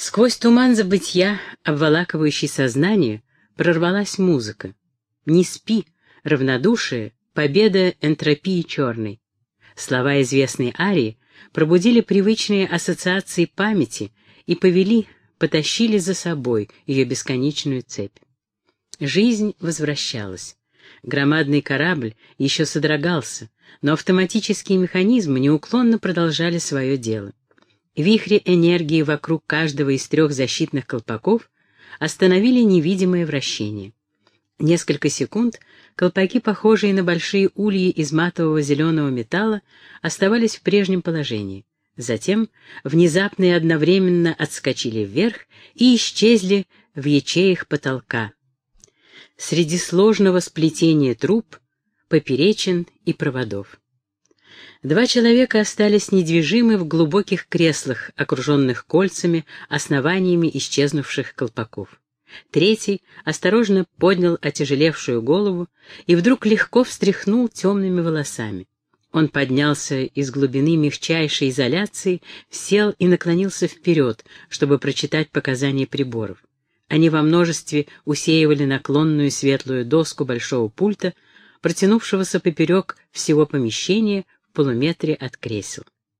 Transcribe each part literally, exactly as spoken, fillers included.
Сквозь туман забытья, обволакивающий сознание, прорвалась музыка. «Не спи», равнодушие, победа энтропии черной. Слова известной арии пробудили привычные ассоциации памяти и повели, потащили за собой ее бесконечную цепь. Жизнь возвращалась. Громадный корабль еще содрогался, но автоматические механизмы неуклонно продолжали свое дело. Вихри энергии вокруг каждого из трех защитных колпаков остановили невидимое вращение. Несколько секунд колпаки, похожие на большие ульи из матового зеленого металла, оставались в прежнем положении. Затем внезапно и одновременно отскочили вверх и исчезли в ячеях потолка. Среди сложного сплетения труб, поперечин и проводов. Два человека остались недвижимы в глубоких креслах, окруженных кольцами, основаниями исчезнувших колпаков. Третий осторожно поднял отяжелевшую голову и вдруг легко встряхнул темными волосами. Он поднялся из глубины мягчайшей изоляции, сел и наклонился вперед, чтобы прочитать показания приборов. Они во множестве усеивали наклонную светлую доску большого пульта, протянувшегося поперек всего помещения в полуметре от кресел.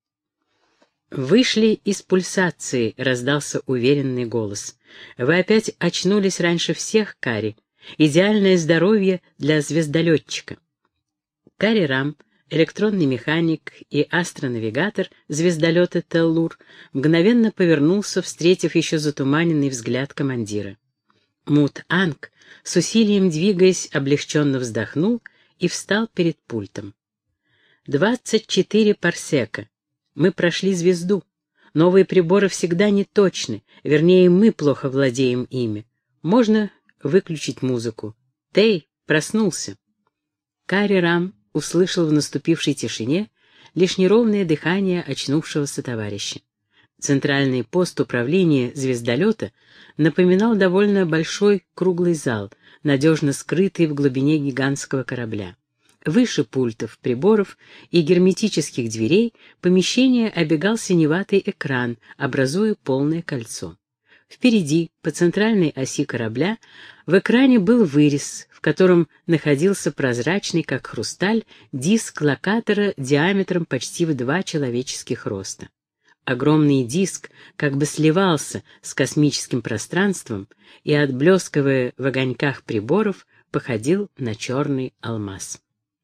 «Вышли из пульсации», — раздался уверенный голос. «Вы опять очнулись раньше всех, Кари. Идеальное здоровье для звездолетчика». Кари Рам, электронный механик и астронавигатор звездолета Теллур, мгновенно повернулся, встретив еще затуманенный взгляд командира. Мут Анг, с усилием двигаясь, облегченно вздохнул и встал перед пультом. «Двадцать четыре парсека. Мы прошли звезду. Новые приборы всегда неточны, вернее, мы плохо владеем ими. Можно выключить музыку. Тей проснулся». Кари Рам услышал в наступившей тишине лишь неровное дыхание очнувшегося товарища. Центральный пост управления звездолета напоминал довольно большой круглый зал, надежно скрытый в глубине гигантского корабля. Выше пультов, приборов и герметических дверей помещение обегал синеватый экран, образуя полное кольцо. Впереди, по центральной оси корабля, в экране был вырез, в котором находился прозрачный, как хрусталь, диск локатора диаметром почти в два человеческих роста. Огромный диск как бы сливался с космическим пространством и, отблескивая в огоньках приборов, походил на черный алмаз.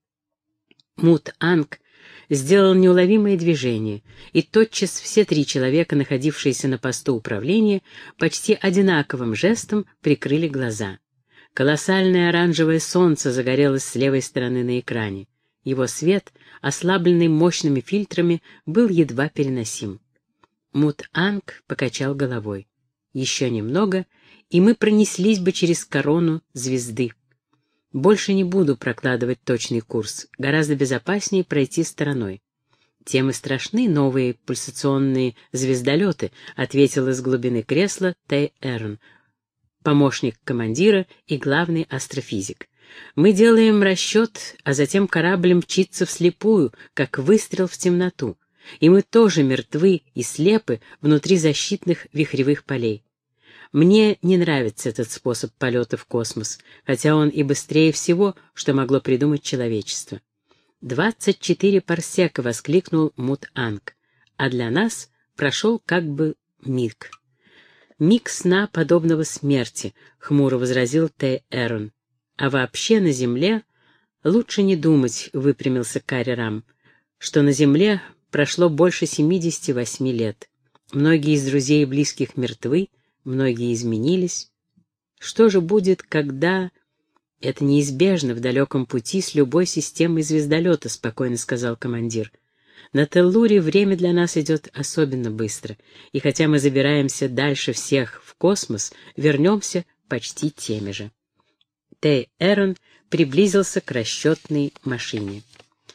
Мут Анг сделал неуловимое движение, и тотчас все три человека, находившиеся на посту управления, почти одинаковым жестом прикрыли глаза. Колоссальное оранжевое солнце загорелось с левой стороны на экране. Его свет, ослабленный мощными фильтрами, был едва переносим. Мут Анг покачал головой. Еще немного, и мы пронеслись бы через корону звезды. Больше не буду прокладывать точный курс, гораздо безопаснее пройти стороной. Тем и страшны новые пульсационные звездолеты, ответил из глубины кресла Тей Эрн, помощник командира и главный астрофизик. Мы делаем расчет, а затем корабль мчится вслепую, как выстрел в темноту, и мы тоже мертвы и слепы внутри защитных вихревых полей. Мне не нравится этот способ полета в космос, хотя он и быстрее всего, что могло придумать человечество. «Двадцать четыре парсека!» — воскликнул Мут Анг. «А для нас прошел как бы миг». «Миг сна, подобного смерти», — хмуро возразил Тей Эрон. «А вообще на Земле лучше не думать», — выпрямился Кари Рам, «что на Земле прошло больше семидесяти восьми лет. Многие из друзей и близких мертвы, многие изменились. Что же будет, когда...» «Это неизбежно в далеком пути с любой системой звездолета», — спокойно сказал командир. «На Теллуре время для нас идет особенно быстро, и хотя мы забираемся дальше всех в космос, вернемся почти теми же». Тей Эрон приблизился к расчетной машине.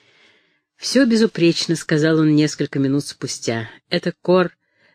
«Все безупречно», — сказал он несколько минут спустя. «Это Кор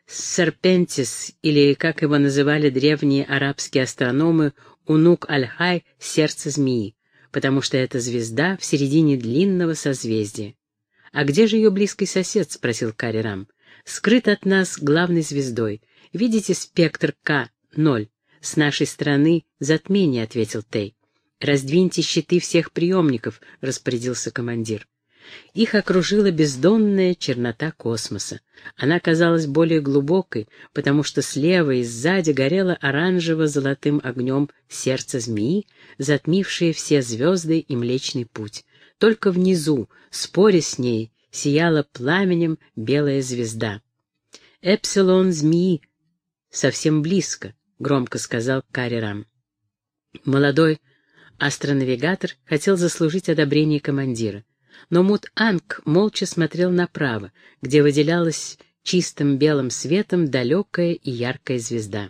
Серпентис, или, как его называли древние арабские астрономы, Унук Аль-Хай, сердце змеи, потому что это звезда в середине длинного созвездия». «А где же ее близкий сосед?» — спросил Кари Рам. «Скрыт от нас главной звездой. Видите спектр К ноль? С нашей стороны затмение, — ответил Тей. «Раздвиньте щиты всех приемников», — распорядился командир. Их окружила бездонная чернота космоса. Она казалась более глубокой, потому что слева и сзади горело оранжево-золотым огнем сердце змеи, затмившее все звезды и Млечный Путь. Только внизу, споря с ней, сияла пламенем белая звезда. «Эпсилон змеи совсем близко», — громко сказал Кари Рам. Молодой астронавигатор хотел заслужить одобрение командира, но Мут-Анг молча смотрел направо, где выделялась чистым белым светом далекая и яркая звезда.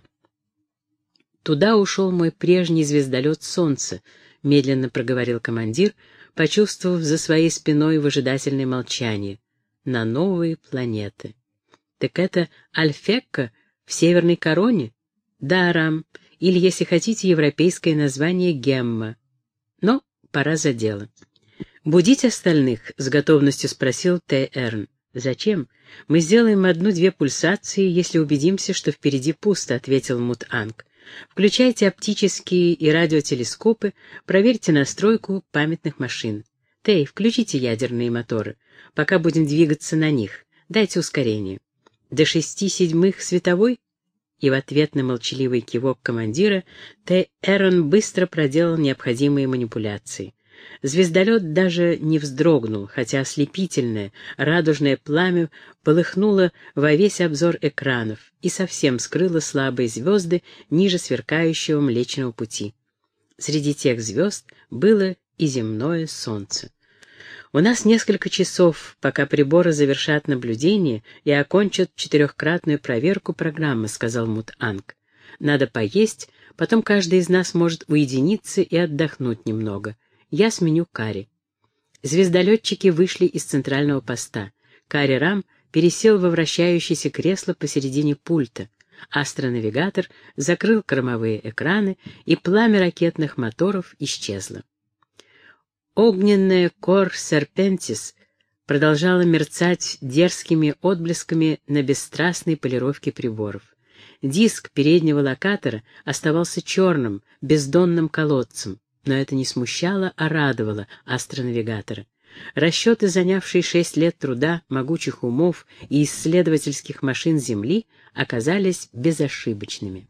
«Туда ушел мой прежний звездолет Солнце», — медленно проговорил командир, почувствовав за своей спиной выжидательное молчание. «На новые планеты». «Так это Альфекка в Северной Короне?» «Да, Рам, или, если хотите, европейское название Гемма. Но пора за дело». «Будить остальных?» — с готовностью спросил Т. Эрн. «Зачем? Мы сделаем одну-две пульсации, если убедимся, что впереди пусто», — ответил Мут-Анг. «Включайте оптические и радиотелескопы, проверьте настройку памятных машин. Тей, включите ядерные моторы. Пока будем двигаться на них. Дайте ускорение. До шести седьмых световой?» И в ответ на молчаливый кивок командира Т. Эрн быстро проделал необходимые манипуляции. Звездолет даже не вздрогнул, хотя ослепительное, радужное пламя полыхнуло во весь обзор экранов и совсем скрыло слабые звезды ниже сверкающего Млечного Пути. Среди тех звезд было и земное Солнце. «У нас несколько часов, пока приборы завершат наблюдение и окончат четырехкратную проверку программы», — сказал Мут-Анг. «Надо поесть, потом каждый из нас может уединиться и отдохнуть немного. Я сменю Кари». Звездолетчики вышли из центрального поста. Кари Рам пересел во вращающееся кресло посередине пульта. Астронавигатор закрыл кормовые экраны, и пламя ракетных моторов исчезло. Огненная Кор Серпентис продолжала мерцать дерзкими отблесками на бесстрастной полировке приборов. Диск переднего локатора оставался черным, бездонным колодцем. Но это не смущало, а радовало астронавигатора. Расчеты, занявшие шесть лет труда могучих умов и исследовательских машин Земли, оказались безошибочными.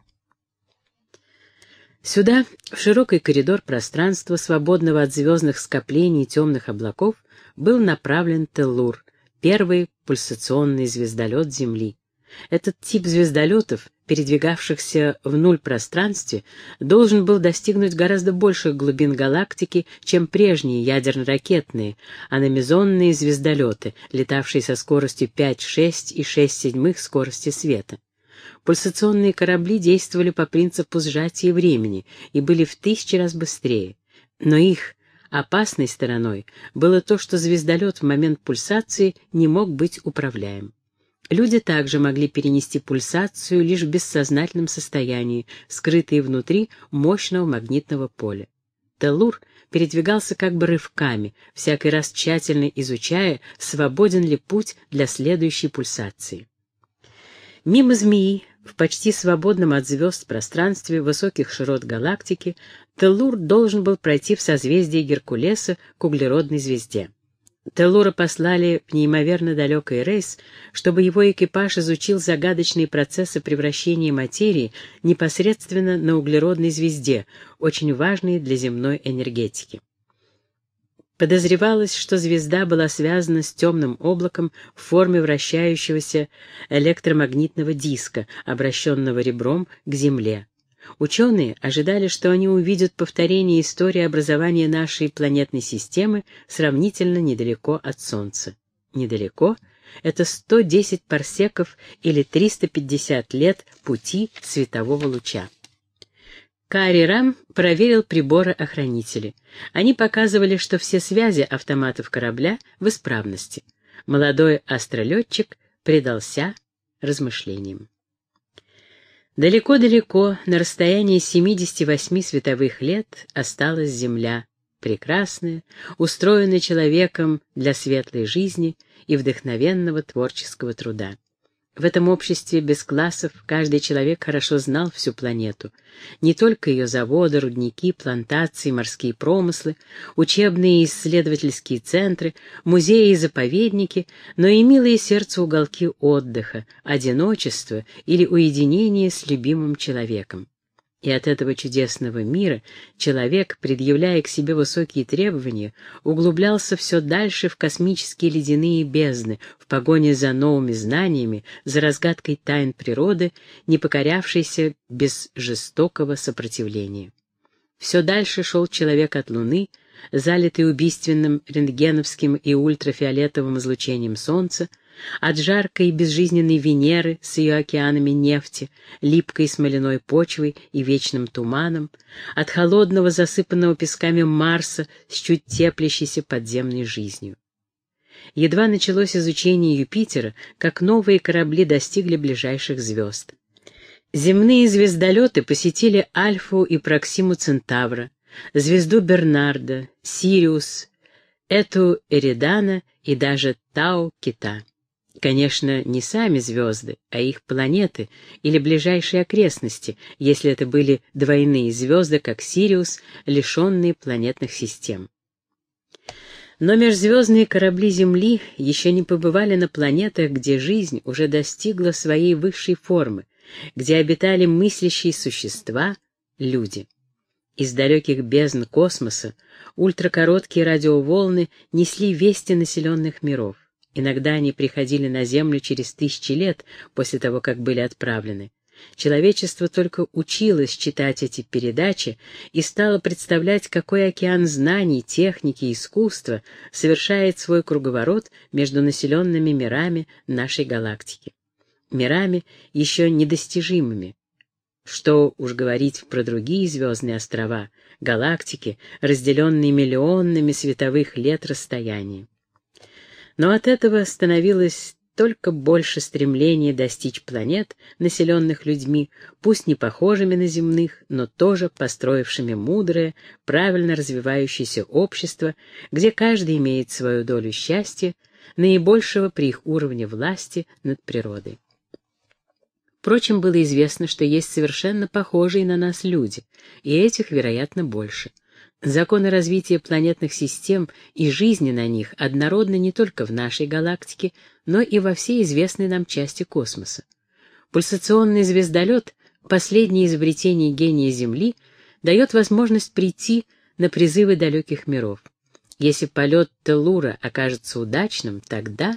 Сюда, в широкий коридор пространства, свободного от звездных скоплений и темных облаков, был направлен Теллур, первый пульсационный звездолет Земли. Этот тип звездолетов, передвигавшихся в нуль пространстве, должен был достигнуть гораздо больших глубин галактики, чем прежние ядерно-ракетные, аномизонные звездолеты, летавшие со скоростью пять-шесть и шесть седьмых скорости света. Пульсационные корабли действовали по принципу сжатия времени и были в тысячи раз быстрее, но их опасной стороной было то, что звездолет в момент пульсации не мог быть управляем. Люди также могли перенести пульсацию лишь в бессознательном состоянии, скрытые внутри мощного магнитного поля. Теллур передвигался как бы рывками, всякий раз тщательно изучая, свободен ли путь для следующей пульсации. Мимо змеи, в почти свободном от звезд пространстве высоких широт галактики, Теллур должен был пройти в созвездие Геркулеса к углеродной звезде. Теллура послали в неимоверно далекий рейс, чтобы его экипаж изучил загадочные процессы превращения материи непосредственно на углеродной звезде, очень важные для земной энергетики. Подозревалось, что звезда была связана с темным облаком в форме вращающегося электромагнитного диска, обращенного ребром к Земле. Ученые ожидали, что они увидят повторение истории образования нашей планетной системы сравнительно недалеко от Солнца. Недалеко — это сто десять парсеков или триста пятьдесят лет пути светового луча. Кари Рам проверил приборы-охранители. Они показывали, что все связи автоматов корабля в исправности. Молодой астролетчик предался размышлениям. Далеко-далеко, на расстоянии семидесяти восьми световых лет, осталась Земля, прекрасная, устроенная человеком для светлой жизни и вдохновенного творческого труда. В этом обществе без классов каждый человек хорошо знал всю планету. Не только ее заводы, рудники, плантации, морские промыслы, учебные и исследовательские центры, музеи и заповедники, но и милые сердцу уголки отдыха, одиночества или уединения с любимым человеком. И от этого чудесного мира человек, предъявляя к себе высокие требования, углублялся все дальше в космические ледяные бездны, в погоне за новыми знаниями, за разгадкой тайн природы, не покорявшейся без жестокого сопротивления. Все дальше шел человек от Луны, залитый убийственным рентгеновским и ультрафиолетовым излучением Солнца, от жаркой и безжизненной Венеры с ее океанами нефти, липкой смоляной почвой и вечным туманом, от холодного засыпанного песками Марса с чуть теплящейся подземной жизнью. Едва началось изучение Юпитера, как новые корабли достигли ближайших звезд. Земные звездолеты посетили Альфу и Проксиму Центавра, звезду Бернарда, Сириус, Эту Эридана и даже Тау-Кита. Конечно, не сами звезды, а их планеты или ближайшие окрестности, если это были двойные звезды, как Сириус, лишенные планетных систем. Но межзвездные корабли Земли еще не побывали на планетах, где жизнь уже достигла своей высшей формы, где обитали мыслящие существа — люди. Из далеких бездн космоса ультракороткие радиоволны несли вести населенных миров. Иногда они приходили на Землю через тысячи лет после того, как были отправлены. Человечество только училось читать эти передачи и стало представлять, какой океан знаний, техники и искусства совершает свой круговорот между населенными мирами нашей галактики. Мирами еще недостижимыми. Что уж говорить про другие звездные острова, галактики, разделенные миллионными световых лет расстояния. Но от этого становилось только больше стремления достичь планет, населенных людьми, пусть не похожими на земных, но тоже построившими мудрое, правильно развивающееся общество, где каждый имеет свою долю счастья, наибольшего при их уровне власти над природой. Впрочем, было известно, что есть совершенно похожие на нас люди, и этих, вероятно, больше. Законы развития планетных систем и жизни на них однородны не только в нашей галактике, но и во всей известной нам части космоса. Пульсационный звездолет, последнее изобретение гения Земли, дает возможность прийти на призывы далеких миров. Если полет Теллура окажется удачным, тогда...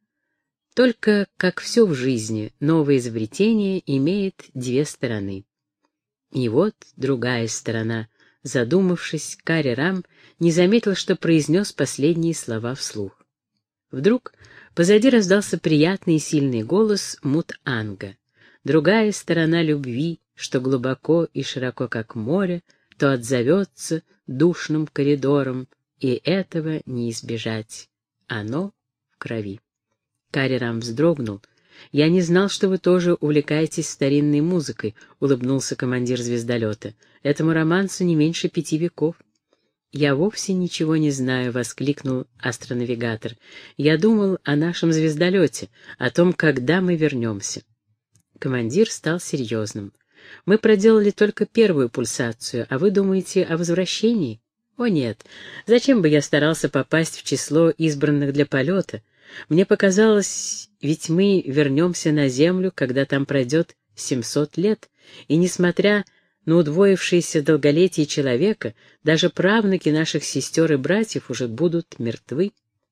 Только, как все в жизни, новое изобретение имеет две стороны. И вот другая сторона. Задумавшись, Кари Рам не заметил, что произнес последние слова вслух. Вдруг позади раздался приятный и сильный голос Мут-Анга. Другая сторона любви, что глубоко и широко, как море, то отзовется душным коридором, и этого не избежать. Оно в крови. Кари Рам вздрогнул. «Я не знал, что вы тоже увлекаетесь старинной музыкой», — улыбнулся командир звездолета. «Этому романсу не меньше пяти веков». «Я вовсе ничего не знаю», — воскликнул астронавигатор. «Я думал о нашем звездолете, о том, когда мы вернемся». Командир стал серьезным. «Мы проделали только первую пульсацию, а вы думаете о возвращении?» «О нет, зачем бы я старался попасть в число избранных для полета? Мне показалось, ведь мы вернемся на Землю, когда там пройдет семьсот лет, и, несмотря на удвоившееся долголетие человека, даже правнуки наших сестер и братьев уже будут мертвы.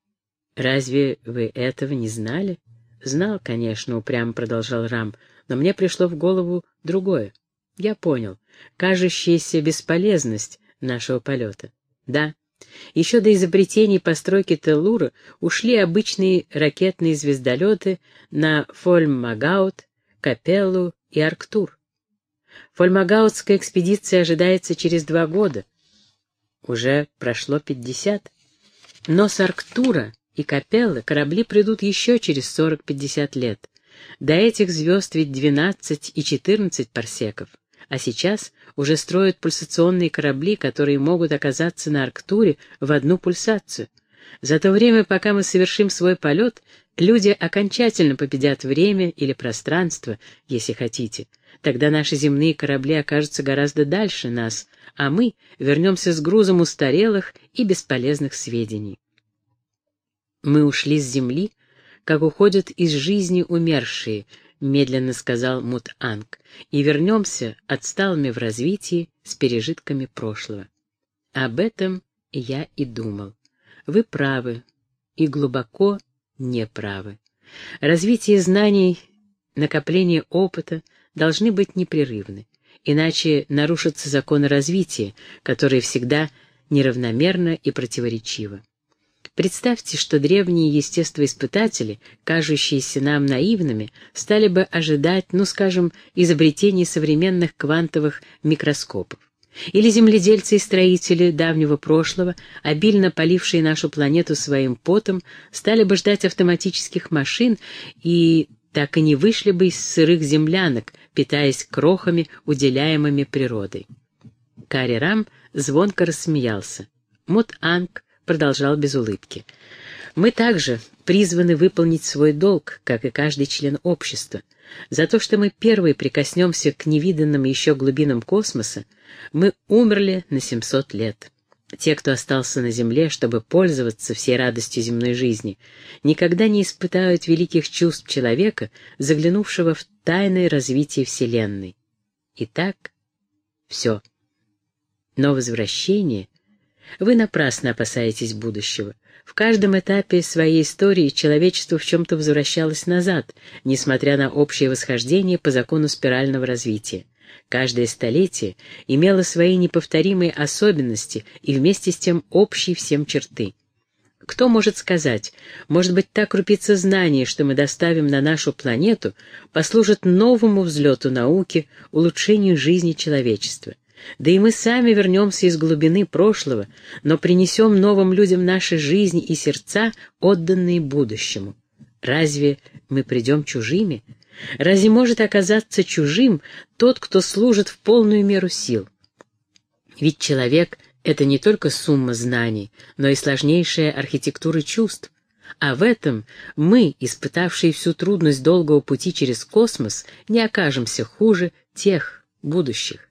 Разве вы этого не знали? Знал, конечно, упрямо продолжал Рам, но мне пришло в голову другое. Я понял, кажущаяся бесполезность нашего полета. Да. Еще до изобретения и постройки Теллура ушли обычные ракетные звездолеты на Фольмагаут, Капеллу и Арктур. Фольмагаутская экспедиция ожидается через два года. Уже прошло пятьдесят. Но с Арктура и Капеллы корабли придут еще через сорок-пятьдесят лет. До этих звезд ведь двенадцать и четырнадцать парсеков. А сейчас уже строят пульсационные корабли, которые могут оказаться на Арктуре в одну пульсацию. За то время, пока мы совершим свой полет, люди окончательно победят время или пространство, если хотите. Тогда наши земные корабли окажутся гораздо дальше нас, а мы вернемся с грузом устарелых и бесполезных сведений. Мы ушли с Земли, как уходят из жизни умершие, медленно сказал Мут-Анг, и вернемся отсталыми в развитии с пережитками прошлого. Об этом я и думал. Вы правы и глубоко не правы. Развитие знаний, накопление опыта должны быть непрерывны, иначе нарушатся законы развития, которые всегда неравномерно и противоречивы. Представьте, что древние естествоиспытатели, кажущиеся нам наивными, стали бы ожидать, ну, скажем, изобретений современных квантовых микроскопов. Или земледельцы и строители давнего прошлого, обильно полившие нашу планету своим потом, стали бы ждать автоматических машин и так и не вышли бы из сырых землянок, питаясь крохами, уделяемыми природой. Кари Рам звонко рассмеялся. Мут-Анг продолжал без улыбки. «Мы также призваны выполнить свой долг, как и каждый член общества. За то, что мы первые прикоснемся к невиданным еще глубинам космоса, мы умерли на семьсот лет. Те, кто остался на Земле, чтобы пользоваться всей радостью земной жизни, никогда не испытают великих чувств человека, заглянувшего в тайное развитие Вселенной. Итак, все. Но возвращение... Вы напрасно опасаетесь будущего. В каждом этапе своей истории человечество в чем-то возвращалось назад, несмотря на общее восхождение по закону спирального развития. Каждое столетие имело свои неповторимые особенности и вместе с тем общие всем черты. Кто может сказать, может быть, та крупица знаний, что мы доставим на нашу планету, послужит новому взлету науки, улучшению жизни человечества. Да и мы сами вернемся из глубины прошлого, но принесем новым людям наши жизни и сердца, отданные будущему. Разве мы придем чужими? Разве может оказаться чужим тот, кто служит в полную меру сил? Ведь человек — это не только сумма знаний, но и сложнейшая архитектура чувств. А в этом мы, испытавшие всю трудность долгого пути через космос, не окажемся хуже тех будущих.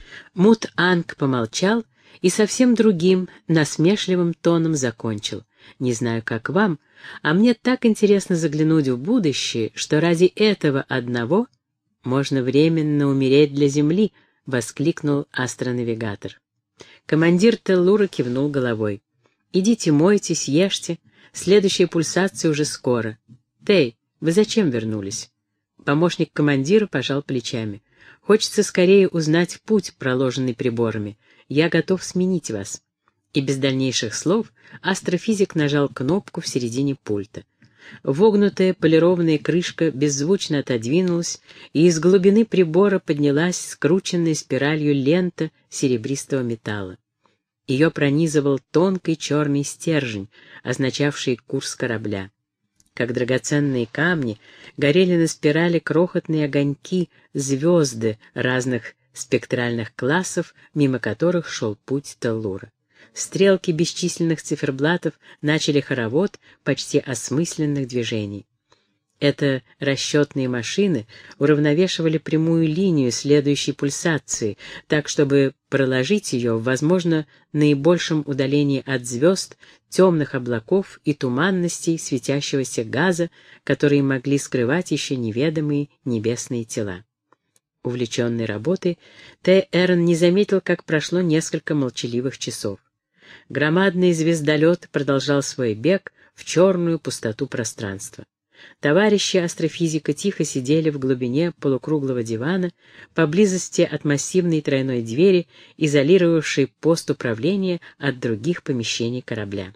Мут-Анг помолчал и совсем другим, насмешливым тоном закончил. «Не знаю, как вам, а мне так интересно заглянуть в будущее, что ради этого одного можно временно умереть для Земли», — воскликнул астронавигатор. Командир Теллура кивнул головой. «Идите мойтесь, ешьте, следующая пульсация уже скоро. Тей, вы зачем вернулись?» Помощник командира пожал плечами. «Хочется скорее узнать путь, проложенный приборами. Я готов сменить вас». И без дальнейших слов астрофизик нажал кнопку в середине пульта. Вогнутая полированная крышка беззвучно отодвинулась, и из глубины прибора поднялась скрученная спиралью лента серебристого металла. Ее пронизывал тонкий черный стержень, означавший курс корабля. Как драгоценные камни, горели на спирали крохотные огоньки, звезды разных спектральных классов, мимо которых шел путь Теллура. Стрелки бесчисленных циферблатов начали хоровод почти осмысленных движений. Это расчетные машины уравновешивали прямую линию следующей пульсации, так, чтобы проложить ее в, возможно, наибольшем удалении от звезд, темных облаков и туманностей светящегося газа, которые могли скрывать еще неведомые небесные тела. Увлеченный работой, Т. Эрн не заметил, как прошло несколько молчаливых часов. Громадный звездолет продолжал свой бег в черную пустоту пространства. Товарищи астрофизика тихо сидели в глубине полукруглого дивана, поблизости от массивной тройной двери, изолировавшей пост управления от других помещений корабля.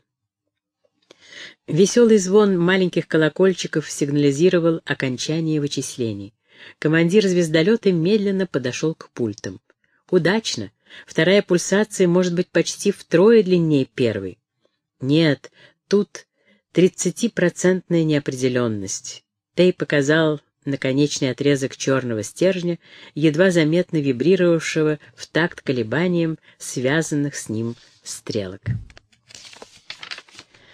Веселый звон маленьких колокольчиков сигнализировал окончание вычислений. Командир звездолета медленно подошел к пультам. «Удачно! Вторая пульсация может быть почти втрое длиннее первой». «Нет, тут тридцатипроцентная неопределенность». Тей показал наконечный отрезок черного стержня, едва заметно вибрировавшего в такт колебаниям связанных с ним стрелок.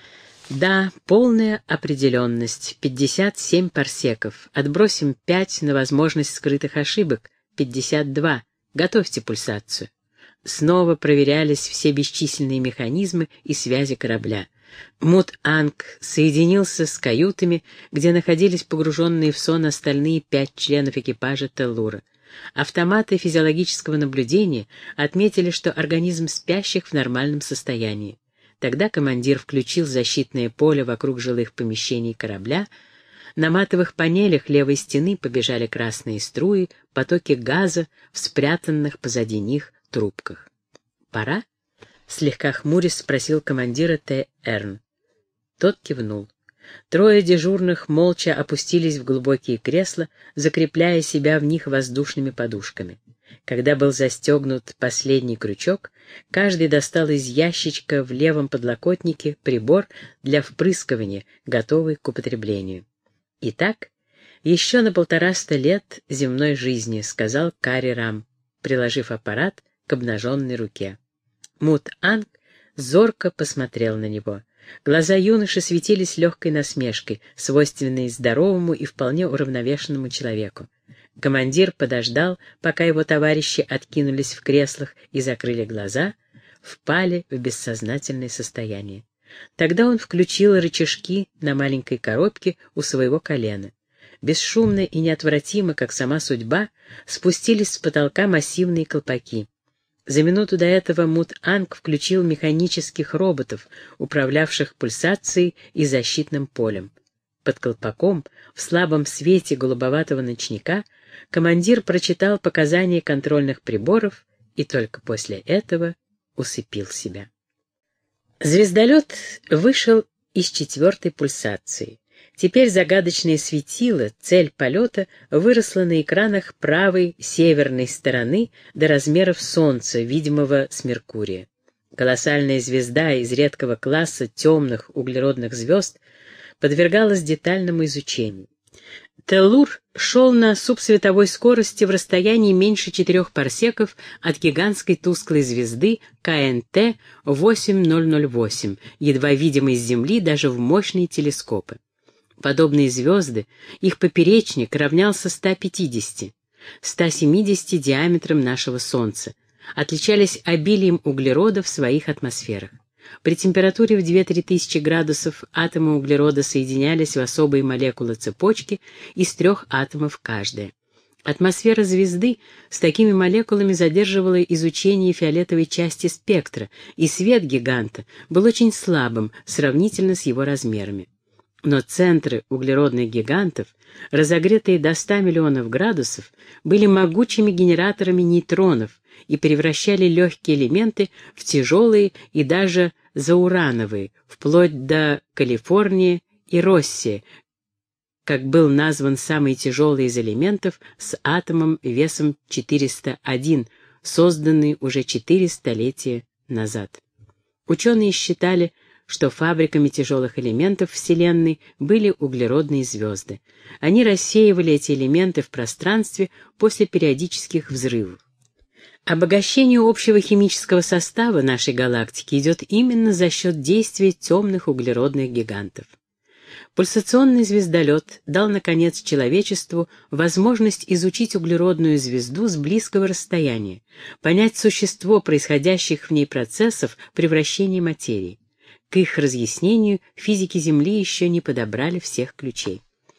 Да, полная определенность, пятьдесят семь парсеков. Отбросим пять на возможность скрытых ошибок, пятьдесят два. Готовьте пульсацию. Снова проверялись все бесчисленные механизмы и связи корабля. Мут-Анг соединился с каютами, где находились погруженные в сон остальные пять членов экипажа Теллура. Автоматы физиологического наблюдения отметили, что организм спящих в нормальном состоянии. Тогда командир включил защитное поле вокруг жилых помещений корабля. На матовых панелях левой стены побежали красные струи, потоки газа в спрятанных позади них трубках. «Пора?» — слегка хмурясь спросил командира Т. Эрн. Тот кивнул. Трое дежурных молча опустились в глубокие кресла, закрепляя себя в них воздушными подушками. Когда был застегнут последний крючок, каждый достал из ящичка в левом подлокотнике прибор для впрыскивания, готовый к употреблению. «Итак, еще на полтораста лет земной жизни», — сказал Карри Рам, приложив аппарат к обнаженной руке. Мут-Анг зорко посмотрел на него. Глаза юноши светились легкой насмешкой, свойственной здоровому и вполне уравновешенному человеку. Командир подождал, пока его товарищи откинулись в креслах и закрыли глаза, впали в бессознательное состояние. Тогда он включил рычажки на маленькой коробке у своего колена. Бесшумно и неотвратимо, как сама судьба, спустились с потолка массивные колпаки. За минуту до этого Мут-Анг включил механических роботов, управлявших пульсацией и защитным полем. Под колпаком, в слабом свете голубоватого ночника, командир прочитал показания контрольных приборов и только после этого усыпил себя. Звездолет вышел из четвертой пульсации. Теперь загадочное светило, цель полета, выросла на экранах правой северной стороны до размеров Солнца, видимого с Меркурия. Колоссальная звезда из редкого класса темных углеродных звезд подвергалась детальному изучению. Теллур шел на субсветовой скорости в расстоянии меньше четырех парсеков от гигантской тусклой звезды Ка Эн Тэ восемь тысяч восемь, едва видимой с Земли даже в мощные телескопы. Подобные звезды, их поперечник равнялся ста пятидесяти, ста семидесяти диаметрам нашего Солнца, отличались обилием углерода в своих атмосферах. При температуре в две-три тысячи градусов атомы углерода соединялись в особые молекулы цепочки из трех атомов каждая. Атмосфера звезды с такими молекулами задерживала изучение фиолетовой части спектра, и свет гиганта был очень слабым сравнительно с его размерами. Но центры углеродных гигантов, разогретые до ста миллионов градусов, были могучими генераторами нейтронов и превращали легкие элементы в тяжелые и даже заурановые, вплоть до Калифорнии и России, как был назван самый тяжелый из элементов с атомом весом четыреста один, созданный уже четыре столетия назад. Ученые считали, что фабриками тяжелых элементов Вселенной были углеродные звезды. Они рассеивали эти элементы в пространстве после периодических взрывов. Обогащение общего химического состава нашей галактики идет именно за счет действия темных углеродных гигантов. Пульсационный звездолет дал, наконец, человечеству возможность изучить углеродную звезду с близкого расстояния, понять существо происходящих в ней процессов превращения материи. К их разъяснению физики Земли еще не подобрали всех ключей.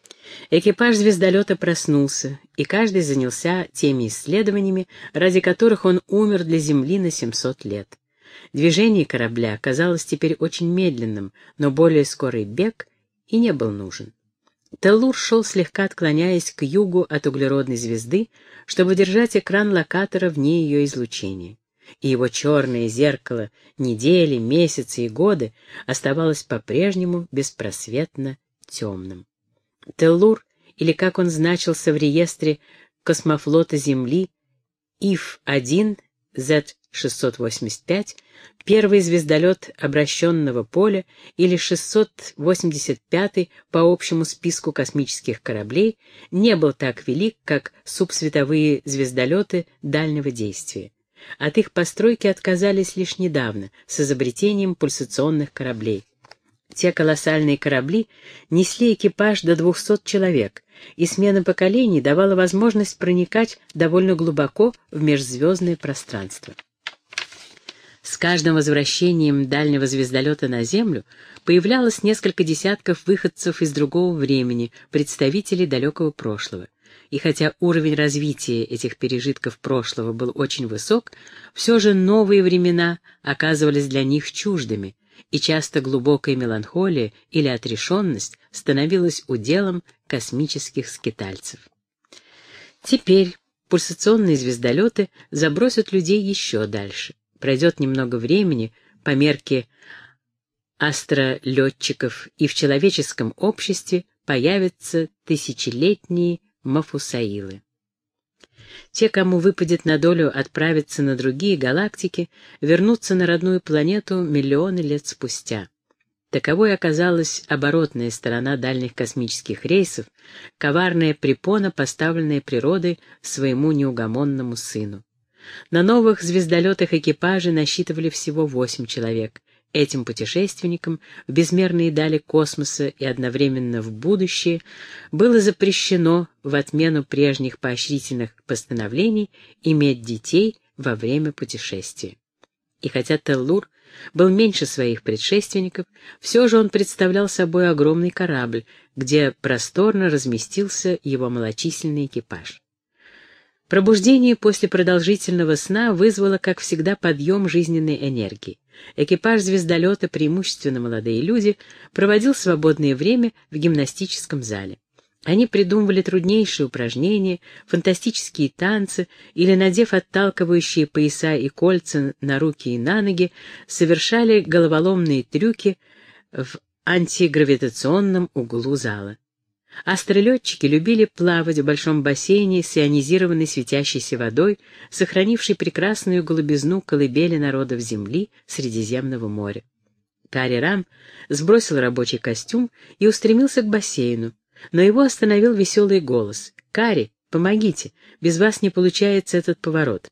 Экипаж звездолета проснулся, и каждый занялся теми исследованиями, ради которых он умер для Земли на семьсот лет. Движение корабля казалось теперь очень медленным, но более скорый бег и не был нужен. Теллур шел, слегка отклоняясь к югу от углеродной звезды, чтобы держать экран локатора вне ее излучения. И его черное зеркало недели, месяцы и годы оставалось по-прежнему беспросветно темным. Теллур, или как он значился в реестре космофлота Земли, Иф один зет шестьсот восемьдесят пять, первый звездолет обращенного поля, или шестьсот восемьдесят пятый по общему списку космических кораблей, не был так велик, как субсветовые звездолеты дальнего действия. От их постройки отказались лишь недавно, с изобретением пульсационных кораблей. Те колоссальные корабли несли экипаж до двухсот человек, и смена поколений давала возможность проникать довольно глубоко в межзвездное пространство. С каждым возвращением дальнего звездолета на Землю появлялось несколько десятков выходцев из другого времени, представителей далекого прошлого. И хотя уровень развития этих пережитков прошлого был очень высок, все же новые времена оказывались для них чуждыми, и часто глубокая меланхолия или отрешенность становилась уделом космических скитальцев. Теперь пульсационные звездолеты забросят людей еще дальше. Пройдет немного времени по мерке астролетчиков, и в человеческом обществе появятся тысячелетние Мафусаилы. Те, кому выпадет на долю отправиться на другие галактики, вернутся на родную планету миллионы лет спустя. Таковой оказалась оборотная сторона дальних космических рейсов, коварная препона, поставленная природой своему неугомонному сыну. На новых звездолетах экипажи насчитывали всего восемь человек. Этим путешественникам в безмерные дали космоса и одновременно в будущее было запрещено, в отмену прежних поощрительных постановлений, иметь детей во время путешествия. И хотя Теллур был меньше своих предшественников, все же он представлял собой огромный корабль, где просторно разместился его малочисленный экипаж. Пробуждение после продолжительного сна вызвало, как всегда, подъем жизненной энергии. Экипаж звездолета, преимущественно молодые люди, проводил свободное время в гимнастическом зале. Они придумывали труднейшие упражнения, фантастические танцы или, надев отталкивающие пояса и кольца на руки и на ноги, совершали головоломные трюки в антигравитационном углу зала. Астролетчики любили плавать в большом бассейне с ионизированной светящейся водой, сохранившей прекрасную голубизну колыбели народов Земли Средиземного моря. Кари Рам сбросил рабочий костюм и устремился к бассейну, но его остановил веселый голос. «Кари, помогите, без вас не получается этот поворот».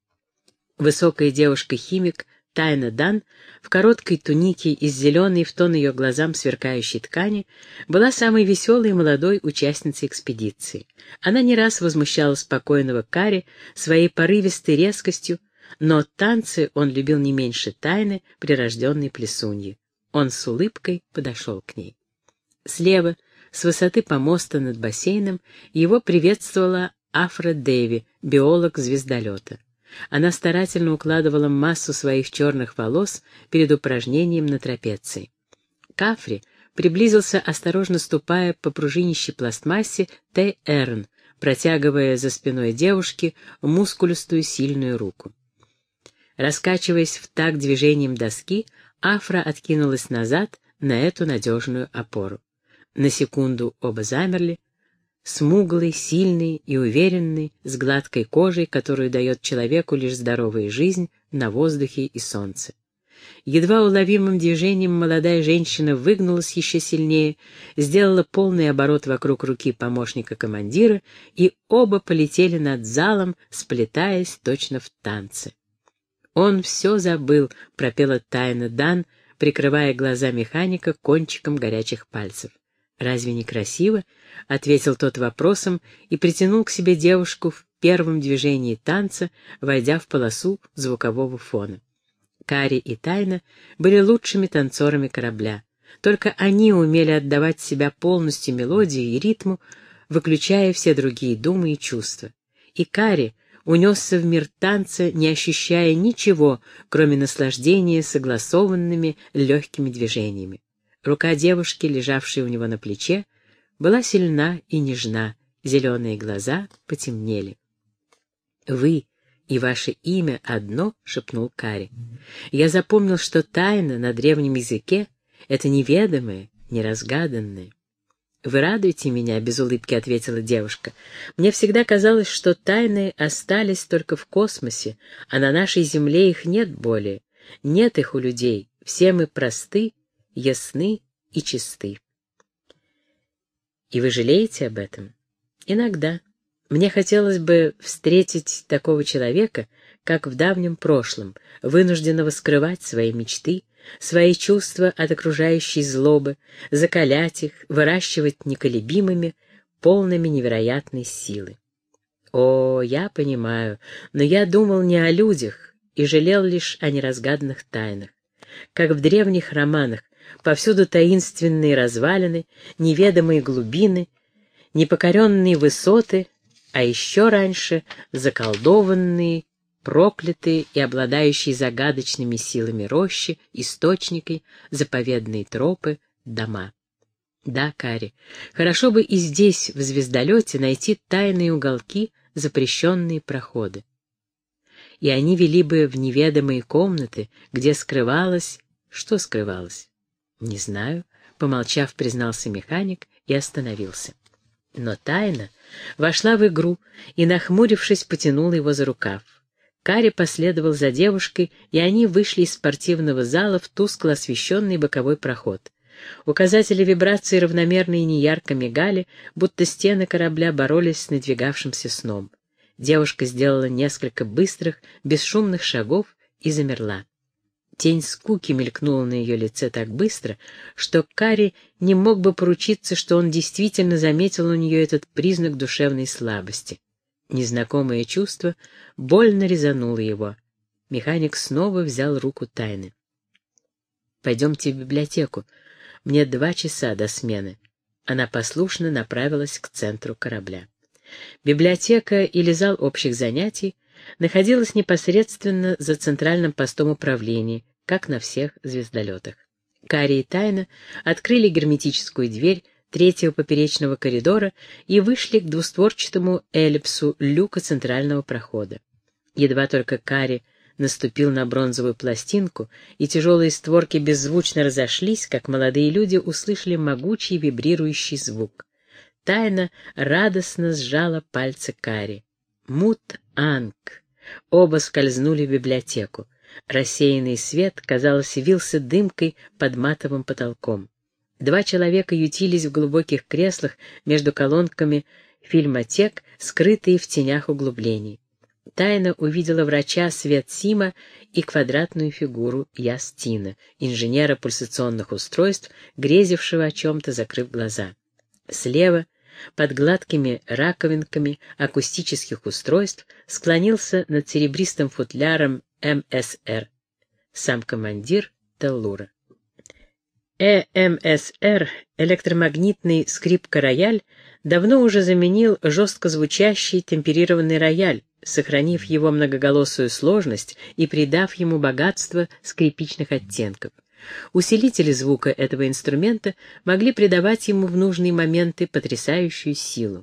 Высокая девушка-химик Тайна Дан в короткой тунике из зеленой в тон ее глазам сверкающей ткани была самой веселой и молодой участницей экспедиции. Она не раз возмущала спокойного Кари своей порывистой резкостью, но танцы он любил не меньше Тайны, прирожденной плесуньи. Он с улыбкой подошел к ней. Слева, с высоты помоста над бассейном, его приветствовала Афра Деви, биолог звездолета. Она старательно укладывала массу своих черных волос перед упражнением на трапеции. К Афре приблизился, осторожно ступая по пружинищей пластмассе, Т. Эрн, протягивая за спиной девушки мускулистую сильную руку. Раскачиваясь в такт движением доски, Афра откинулась назад на эту надежную опору. На секунду оба замерли, смуглый, сильный и уверенный, с гладкой кожей, которую дает человеку лишь здоровая жизнь на воздухе и солнце. Едва уловимым движением молодая женщина выгнулась еще сильнее, сделала полный оборот вокруг руки помощника командира, и оба полетели над залом, сплетаясь точно в танце. «Он все забыл», — пропела Тайна Дан, прикрывая глаза механика кончиком горячих пальцев. «Разве не красиво?» — ответил тот вопросом и притянул к себе девушку в первом движении танца, войдя в полосу звукового фона. Кари и Тайна были лучшими танцорами корабля. Только они умели отдавать себя полностью мелодии и ритму, выключая все другие думы и чувства. И Кари унесся в мир танца, не ощущая ничего, кроме наслаждения согласованными легкими движениями. Рука девушки, лежавшей у него на плече, была сильна и нежна, зеленые глаза потемнели. «Вы и ваше имя одно», — шепнул Кари. «Я запомнил, что тайна на древнем языке — это неведомое, неразгаданное». «Вы радуете меня», — без улыбки ответила девушка. «Мне всегда казалось, что тайны остались только в космосе, а на нашей земле их нет более. Нет их у людей, все мы просты, ясны и чисты». «И вы жалеете об этом?» «Иногда. Мне хотелось бы встретить такого человека, как в давнем прошлом, вынужденного скрывать свои мечты, свои чувства от окружающей злобы, закалять их, выращивать неколебимыми, полными невероятной силы. О, я понимаю, но я думал не о людях и жалел лишь о неразгаданных тайнах. Как в древних романах, повсюду таинственные развалины, неведомые глубины, непокоренные высоты, а еще раньше заколдованные, проклятые и обладающие загадочными силами рощи, источники, заповедные тропы, дома. Да, Кари, хорошо бы и здесь, в звездолете, найти тайные уголки, запрещенные проходы. И они вели бы в неведомые комнаты, где скрывалось... Что скрывалось? Не знаю, помолчав, признался механик и остановился. Но тайна вошла в игру и, нахмурившись, потянула его за рукав. Кари последовал за девушкой, и они вышли из спортивного зала в тускло освещенный боковой проход. Указатели вибрации равномерно и неярко мигали, будто стены корабля боролись с надвигавшимся сном. Девушка сделала несколько быстрых, бесшумных шагов и замерла. Тень скуки мелькнула на ее лице так быстро, что Кари не мог бы поручиться, что он действительно заметил у нее этот признак душевной слабости. Незнакомое чувство больно резануло его. Механик снова взял руку Тайны. «Пойдемте в библиотеку. Мне два часа до смены». Она послушно направилась к центру корабля. Библиотека или зал общих занятий находилась непосредственно за центральным постом управления, как на всех звездолетах. Кари и Тайна открыли герметическую дверь третьего поперечного коридора и вышли к двустворчатому эллипсу люка центрального прохода. Едва только Кари наступил на бронзовую пластинку, и тяжелые створки беззвучно разошлись, как молодые люди услышали могучий вибрирующий звук. Тайна радостно сжала пальцы Кари. Мут-Анг. Оба скользнули в библиотеку. Рассеянный свет, казалось, вился дымкой под матовым потолком. Два человека ютились в глубоких креслах между колонками фильмотек, скрытые в тенях углублений. Тайна увидела врача Свет Сима и квадратную фигуру Ястина, инженера пульсационных устройств, грезившего о чем-то, закрыв глаза. Слева, под гладкими раковинками акустических устройств, склонился над серебристым футляром эм эс эр сам командир Теллура. э эм эс эр, электромагнитный скрипка-рояль, давно уже заменил жестко звучащий темперированный рояль, сохранив его многоголосую сложность и придав ему богатство скрипичных оттенков. Усилители звука этого инструмента могли придавать ему в нужные моменты потрясающую силу.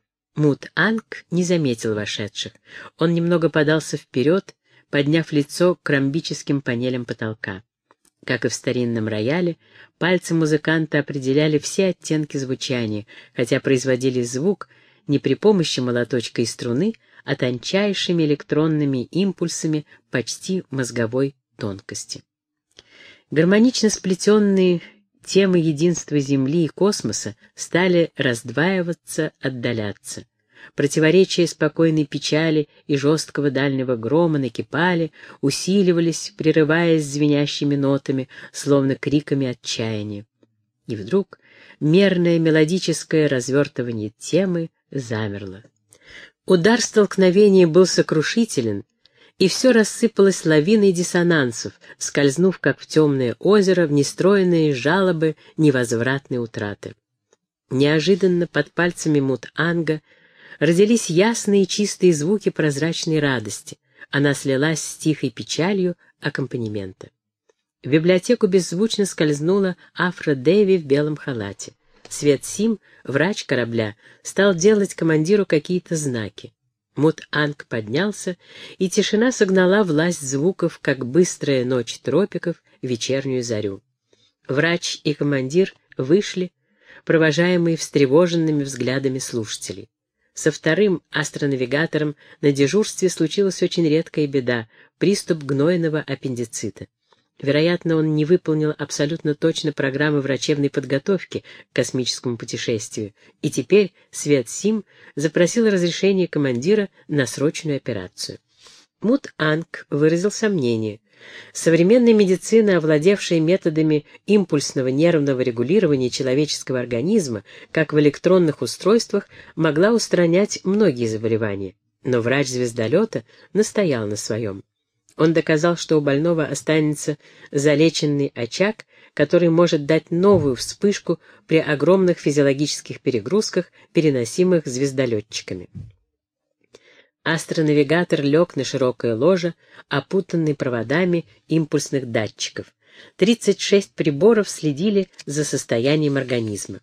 Мут-Анг не заметил вошедших. Он немного подался вперед, подняв лицо к ромбическим панелям потолка. Как и в старинном рояле, пальцы музыканта определяли все оттенки звучания, хотя производили звук не при помощи молоточка и струны, а тончайшими электронными импульсами почти мозговой тонкости. Гармонично сплетенные темы единства Земли и космоса стали раздваиваться, отдаляться. Противоречия спокойной печали и жесткого дальнего грома накипали, усиливались, прерываясь звенящими нотами, словно криками отчаяния. И вдруг мерное мелодическое развертывание темы замерло. Удар столкновения был сокрушителен, и все рассыпалось лавиной диссонансов, скользнув, как в темное озеро, в нестроенные жалобы невозвратной утраты. Неожиданно под пальцами Мут-Анга родились ясные чистые звуки прозрачной радости. Она слилась с тихой печалью аккомпанемента. В библиотеку беззвучно скользнула Афро-Дэви в белом халате. Свет Сим, врач корабля, стал делать командиру какие-то знаки. Мут-Анг поднялся, и тишина согнала власть звуков, как быстрая ночь тропиков в вечернюю зарю. Врач и командир вышли, провожаемые встревоженными взглядами слушателей. Со вторым астронавигатором на дежурстве случилась очень редкая беда — приступ гнойного аппендицита. Вероятно, он не выполнил абсолютно точно программы врачебной подготовки к космическому путешествию, и теперь Свет Сим запросил разрешение командира на срочную операцию. Мут-Анг выразил сомнение, Современная медицина, овладевшая методами импульсного нервного регулирования человеческого организма, как в электронных устройствах, могла устранять многие заболевания. Но врач звездолета настоял на своем. Он доказал, что у больного останется залеченный очаг, который может дать новую вспышку при огромных физиологических перегрузках, переносимых звездолетчиками. Астронавигатор лег на широкое ложе, опутанный проводами импульсных датчиков. тридцать шесть приборов следили за состоянием организма.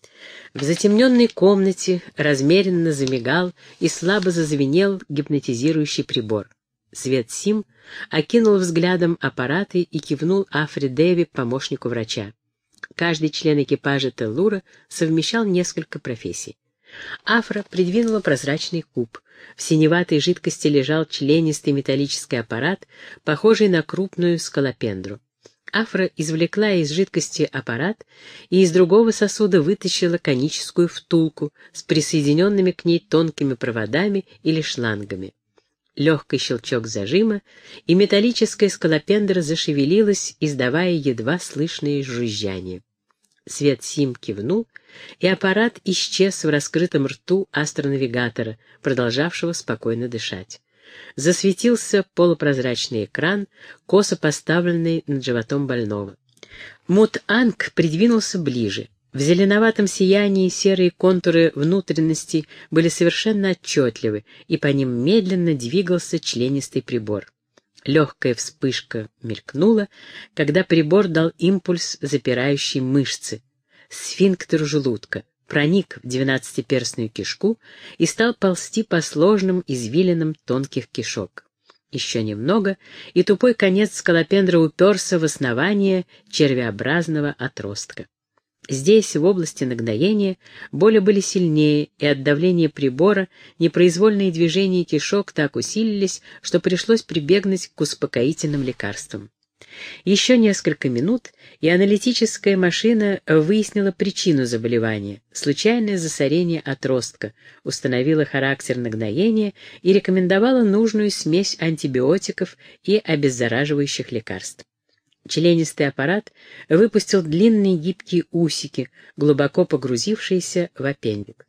В затемненной комнате размеренно замигал и слабо зазвенел гипнотизирующий прибор. Свет-Сим окинул взглядом аппараты и кивнул Афре Дэви, помощнику врача. Каждый член экипажа Теллура совмещал несколько профессий. Афра придвинула прозрачный куб. В синеватой жидкости лежал членистый металлический аппарат, похожий на крупную скалопендру. Афра извлекла из жидкости аппарат и из другого сосуда вытащила коническую втулку с присоединенными к ней тонкими проводами или шлангами. Легкий щелчок зажима, и металлическая скалопендра зашевелилась, издавая едва слышные жужжания. Свет-Сим кивнул, и аппарат исчез в раскрытом рту астронавигатора, продолжавшего спокойно дышать. Засветился полупрозрачный экран, косо поставленный над животом больного. Мут-Анг придвинулся ближе. В зеленоватом сиянии серые контуры внутренности были совершенно отчетливы, и по ним медленно двигался членистый прибор. Легкая вспышка мелькнула, когда прибор дал импульс запирающей мышцы, сфинктеру желудка, проник в двенадцатиперстную кишку и стал ползти по сложным извилинам тонких кишок. Еще немного, и тупой конец скалопендры уперся в основание червеобразного отростка. Здесь, в области нагноения, боли были сильнее, и от давления прибора непроизвольные движения кишок так усилились, что пришлось прибегнуть к успокоительным лекарствам. Еще несколько минут, и аналитическая машина выяснила причину заболевания — случайное засорение отростка, установила характер нагноения и рекомендовала нужную смесь антибиотиков и обеззараживающих лекарств. Членистый аппарат выпустил длинные гибкие усики, глубоко погрузившиеся в аппендикс.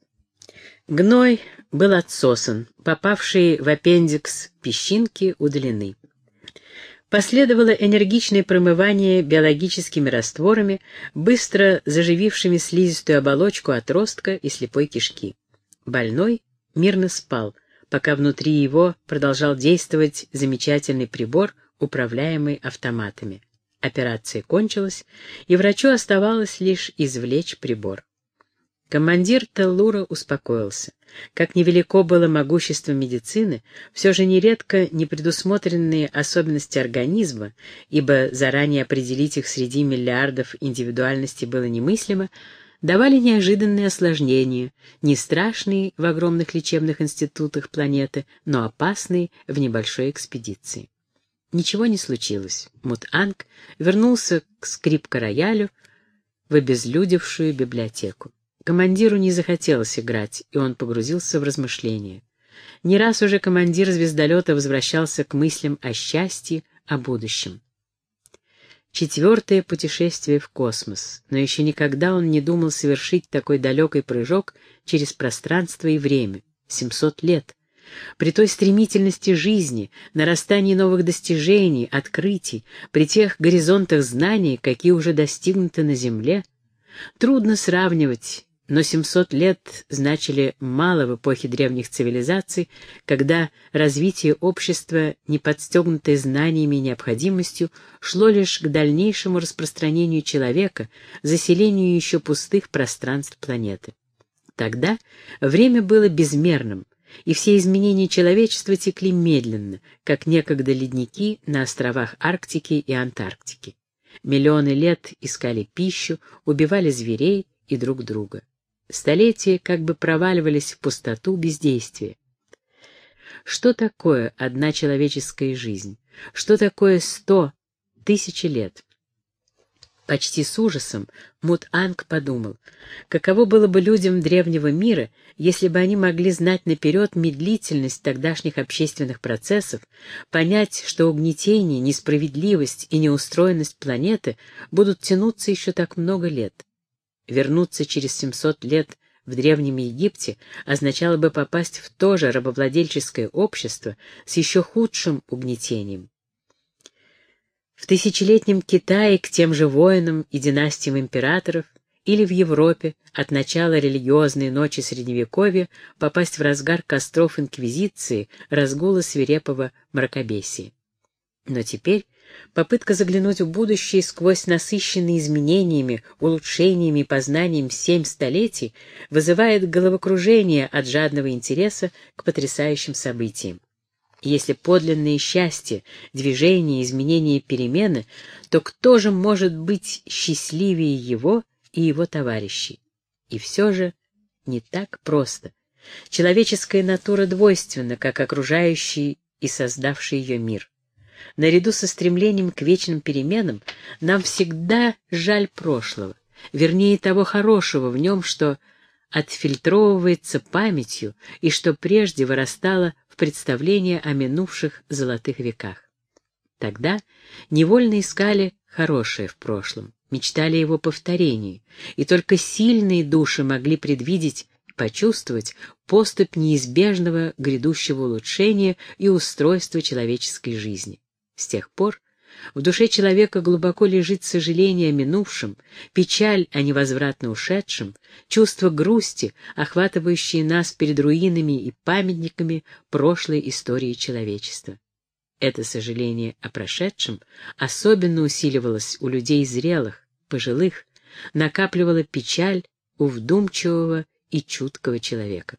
Гной был отсосан, попавшие в аппендикс песчинки удалены. Последовало энергичное промывание биологическими растворами, быстро заживившими слизистую оболочку отростка и слепой кишки. Больной мирно спал, пока внутри его продолжал действовать замечательный прибор, управляемый автоматами. Операция кончилась, и врачу оставалось лишь извлечь прибор. Командир Теллура успокоился. Как невелико было могущество медицины, все же нередко непредусмотренные особенности организма, ибо заранее определить их среди миллиардов индивидуальностей было немыслимо, давали неожиданные осложнения, не страшные в огромных лечебных институтах планеты, но опасные в небольшой экспедиции. Ничего не случилось. Мут-Анг вернулся к скрипка-роялю в обезлюдевшую библиотеку. Командиру не захотелось играть, и он погрузился в размышления. Не раз уже командир звездолета возвращался к мыслям о счастье, о будущем. Четвертое путешествие в космос, но еще никогда он не думал совершить такой далекий прыжок через пространство и время. семьсот лет. При той стремительности жизни, нарастании новых достижений, открытий, при тех горизонтах знаний, какие уже достигнуты на Земле, трудно сравнивать, но семьсот лет значили мало в эпохе древних цивилизаций, когда развитие общества, не подстегнутое знаниями и необходимостью, шло лишь к дальнейшему распространению человека, заселению еще пустых пространств планеты. Тогда время было безмерным, и все изменения человечества текли медленно, как некогда ледники на островах Арктики и Антарктики. Миллионы лет искали пищу, убивали зверей и друг друга. Столетия как бы проваливались в пустоту бездействия. Что такое одна человеческая жизнь? Что такое сто, тысячи лет? Почти с ужасом Мут-Анг подумал, каково было бы людям древнего мира, если бы они могли знать наперед медлительность тогдашних общественных процессов, понять, что угнетение, несправедливость и неустроенность планеты будут тянуться еще так много лет. Вернуться через семьсот лет в Древнем Египте означало бы попасть в то же рабовладельческое общество с еще худшим угнетением. В тысячелетнем Китае к тем же воинам и династиям императоров или в Европе от начала религиозной ночи Средневековья попасть в разгар костров инквизиции, разгула свирепого мракобесия. Но теперь попытка заглянуть в будущее сквозь насыщенные изменениями, улучшениями и познанием семь столетий вызывает головокружение от жадного интереса к потрясающим событиям. Если подлинное счастье, движение, изменение и перемены, то кто же может быть счастливее его и его товарищей? И все же не так просто. Человеческая натура двойственна, как окружающий и создавший ее мир. Наряду со стремлением к вечным переменам нам всегда жаль прошлого, вернее того хорошего в нем, что отфильтровывается памятью и что прежде вырастало в представление о минувших золотых веках. Тогда невольно искали хорошее в прошлом, мечтали о его повторении, и только сильные души могли предвидеть и почувствовать поступь неизбежного грядущего улучшения и устройства человеческой жизни. С тех пор в душе человека глубоко лежит сожаление о минувшем, печаль о невозвратно ушедшем, чувство грусти, охватывающее нас перед руинами и памятниками прошлой истории человечества. Это сожаление о прошедшем особенно усиливалось у людей зрелых, пожилых, накапливало печаль у вдумчивого и чуткого человека.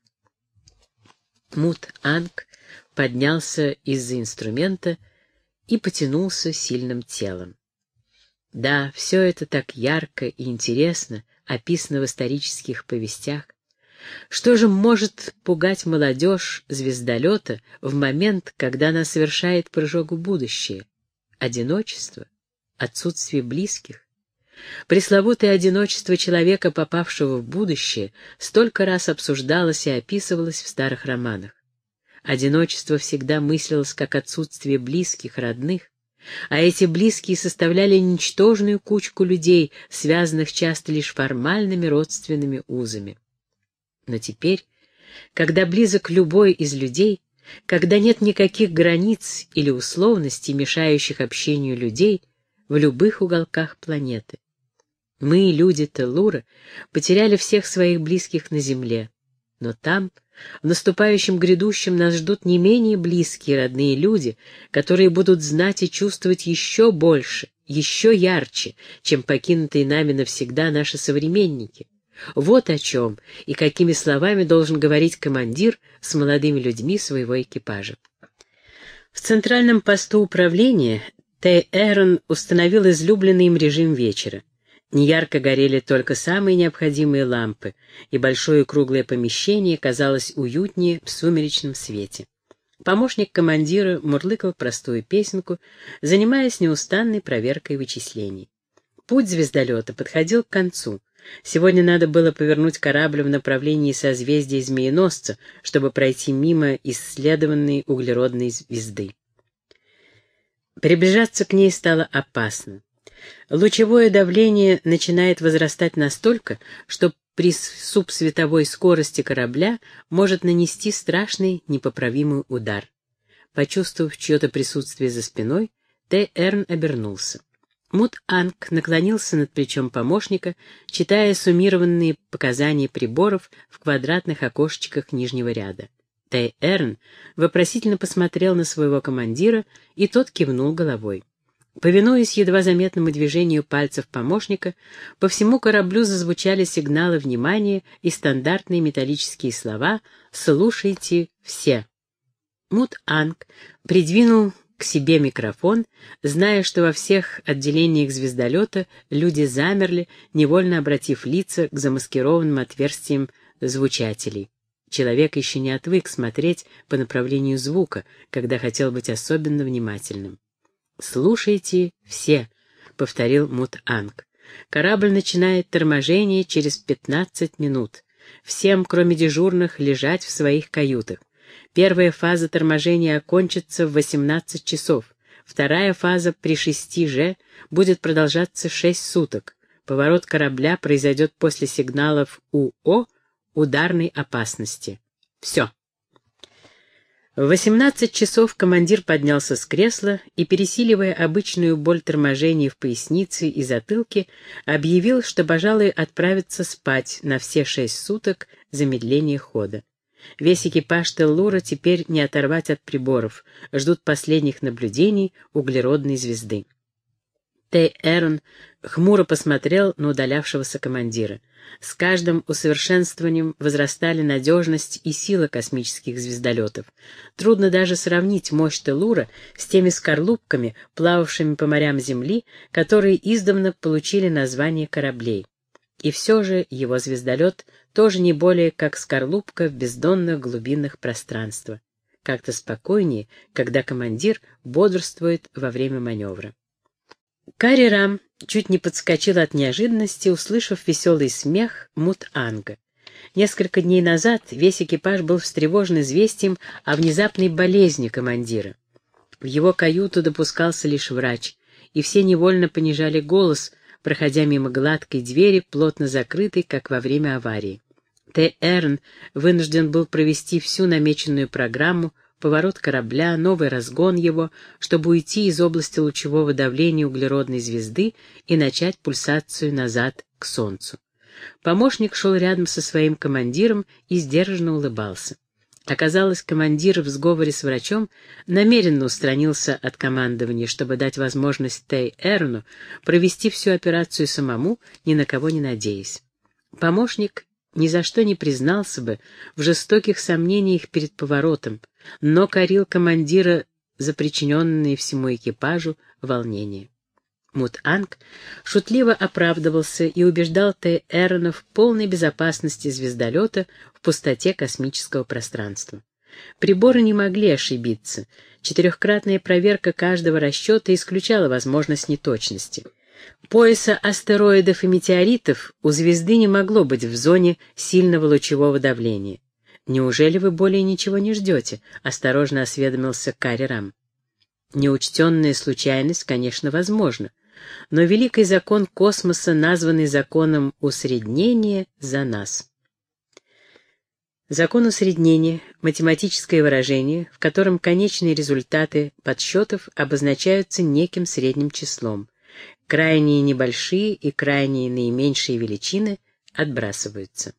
Мут-Анг поднялся из-за инструмента и потянулся сильным телом. Да, все это так ярко и интересно описано в исторических повестях. Что же может пугать молодежь звездолета в момент, когда она совершает прыжок в будущее? Одиночество? Отсутствие близких? Пресловутое одиночество человека, попавшего в будущее, столько раз обсуждалось и описывалось в старых романах. Одиночество всегда мыслилось как отсутствие близких, родных, а эти близкие составляли ничтожную кучку людей, связанных часто лишь формальными родственными узами. Но теперь, когда близок любой из людей, когда нет никаких границ или условностей, мешающих общению людей в любых уголках планеты, мы, люди Теллура, потеряли всех своих близких на земле, но там, в наступающем грядущем, нас ждут не менее близкие родные люди, которые будут знать и чувствовать еще больше, еще ярче, чем покинутые нами навсегда наши современники. Вот о чем и какими словами должен говорить командир с молодыми людьми своего экипажа. В центральном посту управления Тэ-Эрон установил излюбленный им режим вечера. Неярко горели только самые необходимые лампы, и большое круглое помещение казалось уютнее в сумеречном свете. Помощник командира мурлыкал простую песенку, занимаясь неустанной проверкой вычислений. Путь звездолета подходил к концу. Сегодня надо было повернуть корабль в направлении созвездия Змееносца, чтобы пройти мимо исследованной углеродной звезды. Приближаться к ней стало опасно. Лучевое давление начинает возрастать настолько, что при субсветовой скорости корабля может нанести страшный непоправимый удар. Почувствовав чье-то присутствие за спиной, Тэ-Эрн обернулся. Мут-Анг наклонился над плечом помощника, читая суммированные показания приборов в квадратных окошечках нижнего ряда. Тэ-Эрн вопросительно посмотрел на своего командира, и тот кивнул головой. Повинуясь едва заметному движению пальцев помощника, по всему кораблю зазвучали сигналы внимания и стандартные металлические слова «Слушайте все». Мут-Анг придвинул к себе микрофон, зная, что во всех отделениях звездолета люди замерли, невольно обратив лица к замаскированным отверстиям звучателей. Человек еще не отвык смотреть по направлению звука, когда хотел быть особенно внимательным. «Слушайте все», — повторил Мут-Анг. Корабль начинает торможение через пятнадцать минут. Всем, кроме дежурных, лежать в своих каютах. Первая фаза торможения окончится в восемнадцать часов. Вторая фаза при шести же будет продолжаться шесть суток. Поворот корабля произойдет после сигналов УО ударной опасности. Все. В восемнадцать часов командир поднялся с кресла и, пересиливая обычную боль торможения в пояснице и затылке, объявил, что, пожалуй, отправится спать на все шесть суток замедления хода. Весь экипаж Теллура теперь не оторвать от приборов, ждут последних наблюдений углеродной звезды. Т. Эрон хмуро посмотрел на удалявшегося командира. С каждым усовершенствованием возрастали надежность и сила космических звездолетов. Трудно даже сравнить мощь Теллура с теми скорлупками, плававшими по морям Земли, которые издавна получили название кораблей. И все же его звездолет тоже не более как скорлупка в бездонных глубинах пространства. Как-то спокойнее, когда командир бодрствует во время маневра. Карри Рам чуть не подскочил от неожиданности, услышав веселый смех Мут-Анга. Несколько дней назад весь экипаж был встревожен известием о внезапной болезни командира. В его каюту допускался лишь врач, и все невольно понижали голос, проходя мимо гладкой двери, плотно закрытой, как во время аварии. Т. Эрн вынужден был провести всю намеченную программу, поворот корабля, новый разгон его, чтобы уйти из области лучевого давления углеродной звезды и начать пульсацию назад к Солнцу. Помощник шел рядом со своим командиром и сдержанно улыбался. Оказалось, командир в сговоре с врачом намеренно устранился от командования, чтобы дать возможность Т. Эрну провести всю операцию самому, ни на кого не надеясь. Помощник ни за что не признался бы в жестоких сомнениях перед поворотом, но корил командира за причиненные всему экипажу волнение. Мут-Анг шутливо оправдывался и убеждал Т. Эрона в полной безопасности звездолета в пустоте космического пространства. Приборы не могли ошибиться, четырехкратная проверка каждого расчета исключала возможность неточности. Пояса астероидов и метеоритов у звезды не могло быть в зоне сильного лучевого давления. «Неужели вы более ничего не ждете?» — осторожно осведомился Карри Рам. Неучтенная случайность, конечно, возможна, но великий закон космоса, названный законом усреднения, за нас. Закон усреднения — математическое выражение, в котором конечные результаты подсчетов обозначаются неким средним числом. Крайние небольшие и крайние наименьшие величины отбрасываются.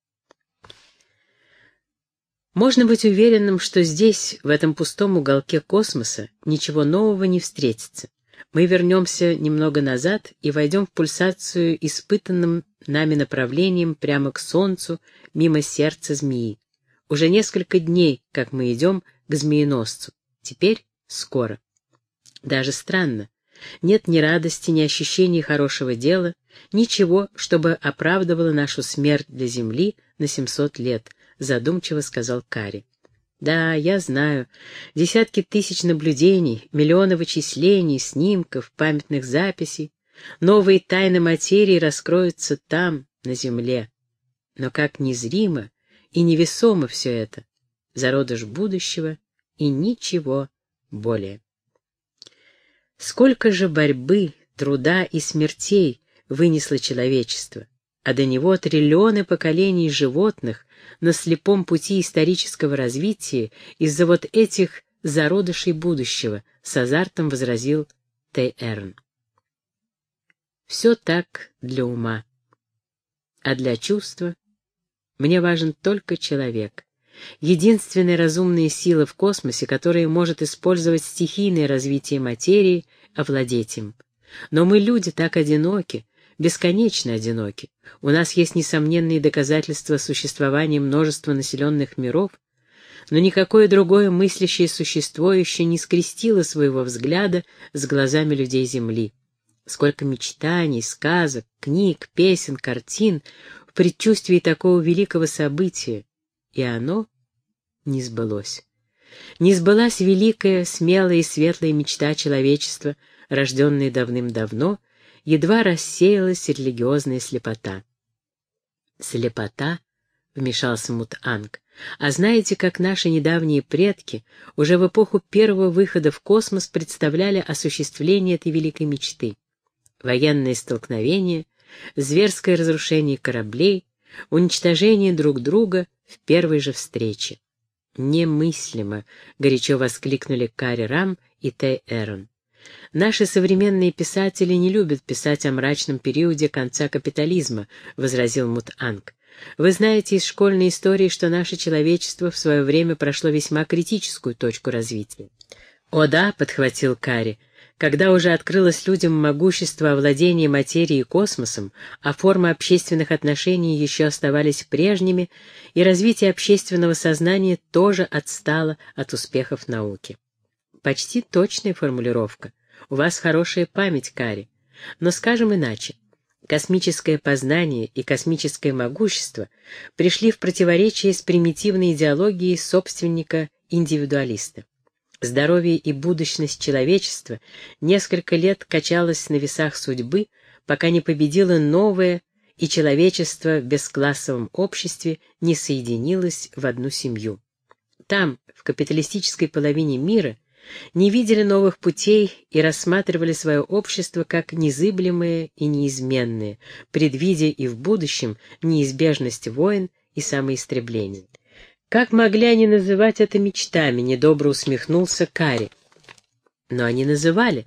Можно быть уверенным, что здесь, в этом пустом уголке космоса, ничего нового не встретится. Мы вернемся немного назад и войдем в пульсацию испытанным нами направлением прямо к Солнцу, мимо сердца змеи. Уже несколько дней, как мы идем к змееносцу. Теперь скоро. Даже странно. Нет ни радости, ни ощущения хорошего дела, ничего, чтобы оправдывало нашу смерть для Земли на семьсот лет, задумчиво сказал Карри. Да, я знаю. Десятки тысяч наблюдений, миллионы вычислений, снимков, памятных записей. Новые тайны материи раскроются там, на Земле. Но как незримо и невесомо все это. Зародыш будущего и ничего более. Сколько же борьбы, труда и смертей вынесло человечество, а до него триллионы поколений животных на слепом пути исторического развития из-за вот этих зародышей будущего, с азартом возразил Т. Эрн. Все так для ума, а для чувства мне важен только человек. Единственная разумная сила в космосе, которая может использовать стихийное развитие материи, овладеть им. Но мы, люди, так одиноки, бесконечно одиноки. У нас есть несомненные доказательства существования множества населенных миров, но никакое другое мыслящее существо еще не скрестило своего взгляда с глазами людей Земли. Сколько мечтаний, сказок, книг, песен, картин в предчувствии такого великого события, и оно не сбылось. Не сбылась великая, смелая и светлая мечта человечества, рожденная давным-давно едва рассеялась религиозная слепота. «Слепота?» — вмешался Мут-Анг. «А знаете, как наши недавние предки уже в эпоху первого выхода в космос представляли осуществление этой великой мечты? Военные столкновения, зверское разрушение кораблей, уничтожение друг друга в первой же встрече». «Немыслимо!» — горячо воскликнули Кари Рам и Тэй Эрон. «Наши современные писатели не любят писать о мрачном периоде конца капитализма», — возразил Мут-Анг. «Вы знаете из школьной истории, что наше человечество в свое время прошло весьма критическую точку развития». «О да», — подхватил Кари, — «когда уже открылось людям могущество овладения материей и космосом, а формы общественных отношений еще оставались прежними, и развитие общественного сознания тоже отстало от успехов науки». «Почти точная формулировка. У вас хорошая память, Кари. Но скажем иначе. Космическое познание и космическое могущество пришли в противоречие с примитивной идеологией собственника-индивидуалиста. Здоровье и будущность человечества несколько лет качалось на весах судьбы, пока не победило новое, и человечество в бесклассовом обществе не соединилось в одну семью. Там, в капиталистической половине мира, не видели новых путей и рассматривали свое общество как незыблемое и неизменное, предвидя и в будущем неизбежность войн и самоистребления. «Как могли они называть это мечтами?» — недобро усмехнулся Кари. «Но они называли.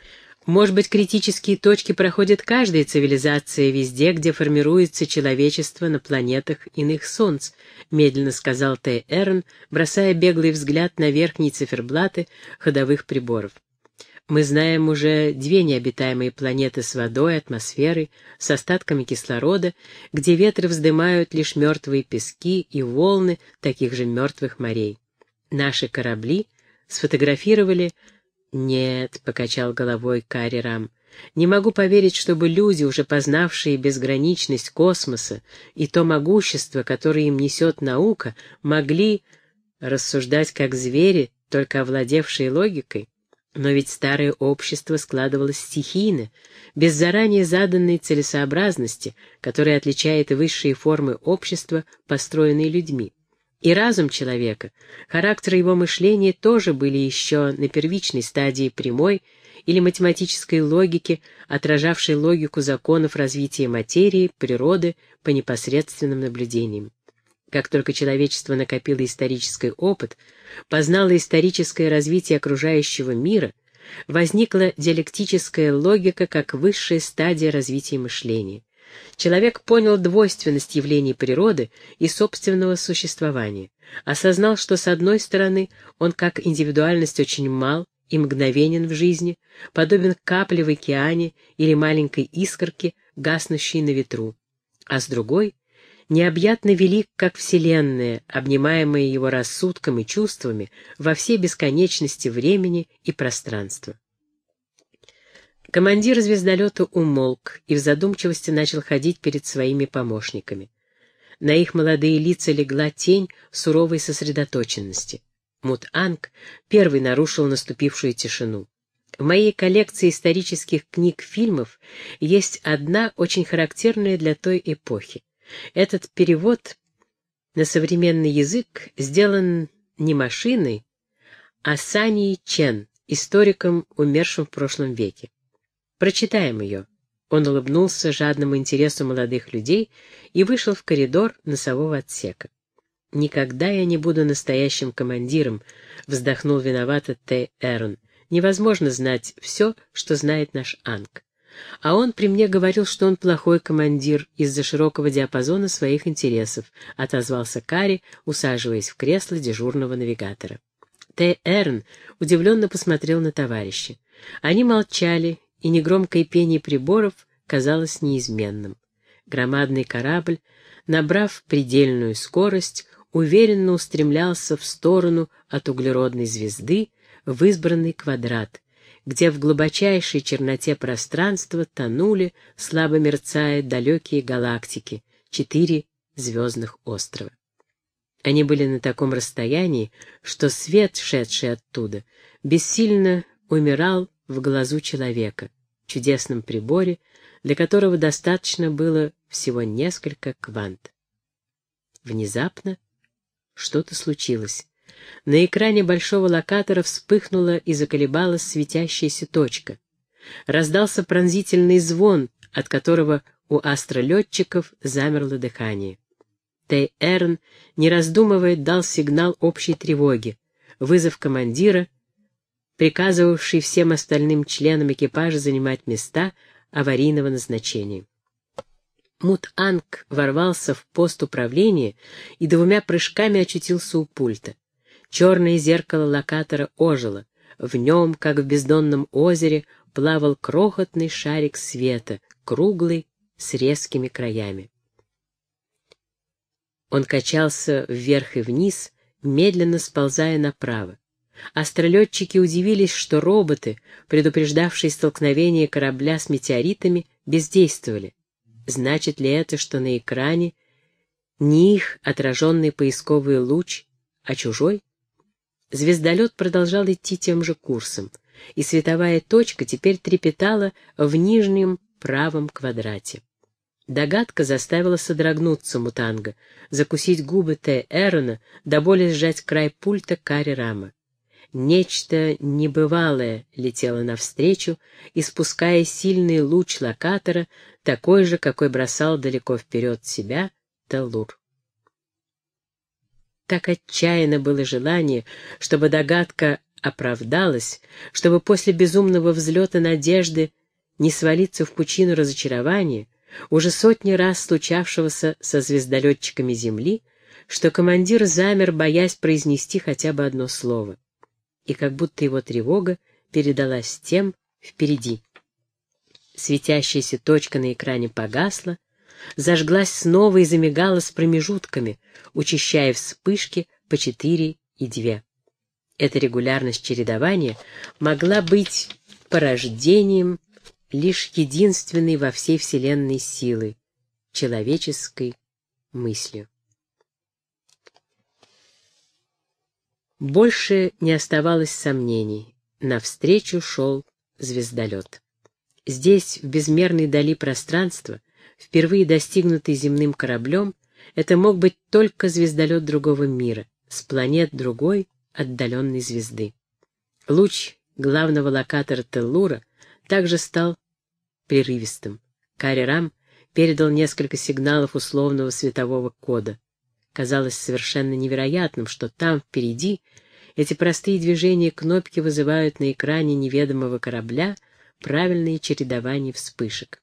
Может быть, критические точки проходит каждая цивилизация везде, где формируется человечество на планетах иных солнц», — медленно сказал Тэй Эрон, бросая беглый взгляд на верхние циферблаты ходовых приборов. «Мы знаем уже две необитаемые планеты с водой, атмосферой, с остатками кислорода, где ветры вздымают лишь мертвые пески и волны таких же мертвых морей. Наши корабли сфотографировали...» «Нет», — покачал головой Кари Рам, — «не могу поверить, чтобы люди, уже познавшие безграничность космоса и то могущество, которое им несет наука, могли рассуждать как звери, только овладевшие логикой. Но ведь старое общество складывалось стихийно, без заранее заданной целесообразности, которая отличает высшие формы общества, построенные людьми. И разум человека, характер его мышления тоже были еще на первичной стадии прямой или математической логики, отражавшей логику законов развития материи, природы по непосредственным наблюдениям. Как только человечество накопило исторический опыт, познало историческое развитие окружающего мира, возникла диалектическая логика как высшая стадия развития мышления. Человек понял двойственность явлений природы и собственного существования, осознал, что с одной стороны он как индивидуальность очень мал и мгновенен в жизни, подобен капле в океане или маленькой искорке, гаснущей на ветру, а с другой — необъятно велик, как Вселенная, обнимаемая его рассудком и чувствами во всей бесконечности времени и пространства. Командир звездолета умолк и в задумчивости начал ходить перед своими помощниками. На их молодые лица легла тень суровой сосредоточенности. Мут-Анг первый нарушил наступившую тишину. В моей коллекции исторических книг-фильмов есть одна, очень характерная для той эпохи. Этот перевод на современный язык сделан не машиной, а Саньей Чен, историком, умершим в прошлом веке. Прочитаем ее». Он улыбнулся жадному интересу молодых людей и вышел в коридор носового отсека. «Никогда я не буду настоящим командиром», — вздохнул виновато Тэй Эрон. «Невозможно знать все, что знает наш Анг. А он при мне говорил, что он плохой командир из-за широкого диапазона своих интересов», — отозвался Кари, усаживаясь в кресло дежурного навигатора. Тэй Эрон удивленно посмотрел на товарища. Они молчали, и негромкое пение приборов казалось неизменным. Громадный корабль, набрав предельную скорость, уверенно устремлялся в сторону от углеродной звезды в избранный квадрат, где в глубочайшей черноте пространства тонули, слабо мерцая, далекие галактики, четыре звездных острова. Они были на таком расстоянии, что свет, шедший оттуда, бессильно умирал в глазу человека, чудесном приборе, для которого достаточно было всего несколько квант. Внезапно что-то случилось. На экране большого локатора вспыхнула и заколебалась светящаяся точка. Раздался пронзительный звон, от которого у астролетчиков замерло дыхание. Тэй Эрн, не раздумывая, дал сигнал общей тревоги, вызов командира, приказывавший всем остальным членам экипажа занимать места аварийного назначения. Мут-Анг ворвался в пост управления и двумя прыжками очутился у пульта. Черное зеркало локатора ожило. В нем, как в бездонном озере, плавал крохотный шарик света, круглый, с резкими краями. Он качался вверх и вниз, медленно сползая направо. Астролетчики удивились, что роботы, предупреждавшие столкновение корабля с метеоритами, бездействовали. Значит ли это, что на экране не их отраженный поисковый луч, а чужой? Звездолет продолжал идти тем же курсом, и световая точка теперь трепетала в нижнем правом квадрате. Догадка заставила содрогнуться Мутанга, закусить губы Тэй Эрона, до боли сжать край пульта Кари Рама. Нечто небывалое летело навстречу, испуская сильный луч локатора, такой же, какой бросал далеко вперед себя Теллур. Так отчаянно было желание, чтобы догадка оправдалась, чтобы после безумного взлета надежды не свалиться в пучину разочарования, уже сотни раз случавшегося со звездолетчиками Земли, что командир замер, боясь произнести хотя бы одно слово. И как будто его тревога передалась тем впереди. Светящаяся точка на экране погасла, зажглась снова и замигала с промежутками, учащая вспышки по четыре и две. Эта регулярность чередования могла быть порождением лишь единственной во всей Вселенной силы — человеческой мыслью. Больше не оставалось сомнений. Навстречу шел звездолет. Здесь, в безмерной дали пространства, впервые достигнутый земным кораблем, это мог быть только звездолет другого мира, с планет другой отдаленной звезды. Луч главного локатора Теллура также стал прерывистым. Кари Рам передал несколько сигналов условного светового кода. Казалось совершенно невероятным, что там, впереди, эти простые движения кнопки вызывают на экране неведомого корабля правильные чередования вспышек.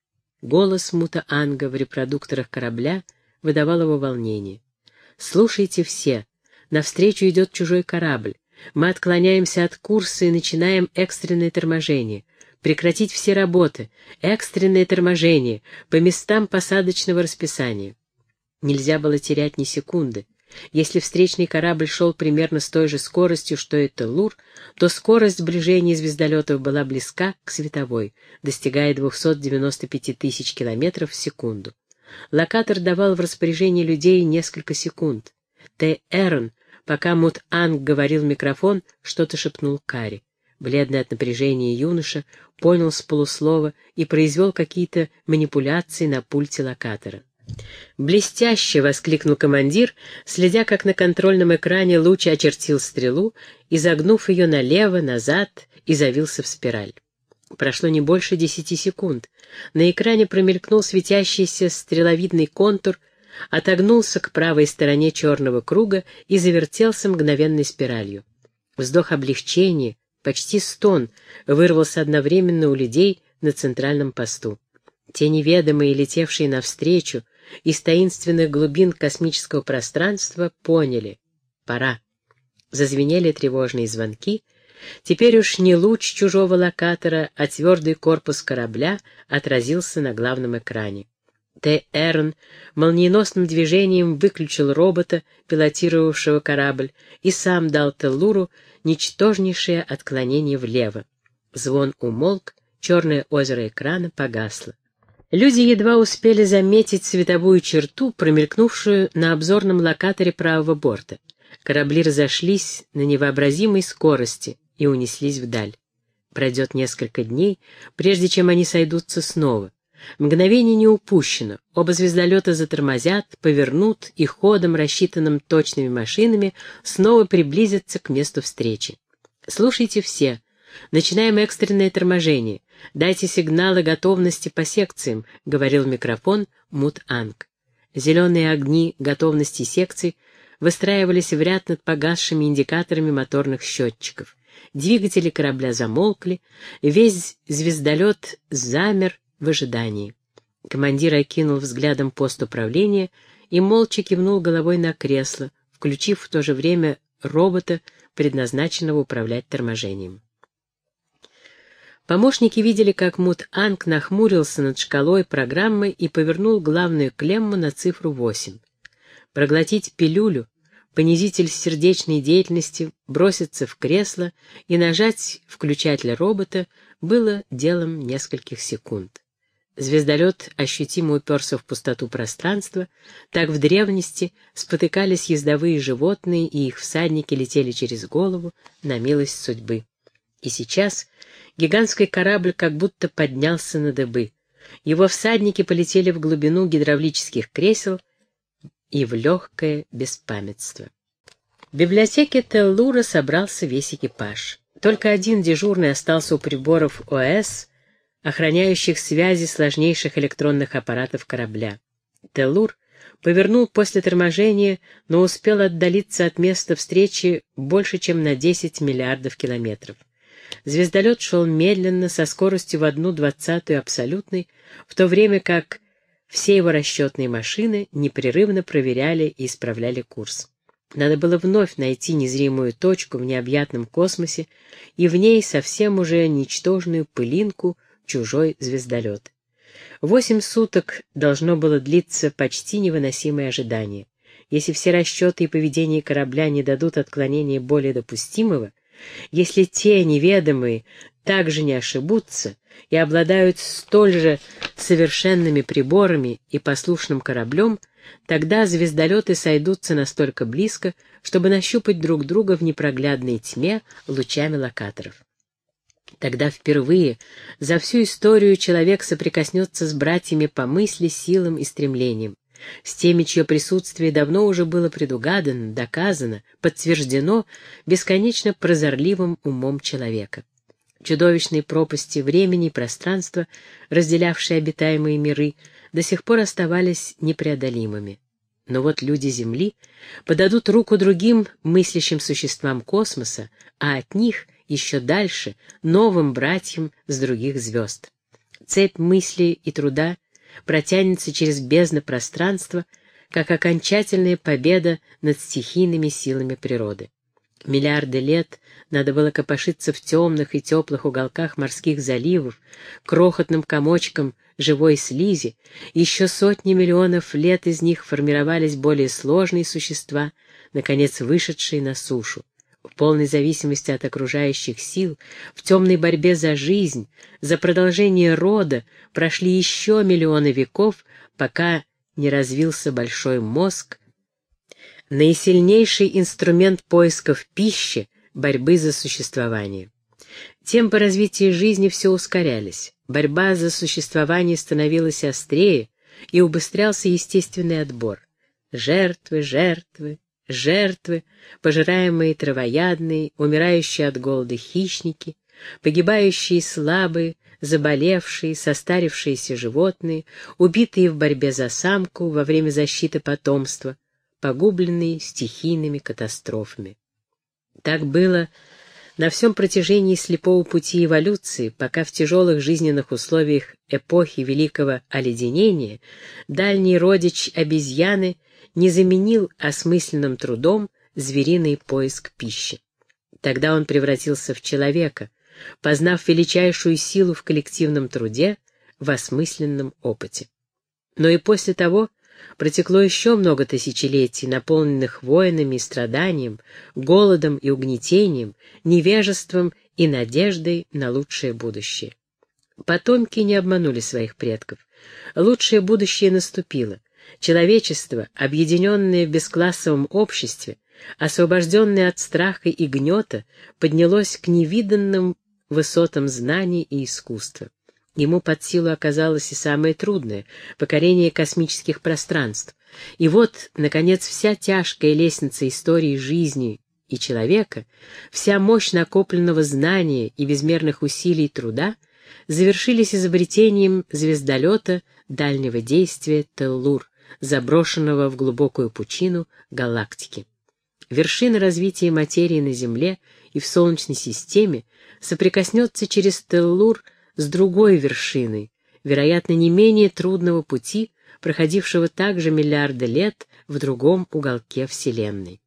Голос Мута-Анга в репродукторах корабля выдавал его волнение. «Слушайте все, навстречу идет чужой корабль. Мы отклоняемся от курса и начинаем экстренное торможение. Прекратить все работы, экстренное торможение по местам посадочного расписания». Нельзя было терять ни секунды. Если встречный корабль шел примерно с той же скоростью, что и Теллур, то скорость сближения звездолетов была близка к световой, достигая двухсот девяноста пяти тысяч километров в секунду. Локатор давал в распоряжение людей несколько секунд. Тэй Эрон, пока Мут-Анг говорил в микрофон, что-то шепнул Кари. Бледный от напряжения юноша понял с полуслова и произвел какие-то манипуляции на пульте локатора. «Блестяще!» — воскликнул командир, следя, как на контрольном экране луч очертил стрелу, изогнув ее налево, назад и завился в спираль. Прошло не больше десяти секунд. На экране промелькнул светящийся стреловидный контур, отогнулся к правой стороне черного круга и завертелся мгновенной спиралью. Вздох облегчения, почти стон, вырвался одновременно у людей на центральном посту. Те неведомые, летевшие навстречу, из таинственных глубин космического пространства поняли — пора. Зазвенели тревожные звонки. Теперь уж не луч чужого локатора, а твердый корпус корабля отразился на главном экране. Тэй Эрон молниеносным движением выключил робота, пилотировавшего корабль, и сам дал Теллуру ничтожнейшее отклонение влево. Звон умолк, черное озеро экрана погасло. Люди едва успели заметить световую черту, промелькнувшую на обзорном локаторе правого борта. Корабли разошлись на невообразимой скорости и унеслись вдаль. Пройдет несколько дней, прежде чем они сойдутся снова. Мгновение не упущено, оба звездолета затормозят, повернут и ходом, рассчитанным точными машинами, снова приблизятся к месту встречи. «Слушайте все. Начинаем экстренное торможение. Дайте сигналы готовности по секциям», — говорил в микрофон Мут-Анг. Зеленые огни готовности секций выстраивались в ряд над погасшими индикаторами моторных счетчиков. Двигатели корабля замолкли, весь звездолет замер в ожидании. Командир окинул взглядом пост управления и молча кивнул головой на кресло, включив в то же время робота, предназначенного управлять торможением. Помощники видели, как Мут-Анг нахмурился над шкалой программы и повернул главную клемму на цифру восемь. Проглотить пилюлю, понизитель сердечной деятельности, броситься в кресло и нажать включатель робота было делом нескольких секунд. Звездолет ощутимо уперся в пустоту пространства, так в древности спотыкались ездовые животные, и их всадники летели через голову на милость судьбы. И сейчас гигантский корабль как будто поднялся на дыбы. Его всадники полетели в глубину гидравлических кресел и в легкое беспамятство. В библиотеке Теллура собрался весь экипаж. Только один дежурный остался у приборов ОС, охраняющих связи сложнейших электронных аппаратов корабля. Теллур повернул после торможения, но успел отдалиться от места встречи больше, чем на десять миллиардов километров. Звездолет шел медленно, со скоростью в одну двадцатую абсолютной, в то время как все его расчетные машины непрерывно проверяли и исправляли курс. Надо было вновь найти незримую точку в необъятном космосе и в ней совсем уже ничтожную пылинку чужой звездолет. Восемь суток должно было длиться почти невыносимое ожидание. Если все расчеты и поведение корабля не дадут отклонения более допустимого, если те неведомые также не ошибутся и обладают столь же совершенными приборами и послушным кораблем, тогда звездолеты сойдутся настолько близко, чтобы нащупать друг друга в непроглядной тьме лучами локаторов. Тогда впервые за всю историю человек соприкоснется с братьями по мысли, силам и стремлениям, с теми, чье присутствие давно уже было предугадано, доказано, подтверждено бесконечно прозорливым умом человека. Чудовищные пропасти времени и пространства, разделявшие обитаемые миры, до сих пор оставались непреодолимыми. Но вот люди Земли подадут руку другим мыслящим существам космоса, а от них еще дальше новым братьям с других звезд. Цепь мысли и труда протянется через бездны пространства, как окончательная победа над стихийными силами природы. Миллиарды лет надо было копошиться в темных и теплых уголках морских заливов, крохотным комочкам живой слизи, еще сотни миллионов лет из них формировались более сложные существа, наконец вышедшие на сушу. В полной зависимости от окружающих сил, в темной борьбе за жизнь, за продолжение рода прошли еще миллионы веков, пока не развился большой мозг, наисильнейший инструмент поисков пищи, борьбы за существование. Темпы развития жизни все ускорялись, борьба за существование становилась острее, и убыстрялся естественный отбор. Жертвы, жертвы, жертвы, пожираемые травоядные, умирающие от голода хищники, погибающие слабые, заболевшие, состарившиеся животные, убитые в борьбе за самку во время защиты потомства, погубленные стихийными катастрофами. Так было на всем протяжении слепого пути эволюции, пока в тяжелых жизненных условиях эпохи Великого Оледенения дальний родич обезьяны не заменил осмысленным трудом звериный поиск пищи. Тогда он превратился в человека, познав величайшую силу в коллективном труде, в осмысленном опыте. Но и после того протекло еще много тысячелетий, наполненных войнами и страданием, голодом и угнетением, невежеством и надеждой на лучшее будущее. Потомки не обманули своих предков. Лучшее будущее наступило. Человечество, объединенное в бесклассовом обществе, освобожденное от страха и гнета, поднялось к невиданным высотам знаний и искусства. Ему под силу оказалось и самое трудное — покорение космических пространств. И вот, наконец, вся тяжкая лестница истории жизни и человека, вся мощь накопленного знания и безмерных усилий труда завершились изобретением звездолета дальнего действия Теллур, заброшенного в глубокую пучину галактики. Вершина развития материи на Земле и в Солнечной системе соприкоснется через Теллур с другой вершиной, вероятно, не менее трудного пути, проходившего также миллиарды лет в другом уголке Вселенной.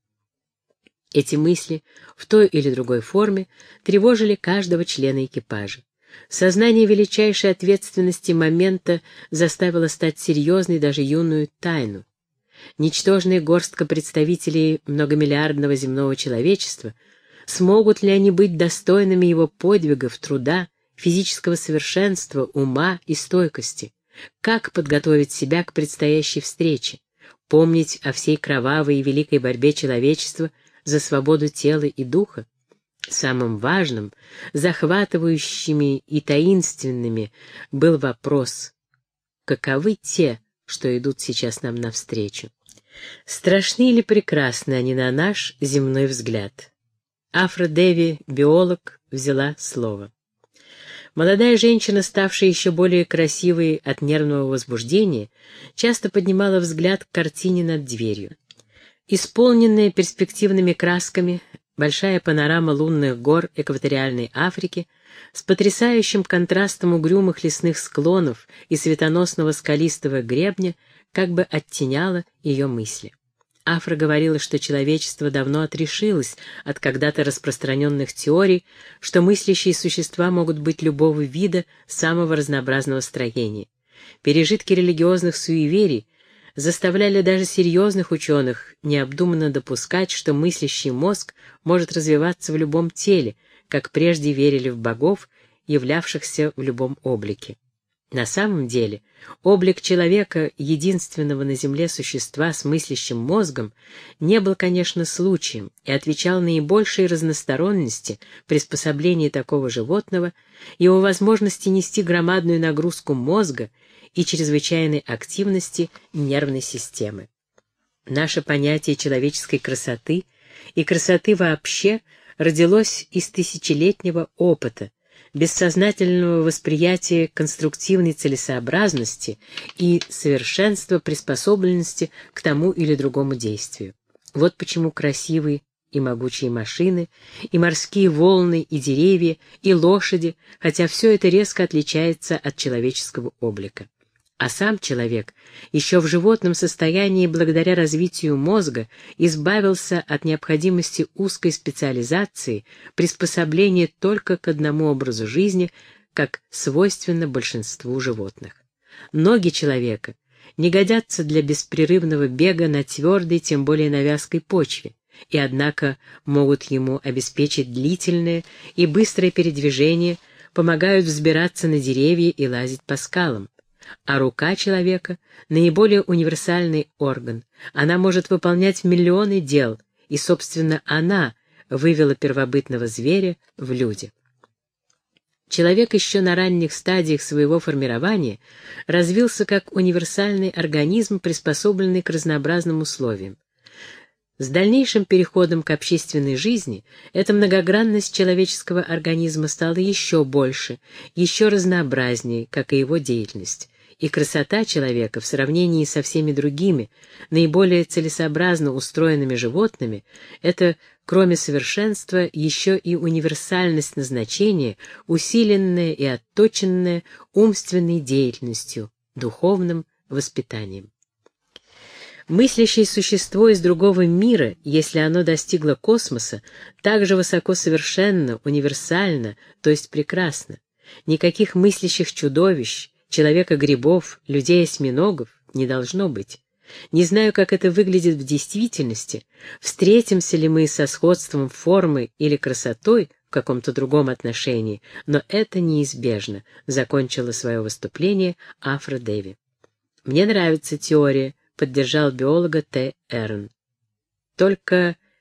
Эти мысли в той или другой форме тревожили каждого члена экипажа. Сознание величайшей ответственности момента заставило стать серьезной даже юную тайну. Ничтожная горстка представителей многомиллиардного земного человечества, смогут ли они быть достойными его подвигов, труда, физического совершенства, ума и стойкости? Как подготовить себя к предстоящей встрече? Помнить о всей кровавой и великой борьбе человечества за свободу тела и духа? Самым важным, захватывающими и таинственными был вопрос: каковы те, что идут сейчас нам навстречу? Страшны или прекрасны они на наш земной взгляд? Афра Деви, биолог, взяла слово. Молодая женщина, ставшая еще более красивой от нервного возбуждения, часто поднимала взгляд к картине над дверью. Исполненная перспективными красками, большая панорама лунных гор экваториальной Африки с потрясающим контрастом угрюмых лесных склонов и светоносного скалистого гребня как бы оттеняла ее мысли. Афра говорила, что человечество давно отрешилось от когда-то распространенных теорий, что мыслящие существа могут быть любого вида, самого разнообразного строения. Пережитки религиозных суеверий заставляли даже серьезных ученых необдуманно допускать, что мыслящий мозг может развиваться в любом теле, как прежде верили в богов, являвшихся в любом облике. На самом деле, облик человека, единственного на Земле существа с мыслящим мозгом, не был, конечно, случаем и отвечал наибольшей разносторонности приспособления такого животного, его возможности нести громадную нагрузку мозга и чрезвычайной активности нервной системы. Наше понятие человеческой красоты и красоты вообще родилось из тысячелетнего опыта, бессознательного восприятия конструктивной целесообразности и совершенства приспособленности к тому или другому действию. Вот почему красивые и могучие машины, и морские волны, и деревья, и лошади, хотя все это резко отличается от человеческого облика. А сам человек еще в животном состоянии благодаря развитию мозга избавился от необходимости узкой специализации, приспособления только к одному образу жизни, как свойственно большинству животных. Ноги человека не годятся для беспрерывного бега на твердой, тем более на вязкой почве, и однако могут ему обеспечить длительное и быстрое передвижение, помогают взбираться на деревья и лазить по скалам. А рука человека — наиболее универсальный орган. Она может выполнять миллионы дел, и, собственно, она вывела первобытного зверя в люди. Человек еще на ранних стадиях своего формирования развился как универсальный организм, приспособленный к разнообразным условиям. С дальнейшим переходом к общественной жизни эта многогранность человеческого организма стала еще больше, еще разнообразнее, как и его деятельность. И красота человека в сравнении со всеми другими, наиболее целесообразно устроенными животными, это, кроме совершенства, еще и универсальность назначения, усиленная и отточенная умственной деятельностью, духовным воспитанием. Мыслящее существо из другого мира, если оно достигло космоса, также высоко совершенно, универсально, то есть прекрасно. Никаких мыслящих чудовищ, человека-грибов, людей-осьминогов не должно быть. Не знаю, как это выглядит в действительности, встретимся ли мы со сходством формы или красотой в каком-то другом отношении, но это неизбежно, закончила свое выступление Афра Деви. Мне нравится теория, поддержал биолога Т. Эрн. Только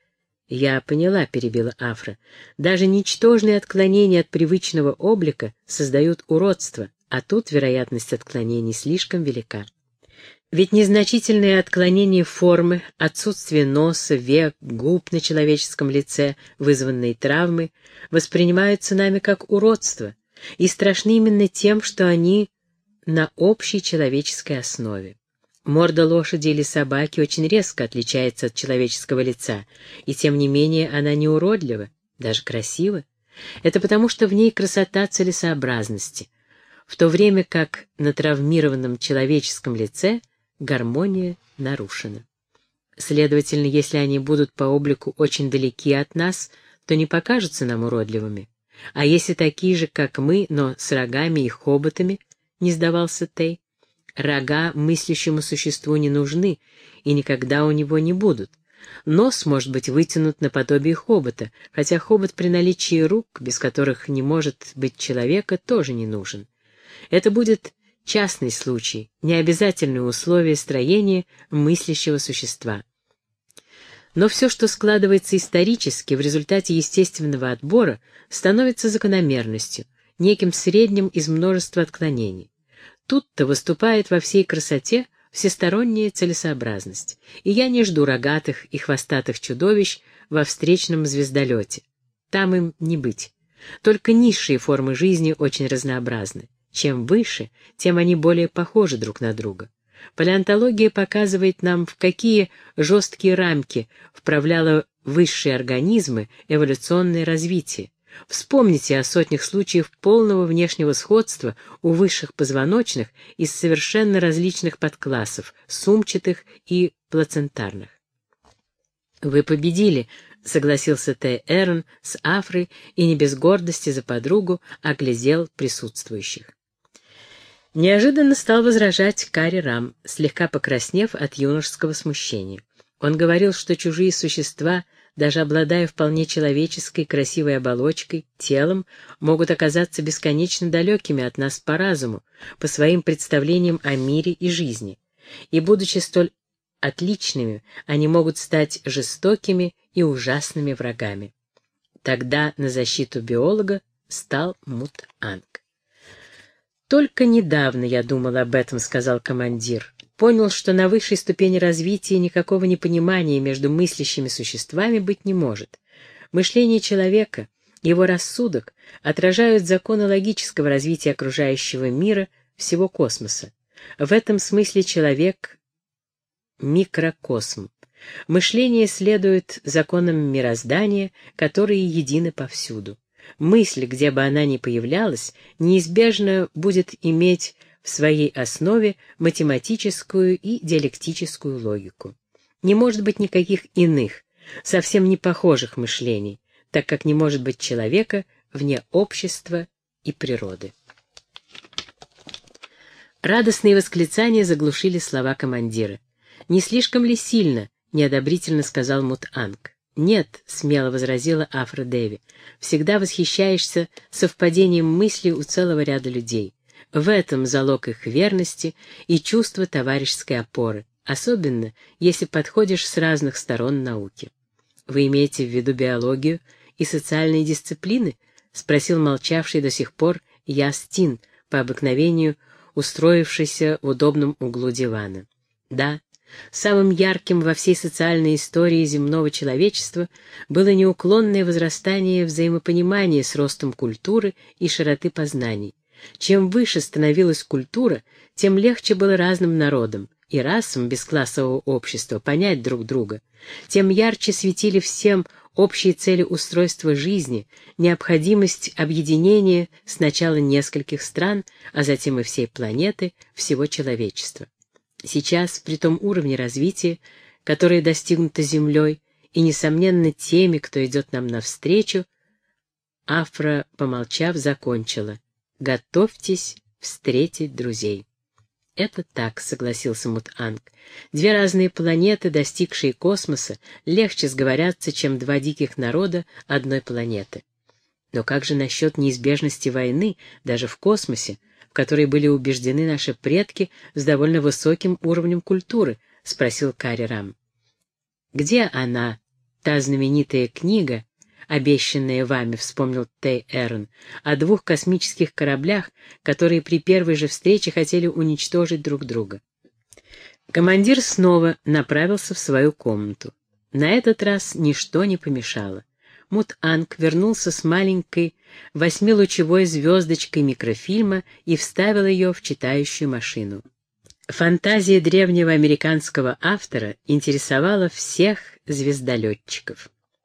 «Я поняла», — перебила Афра. «Даже ничтожные отклонения от привычного облика создают уродство, а тут вероятность отклонений слишком велика. Ведь незначительные отклонения формы, отсутствие носа, век, губ на человеческом лице, вызванные травмой, воспринимаются нами как уродство и страшны именно тем, что они на общей человеческой основе. Морда лошади или собаки очень резко отличается от человеческого лица, и тем не менее она не уродлива, даже красива. Это потому, что в ней красота целесообразности, в то время как на травмированном человеческом лице гармония нарушена. Следовательно, если они будут по облику очень далеки от нас, то не покажутся нам уродливыми. А если такие же, как мы, но с рогами и хоботами, не сдавался Тей, рога мыслящему существу не нужны и никогда у него не будут. Нос может быть вытянут наподобие хобота, хотя хобот при наличии рук, без которых не может быть человека, тоже не нужен. Это будет частный случай, необязательное условие строения мыслящего существа. Но все, что складывается исторически в результате естественного отбора, становится закономерностью, неким средним из множества отклонений. Тут-то выступает во всей красоте всесторонняя целесообразность, и я не жду рогатых и хвостатых чудовищ во встречном звездолете. Там им не быть. Только низшие формы жизни очень разнообразны. Чем выше, тем они более похожи друг на друга. Палеонтология показывает нам, в какие жесткие рамки вправляло высшие организмы эволюционное развитие. Вспомните о сотнях случаев полного внешнего сходства у высших позвоночных из совершенно различных подклассов, сумчатых и плацентарных. «Вы победили», — согласился Т. Эрн с Афрой и не без гордости за подругу оглядел присутствующих. Неожиданно стал возражать Кари Рам, слегка покраснев от юношеского смущения. Он говорил, что чужие существа, даже обладая вполне человеческой красивой оболочкой, телом, могут оказаться бесконечно далекими от нас по разуму, по своим представлениям о мире и жизни. И, будучи столь отличными, они могут стать жестокими и ужасными врагами. Тогда на защиту биолога стал Мут-Анг. «Только недавно я думал об этом», — сказал командир. «Понял, что на высшей ступени развития никакого непонимания между мыслящими существами быть не может. Мышление человека, его рассудок отражают законы логического развития окружающего мира, всего космоса. В этом смысле человек — микрокосм. Мышление следует законам мироздания, которые едины повсюду. Мысль, где бы она ни появлялась, неизбежно будет иметь в своей основе математическую и диалектическую логику. Не может быть никаких иных, совсем не похожих мышлений, так как не может быть человека вне общества и природы». Радостные восклицания заглушили слова командира. «Не слишком ли сильно?» — неодобрительно сказал Мут-Анг. «Нет», — смело возразила Афра Деви, — «всегда восхищаешься совпадением мыслей у целого ряда людей. В этом залог их верности и чувство товарищеской опоры, особенно если подходишь с разных сторон науки». «Вы имеете в виду биологию и социальные дисциплины?» — спросил молчавший до сих пор Ястин, по обыкновению устроившийся в удобном углу дивана. «Да». Самым ярким во всей социальной истории земного человечества было неуклонное возрастание взаимопонимания с ростом культуры и широты познаний. Чем выше становилась культура, тем легче было разным народам и расам бесклассового общества понять друг друга, тем ярче светили всем общие цели устройства жизни, необходимость объединения сначала нескольких стран, а затем и всей планеты, всего человечества. Сейчас, при том уровне развития, которое достигнуто Землей, и, несомненно, теми, кто идет нам навстречу, Афра, помолчав, закончила: «Готовьтесь встретить друзей». «Это так», — согласился Мут-Анг. «Две разные планеты, достигшие космоса, легче сговорятся, чем два диких народа одной планеты. Но как же насчет неизбежности войны, даже в космосе, в которой были убеждены наши предки с довольно высоким уровнем культуры?» — спросил Кари Рам. «Где она, Та знаменитая книга, обещанная вами, вспомнил Тэй Эрн, о двух космических кораблях, которые при первой же встрече хотели уничтожить друг друга. Командир снова направился в свою комнату. На этот раз ничто не помешало. Мут-Анг вернулся с маленькой восьмилучевой звездочкой микрофильма и вставил ее в читающую машину. Фантазия древнего американского автора интересовала всех звездолетчиков.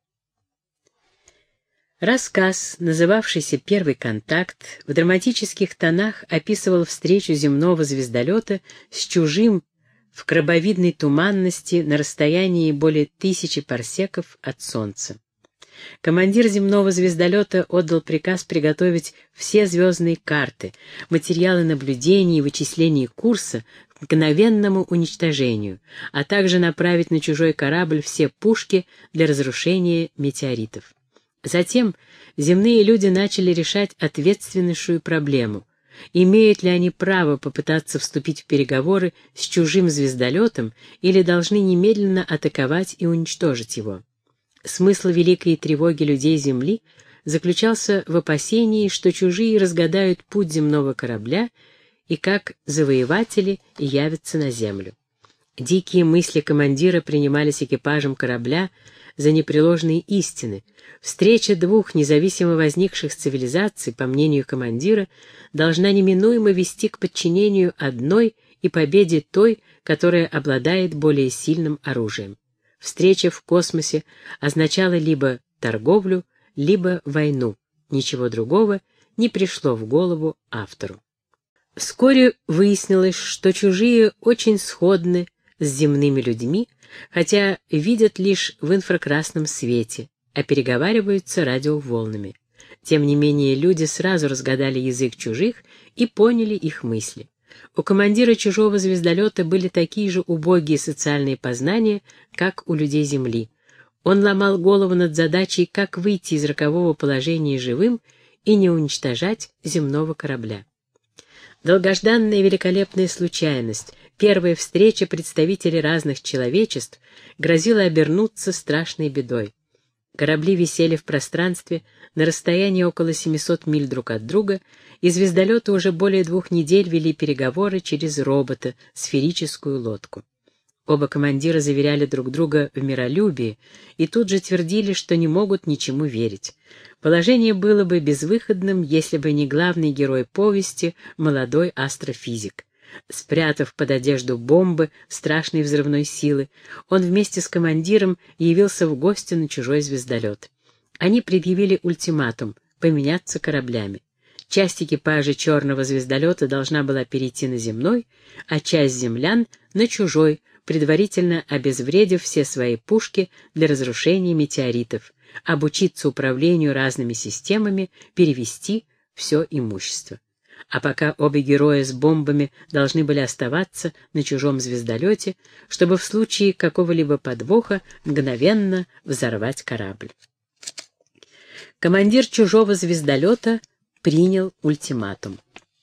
Рассказ, называвшийся «Первый контакт», в драматических тонах описывал встречу земного звездолета с чужим в крабовидной туманности на расстоянии более тысячи парсеков от Солнца. Командир земного звездолета отдал приказ приготовить все звездные карты, материалы наблюдений и вычислений курса к мгновенному уничтожению, а также направить на чужой корабль все пушки для разрушения метеоритов. Затем земные люди начали решать ответственнейшую проблему: имеют ли они право попытаться вступить в переговоры с чужим звездолетом или должны немедленно атаковать и уничтожить его. Смысл великой тревоги людей Земли заключался в опасении, что чужие разгадают путь земного корабля и как завоеватели явятся на Землю. Дикие мысли командира принимались экипажем корабля за непреложные истины. Встреча двух независимо возникших цивилизаций, по мнению командира, должна неминуемо вести к подчинению одной и победе той, которая обладает более сильным оружием. Встреча в космосе означала либо торговлю, либо войну. Ничего другого не пришло в голову автору. Вскоре выяснилось, что чужие очень сходны с земными людьми, хотя видят лишь в инфракрасном свете, а переговариваются радиоволнами. Тем не менее, люди сразу разгадали язык чужих и поняли их мысли. У командира чужого звездолета были такие же убогие социальные познания, как у людей Земли. Он ломал голову над задачей, как выйти из рокового положения живым и не уничтожать земного корабля. Долгожданная великолепная случайность, первая встреча представителей разных человечеств, грозила обернуться страшной бедой. Корабли висели в пространстве на расстоянии около семисот миль друг от друга, и звездолеты уже более двух недель вели переговоры через робота, сферическую лодку. Оба командира заверяли друг друга в миролюбии и тут же твердили, что не могут ничему верить. Положение было бы безвыходным, если бы не главный герой повести, молодой астрофизик. Спрятав под одежду бомбы страшной взрывной силы, он вместе с командиром явился в гости на чужой звездолет. Они предъявили ультиматум — поменяться кораблями. Часть экипажа черного звездолета должна была перейти на земной, а часть землян — на чужой, предварительно обезвредив все свои пушки для разрушения метеоритов, обучиться управлению разными системами, перевести все имущество. А пока оба героя с бомбами должны были оставаться на чужом звездолете, чтобы в случае какого-либо подвоха мгновенно взорвать корабль. Командир чужого звездолета принял ультиматум.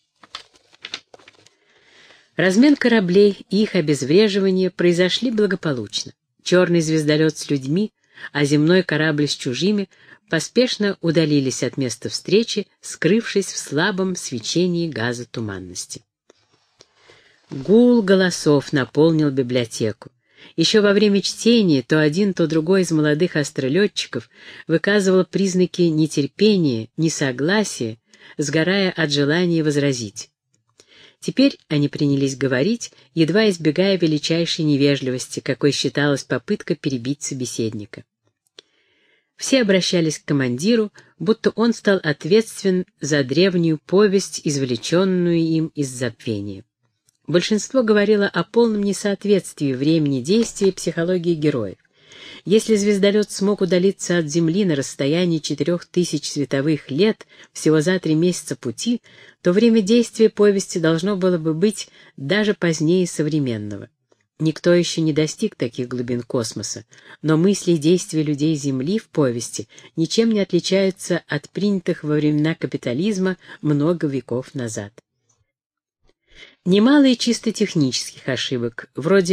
Размен кораблей и их обезвреживание произошли благополучно. Черный звездолет с людьми, а земной корабль с чужими поспешно удалились от места встречи, скрывшись в слабом свечении газа туманности. Гул голосов наполнил библиотеку. Еще во время чтения то один, то другой из молодых астролетчиков выказывал признаки нетерпения, несогласия, сгорая от желания возразить. Теперь они принялись говорить, едва избегая величайшей невежливости, какой считалась попытка перебить собеседника. Все обращались к командиру, будто он стал ответственен за древнюю повесть, извлеченную им из забвения. Большинство говорило о полном несоответствии времени действия и психологии героев. Если звездолет смог удалиться от Земли на расстоянии четырех тысяч световых лет всего за три месяца пути, то время действия повести должно было бы быть даже позднее современного. Никто еще не достиг таких глубин космоса, но мысли и действия людей Земли в повести ничем не отличаются от принятых во времена капитализма много веков назад. Немало и чисто технических ошибок, вроде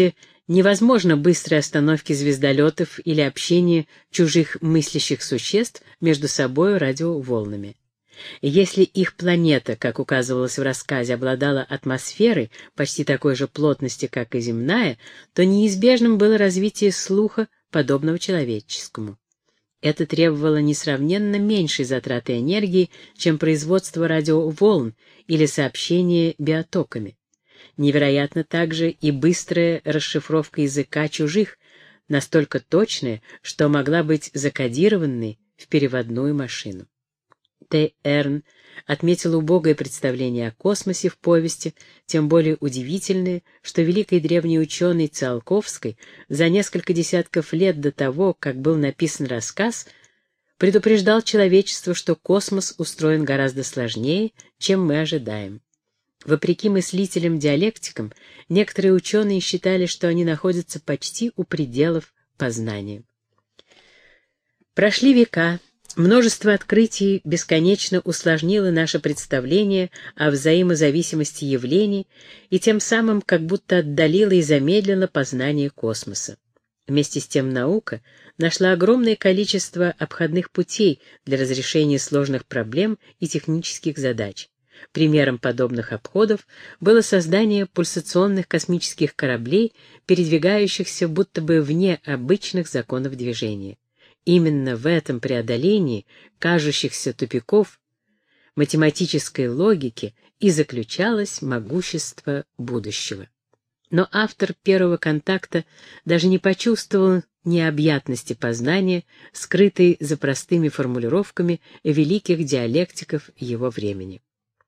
Невозможно быстрой остановки звездолетов или общения чужих мыслящих существ между собой радиоволнами. Если их планета, как указывалось в рассказе, обладала атмосферой почти такой же плотности, как и земная, то неизбежным было развитие слуха, подобного человеческому. Это требовало несравненно меньшей затраты энергии, чем производство радиоволн или сообщение биотоками. Невероятно также и быстрая расшифровка языка чужих, настолько точная, что могла быть закодированной в переводную машину. Т. Эрн отметил убогое представление о космосе в повести, тем более удивительное, что великий древний ученый Циолковский за несколько десятков лет до того, как был написан рассказ, предупреждал человечество, что космос устроен гораздо сложнее, чем мы ожидаем. Вопреки мыслителям-диалектикам, некоторые ученые считали, что они находятся почти у пределов познания. Прошли века. Множество открытий бесконечно усложнило наше представление о взаимозависимости явлений и тем самым как будто отдалило и замедлило познание космоса. Вместе с тем наука нашла огромное количество обходных путей для разрешения сложных проблем и технических задач. Примером подобных обходов было создание пульсационных космических кораблей, передвигающихся будто бы вне обычных законов движения. Именно в этом преодолении кажущихся тупиков математической логики и заключалось могущество будущего. Но автор «Первого контакта» даже не почувствовал необъятности познания, скрытой за простыми формулировками великих диалектиков его времени.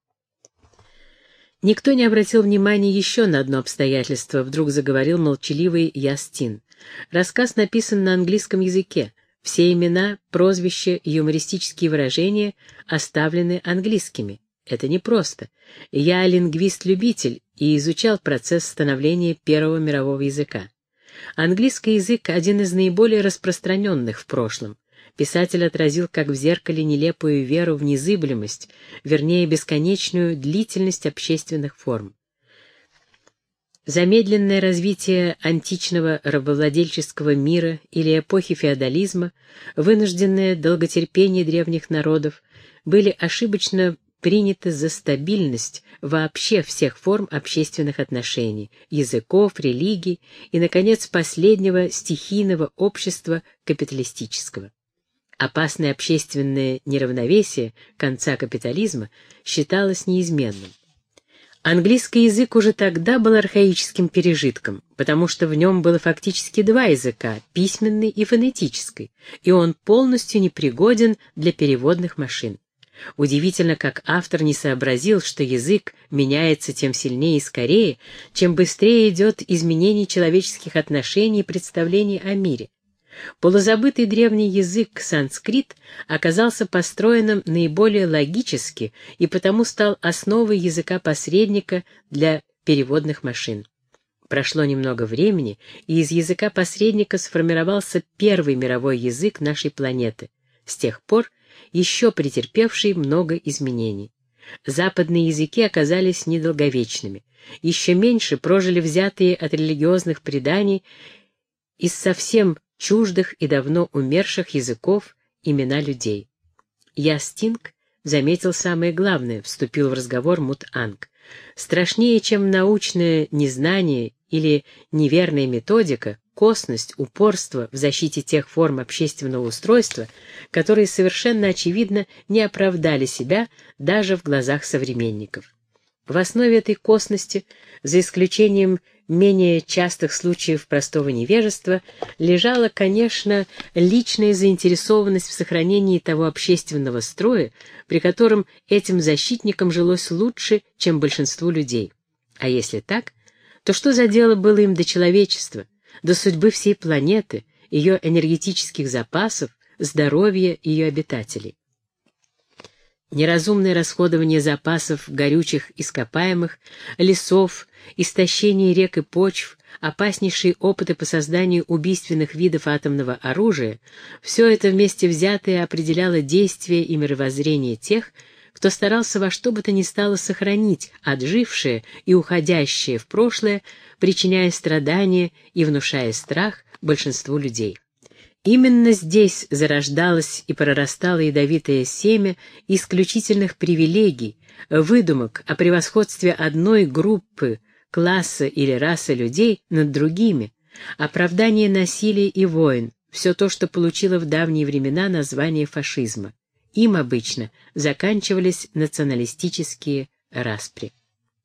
Никто не обратил внимания еще на одно обстоятельство, вдруг заговорил молчаливый Ястин. Рассказ написан на английском языке. Все имена, прозвища и юмористические выражения оставлены английскими. Это непросто. Я лингвист-любитель и изучал процесс становления первого мирового языка. Английский язык — один из наиболее распространенных в прошлом. Писатель отразил как в зеркале нелепую веру в незыблемость, вернее, бесконечную длительность общественных форм. Замедленное развитие античного рабовладельческого мира или эпохи феодализма, вынужденное долготерпение древних народов, были ошибочно приняты за стабильность вообще всех форм общественных отношений, языков, религий и, наконец, последнего стихийного общества капиталистического. Опасное общественное неравновесие конца капитализма считалось неизменным. Английский язык уже тогда был архаическим пережитком, потому что в нем было фактически два языка — письменный и фонетический, и он полностью непригоден для переводных машин. Удивительно, как автор не сообразил, что язык меняется тем сильнее и скорее, чем быстрее идет изменение человеческих отношений и представлений о мире. Полузабытый древний язык санскрит оказался построенным наиболее логически и потому стал основой языка-посредника для переводных машин. Прошло немного времени, и из языка-посредника сформировался первый мировой язык нашей планеты, с тех пор еще претерпевший много изменений. Западные языки оказались недолговечными, еще меньше прожили взятые от религиозных преданий из совсем чуждых и давно умерших языков имена людей. Ястинг заметил самое главное, вступил в разговор Мут-Анг. Страшнее, чем научное незнание или неверная методика, косность, упорство в защите тех форм общественного устройства, которые совершенно очевидно не оправдали себя даже в глазах современников. В основе этой косности, за исключением менее частых случаев простого невежества, лежала, конечно, личная заинтересованность в сохранении того общественного строя, при котором этим защитникам жилось лучше, чем большинству людей. А если так, то что за дело было им до человечества, до судьбы всей планеты, ее энергетических запасов, здоровья ее обитателей? Неразумное расходование запасов горючих ископаемых, лесов, истощение рек и почв, опаснейшие опыты по созданию убийственных видов атомного оружия — все это вместе взятое определяло действия и мировоззрение тех, кто старался во что бы то ни стало сохранить отжившее и уходящее в прошлое, причиняя страдания и внушая страх большинству людей. Именно здесь зарождалось и прорастало ядовитое семя исключительных привилегий, выдумок о превосходстве одной группы, класса или расы людей над другими, оправдание насилия и войн, все то, что получило в давние времена название фашизма. Им обычно заканчивались националистические распри.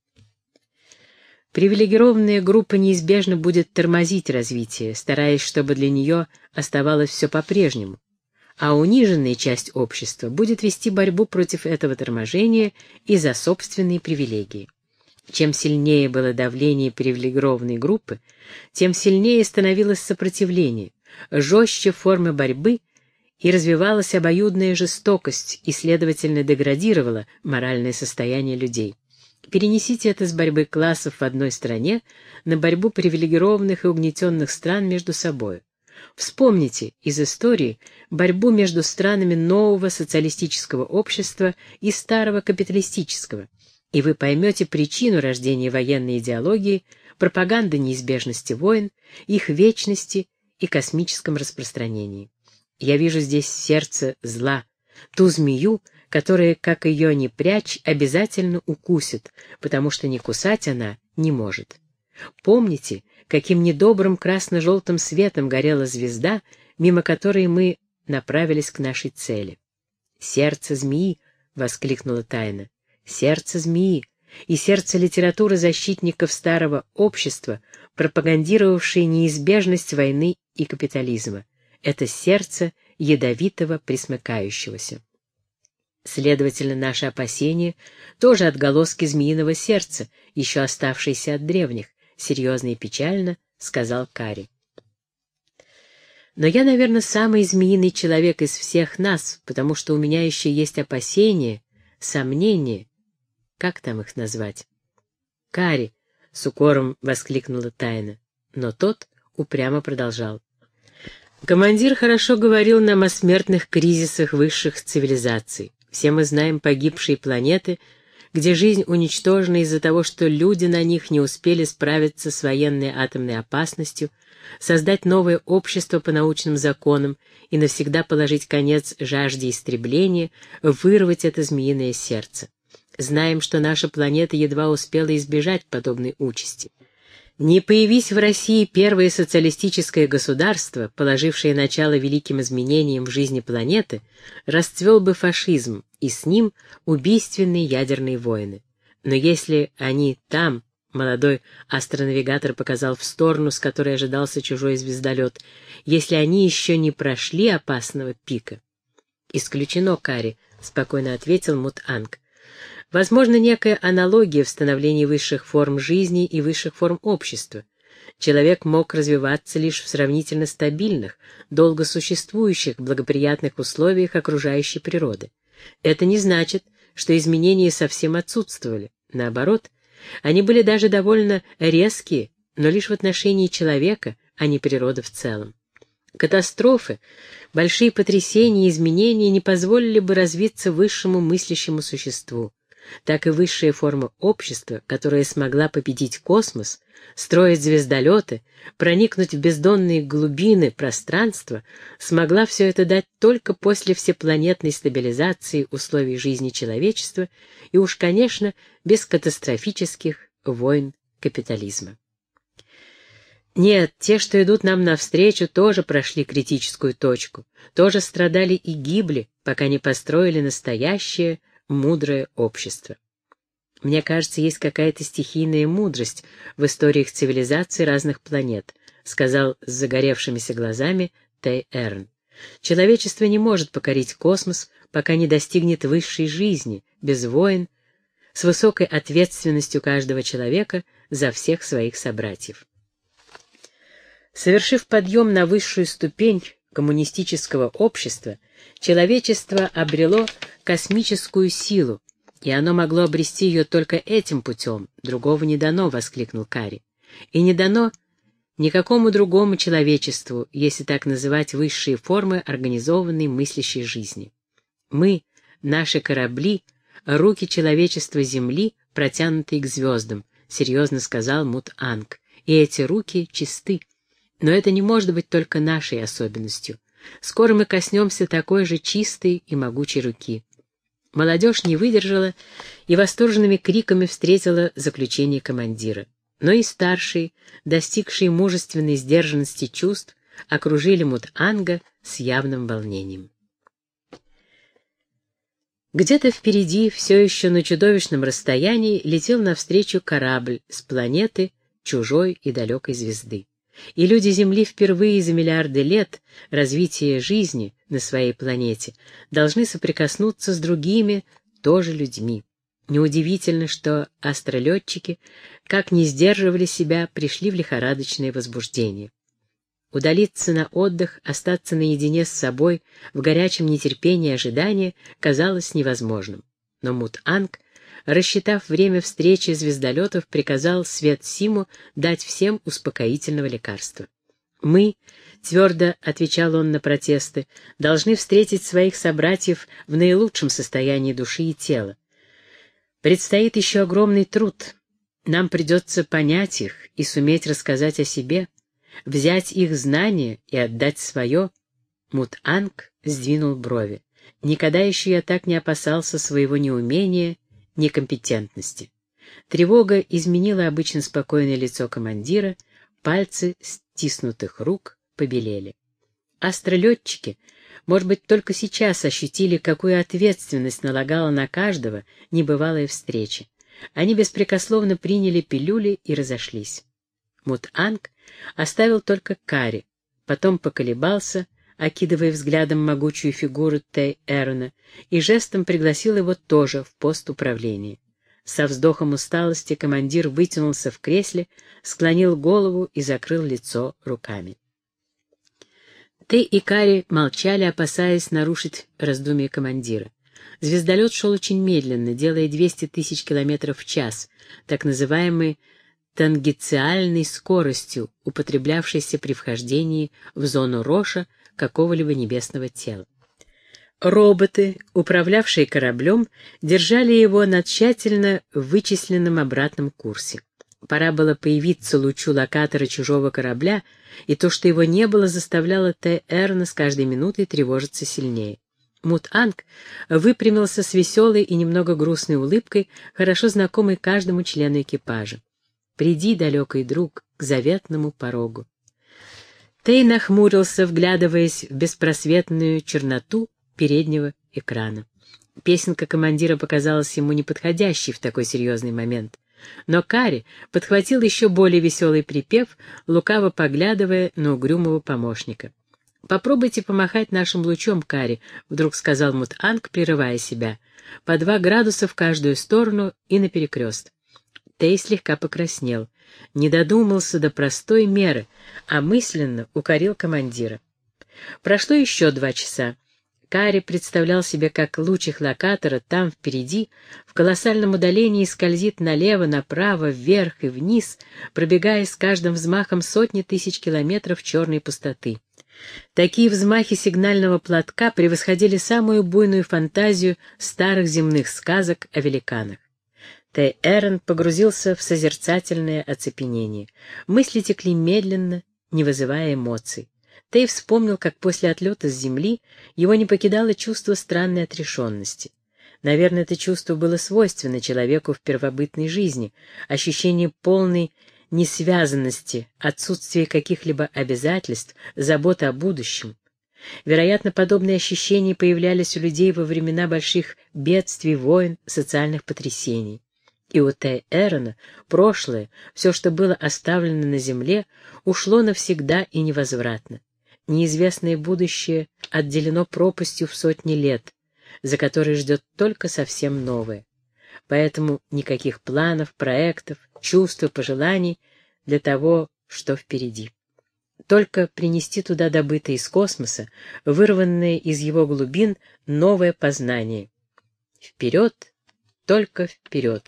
Привилегированная группа неизбежно будет тормозить развитие, стараясь, чтобы для нее оставалось все по-прежнему, а униженная часть общества будет вести борьбу против этого торможения и за собственные привилегии. Чем сильнее было давление привилегированной группы, тем сильнее становилось сопротивление, жестче формы борьбы, и развивалась обоюдная жестокость и, следовательно, деградировала моральное состояние людей. Перенесите это с борьбы классов в одной стране на борьбу привилегированных и угнетенных стран между собой. Вспомните из истории борьбу между странами нового социалистического общества и старого капиталистического, и вы поймете причину рождения военной идеологии, пропаганды неизбежности войн, их вечности и космическом распространении. Я вижу здесь сердце зла, ту змею, которая, как ее ни прячь, обязательно укусит, потому что не кусать она не может. Помните, каким недобрым красно-желтым светом горела звезда, мимо которой мы направились к нашей цели? «Сердце змеи!» — воскликнула Тайна. «Сердце змеи!» И сердце литературы защитников старого общества, пропагандировавшей неизбежность войны и капитализма. Это сердце ядовитого пресмыкающегося. Следовательно, наши опасения тоже отголоски змеиного сердца, еще оставшиеся от древних, серьезно и печально сказал Карри. Но я, наверное, самый змеиный человек из всех нас, потому что у меня еще есть опасения, сомнения, как там их назвать? Карри, с укором воскликнула Тайна, но тот упрямо продолжал. Командир хорошо говорил нам о смертных кризисах высших цивилизаций. Все мы знаем погибшие планеты, где жизнь уничтожена из-за того, что люди на них не успели справиться с военной атомной опасностью, создать новое общество по научным законам и навсегда положить конец жажде истребления, вырвать это змеиное сердце. Знаем, что наша планета едва успела избежать подобной участи. Не появись в России первое социалистическое государство, положившее начало великим изменениям в жизни планеты, расцвел бы фашизм, и с ним убийственные ядерные войны. Но если они там, молодой астронавигатор показал в сторону, с которой ожидался чужой звездолет, если они еще не прошли опасного пика. «Исключено, Карри», — спокойно ответил Мут-Анг. Возможно, некая аналогия в становлении высших форм жизни и высших форм общества. Человек мог развиваться лишь в сравнительно стабильных, долго существующих, благоприятных условиях окружающей природы. Это не значит, что изменения совсем отсутствовали. Наоборот, они были даже довольно резкие, но лишь в отношении человека, а не природы в целом. Катастрофы, большие потрясения и изменения не позволили бы развиться высшему мыслящему существу. Так и высшая форма общества, которая смогла победить космос, строить звездолеты, проникнуть в бездонные глубины пространства, смогла все это дать только после всепланетной стабилизации условий жизни человечества и уж, конечно, без катастрофических войн капитализма. Нет, те, что идут нам навстречу, тоже прошли критическую точку, тоже страдали и гибли, пока не построили настоящее мудрое общество. Мне кажется, есть какая-то стихийная мудрость в историях цивилизаций разных планет, сказал с загоревшимися глазами Тэй Эрн. Человечество не может покорить космос, пока не достигнет высшей жизни, без войн, с высокой ответственностью каждого человека за всех своих собратьев. Совершив подъем на высшую ступень коммунистического общества, человечество обрело космическую силу, и оно могло обрести ее только этим путем, другого не дано, — воскликнул Карри. И не дано никакому другому человечеству, если так называть высшие формы организованной мыслящей жизни. Мы, наши корабли, руки человечества Земли, протянутые к звездам, — серьезно сказал Мут-Анг, — и эти руки чисты. Но это не может быть только нашей особенностью. Скоро мы коснемся такой же чистой и могучей руки. Молодежь не выдержала и восторженными криками встретила заключение командира. Но и старшие, достигшие мужественной сдержанности чувств, окружили Мут-Анга с явным волнением. Где-то впереди, все еще на чудовищном расстоянии, летел навстречу корабль с планеты чужой и далекой звезды. И люди Земли впервые за миллиарды лет развития жизни на своей планете должны соприкоснуться с другими тоже людьми. Неудивительно, что астролетчики, как ни сдерживали себя, пришли в лихорадочное возбуждение. Удалиться на отдых, остаться наедине с собой в горячем нетерпении ожидания казалось невозможным. Но Мут-Анг, рассчитав время встречи звездолетов, приказал Свет-Симу дать всем успокоительного лекарства. «Мы, — твердо отвечал он на протесты, — должны встретить своих собратьев в наилучшем состоянии души и тела. Предстоит еще огромный труд. Нам придется понять их и суметь рассказать о себе, взять их знания и отдать свое». Мут-Анг сдвинул брови. «Никогда еще я так не опасался своего неумения, некомпетентности». Тревога изменила обычно спокойное лицо командира, пальцы стиснутых рук побелели. Астролетчики, может быть, только сейчас ощутили, какую ответственность налагала на каждого небывалая встреча. Они беспрекословно приняли пилюли и разошлись. Мут-Анг оставил только Кари, потом поколебался, окидывая взглядом могучую фигуру Тей-Эрона, и жестом пригласил его тоже в пост управления. Со вздохом усталости командир вытянулся в кресле, склонил голову и закрыл лицо руками. Тей и Кари молчали, опасаясь нарушить раздумье командира. Звездолет шел очень медленно, делая двести тысяч километров в час, так называемой тангенциальной скоростью, употреблявшейся при вхождении в зону роша какого-либо небесного тела. Роботы, управлявшие кораблем, держали его на тщательно вычисленном обратном курсе. Пора было появиться лучу локатора чужого корабля, и то, что его не было, заставляло Тей-Эрона с каждой минутой тревожиться сильнее. Мут-Анг выпрямился с веселой и немного грустной улыбкой, хорошо знакомой каждому члену экипажа. «Приди, далекий друг, к заветному порогу». Тей нахмурился, вглядываясь в беспросветную черноту переднего экрана. Песенка командира показалась ему неподходящей в такой серьезный момент. Но Кари подхватил еще более веселый припев, лукаво поглядывая на угрюмого помощника. «Попробуйте помахать нашим лучом, Кари», — вдруг сказал Мут-Анг, прерывая себя, — «по два градуса в каждую сторону и наперекрест». Тей слегка покраснел, не додумался до простой меры, а мысленно укорил командира. Прошло еще два часа. Кари представлял себе, как луч их локатора там впереди, в колоссальном удалении скользит налево, направо, вверх и вниз, пробегая с каждым взмахом сотни тысяч километров черной пустоты. Такие взмахи сигнального платка превосходили самую буйную фантазию старых земных сказок о великанах. Тей-Эрон погрузился в созерцательное оцепенение. Мысли текли медленно, не вызывая эмоций. Тей вспомнил, как после отлета с Земли его не покидало чувство странной отрешенности. Наверное, это чувство было свойственно человеку в первобытной жизни, ощущение полной несвязанности, отсутствие каких-либо обязательств, забота о будущем. Вероятно, подобные ощущения появлялись у людей во времена больших бедствий, войн, социальных потрясений. И у Тей-Эрона прошлое, все, что было оставлено на земле, ушло навсегда и невозвратно. Неизвестное будущее отделено пропастью в сотни лет, за которой ждет только совсем новое. Поэтому никаких планов, проектов, чувств и пожеланий для того, что впереди. Только принести туда добытое из космоса, вырванное из его глубин, новое познание. Вперед, только вперед.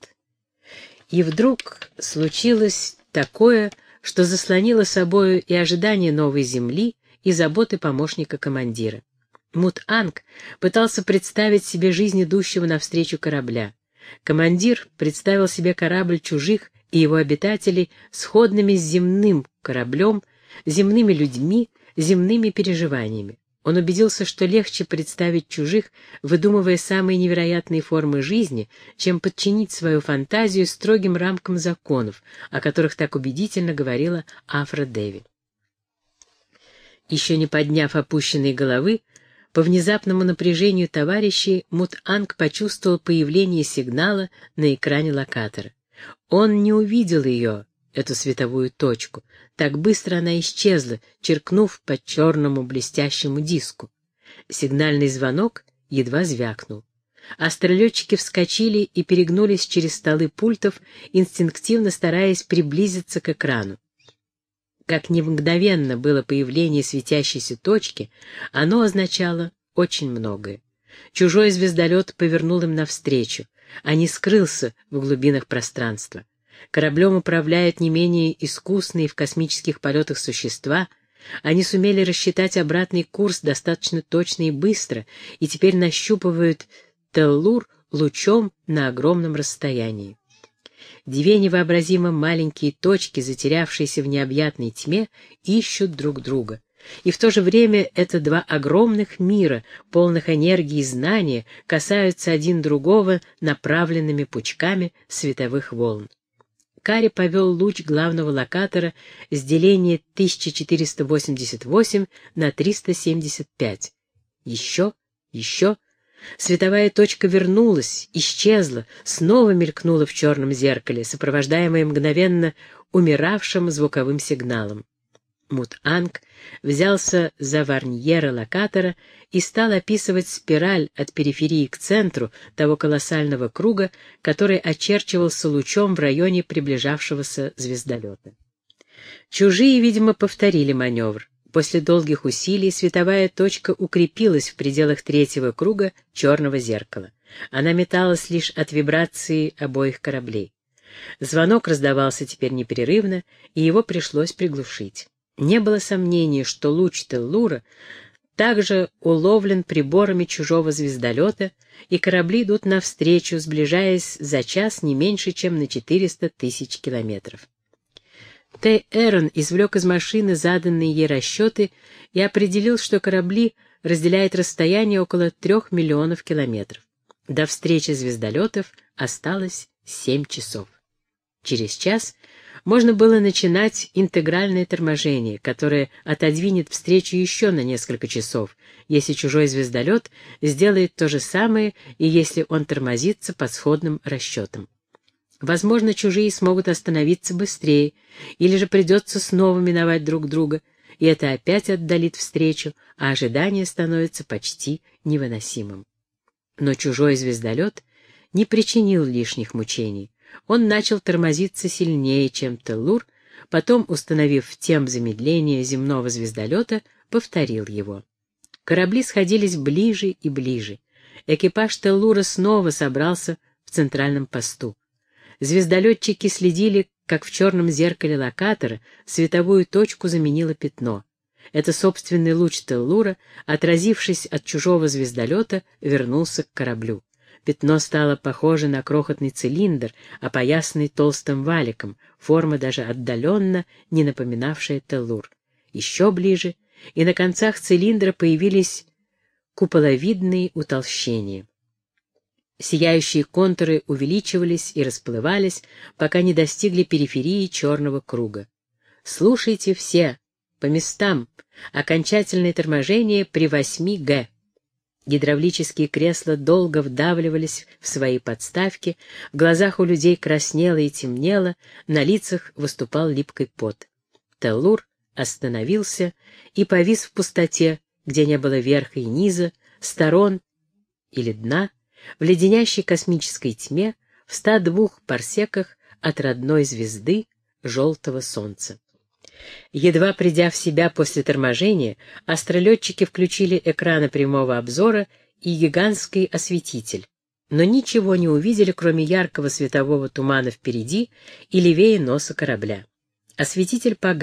И вдруг случилось такое, что заслонило собою и ожидание новой земли, и заботы помощника командира. Мут-Анг пытался представить себе жизнь идущего навстречу корабля. Командир представил себе корабль чужих и его обитателей сходными с земным кораблем, земными людьми, земными переживаниями. Он убедился, что легче представить чужих, выдумывая самые невероятные формы жизни, чем подчинить свою фантазию строгим рамкам законов, о которых так убедительно говорила Афра Деви. Еще не подняв опущенной головы, по внезапному напряжению товарищей Мут-Анг почувствовал появление сигнала на экране локатора. Он не увидел ее, эту световую точку. Так быстро она исчезла, черкнув по черному блестящему диску. Сигнальный звонок едва звякнул. Астролетчики вскочили и перегнулись через столы пультов, инстинктивно стараясь приблизиться к экрану. Как ни мгновенно было появление светящейся точки, оно означало очень многое. Чужой звездолет повернул им навстречу, а не скрылся в глубинах пространства. Кораблем управляют не менее искусные в космических полетах существа. Они сумели рассчитать обратный курс достаточно точно и быстро, и теперь нащупывают Теллур лучом на огромном расстоянии. Две невообразимо маленькие точки, затерявшиеся в необъятной тьме, ищут друг друга. И в то же время это два огромных мира, полных энергии и знания, касаются один другого направленными пучками световых волн. Карри повел луч главного локатора с деления тысяча четыреста восемьдесят восемь на триста семьдесят пять. Еще, еще. Световая точка вернулась, исчезла, снова мелькнула в черном зеркале, сопровождаемая мгновенно умиравшим звуковым сигналом. Мут-Анг взялся за варньеры локатора и стал описывать спираль от периферии к центру того колоссального круга, который очерчивался лучом в районе приближавшегося звездолета. Чужие, видимо, повторили маневр. После долгих усилий световая точка укрепилась в пределах третьего круга черного зеркала. Она металась лишь от вибрации обоих кораблей. Звонок раздавался теперь непрерывно, и его пришлось приглушить. Не было сомнений, что луч Теллура также уловлен приборами чужого звездолета, и корабли идут навстречу, сближаясь за час не меньше, чем на четыреста тысяч километров. Тэй Эрон извлек из машины заданные ей расчеты и определил, что корабли разделяют расстояние около трех миллионов километров. До встречи звездолетов осталось семь часов. Через час можно было начинать интегральное торможение, которое отодвинет встречу еще на несколько часов, если чужой звездолет сделает то же самое и если он тормозится по сходным расчетам. Возможно, чужие смогут остановиться быстрее, или же придется снова миновать друг друга, и это опять отдалит встречу, а ожидание становится почти невыносимым. Но чужой звездолет не причинил лишних мучений. Он начал тормозиться сильнее, чем Теллур, потом, установив темп замедления земного звездолета, повторил его. Корабли сходились ближе и ближе. Экипаж Теллура снова собрался в центральном посту. Звездолетчики следили, как в черном зеркале локатора световую точку заменило пятно. Это собственный луч Теллура, отразившись от чужого звездолета, вернулся к кораблю. Пятно стало похоже на крохотный цилиндр, опоясанный толстым валиком, форма даже отдаленно не напоминавшая Теллур. Еще ближе, и на концах цилиндра появились куполовидные утолщения. Сияющие контуры увеличивались и расплывались, пока не достигли периферии черного круга. Слушайте все, по местам, окончательное торможение при восьми гэ. Гидравлические кресла долго вдавливались в свои подставки, в глазах у людей краснело и темнело, на лицах выступал липкий пот. Теллур остановился и повис в пустоте, где не было верха и низа, сторон или дна, в леденящей космической тьме, в ста двух парсеках от родной звезды желтого солнца. Едва придя в себя после торможения, астролетчики включили экраны прямого обзора и гигантский осветитель, но ничего не увидели, кроме яркого светового тумана впереди и левее носа корабля. Осветитель погас,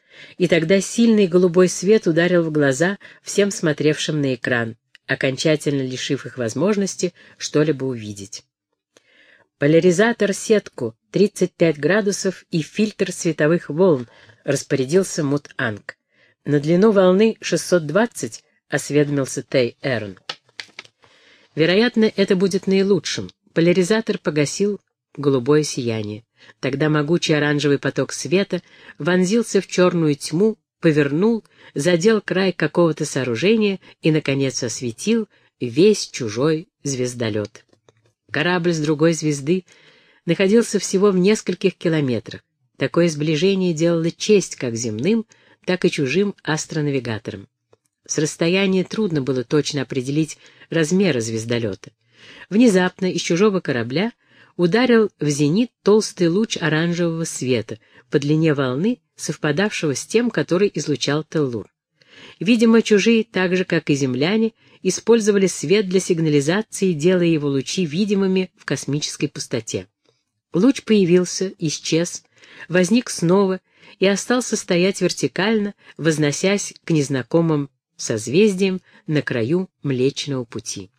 И тогда сильный голубой свет ударил в глаза всем смотревшим на экран, окончательно лишив их возможности что-либо увидеть. «Поляризатор сетку, тридцать пять градусов и фильтр световых волн», — распорядился Мут-Анг. «На длину волны шестьсот двадцать», — осведомился Тей-Эрн. «Вероятно, это будет наилучшим». Поляризатор погасил голубое сияние. Тогда могучий оранжевый поток света вонзился в черную тьму, повернул, задел край какого-то сооружения и, наконец, осветил весь чужой звездолет. Корабль с другой звезды находился всего в нескольких километрах. Такое сближение делало честь как земным, так и чужим астронавигаторам. С расстояния трудно было точно определить размеры звездолета. Внезапно из чужого корабля ударил в зенит толстый луч оранжевого света по длине волны, совпадавшего с тем, который излучал Теллур. Видимо, чужие, так же, как и земляне, использовали свет для сигнализации, делая его лучи видимыми в космической пустоте. Луч появился, исчез, возник снова и остался стоять вертикально, возносясь к незнакомым созвездиям на краю Млечного Пути.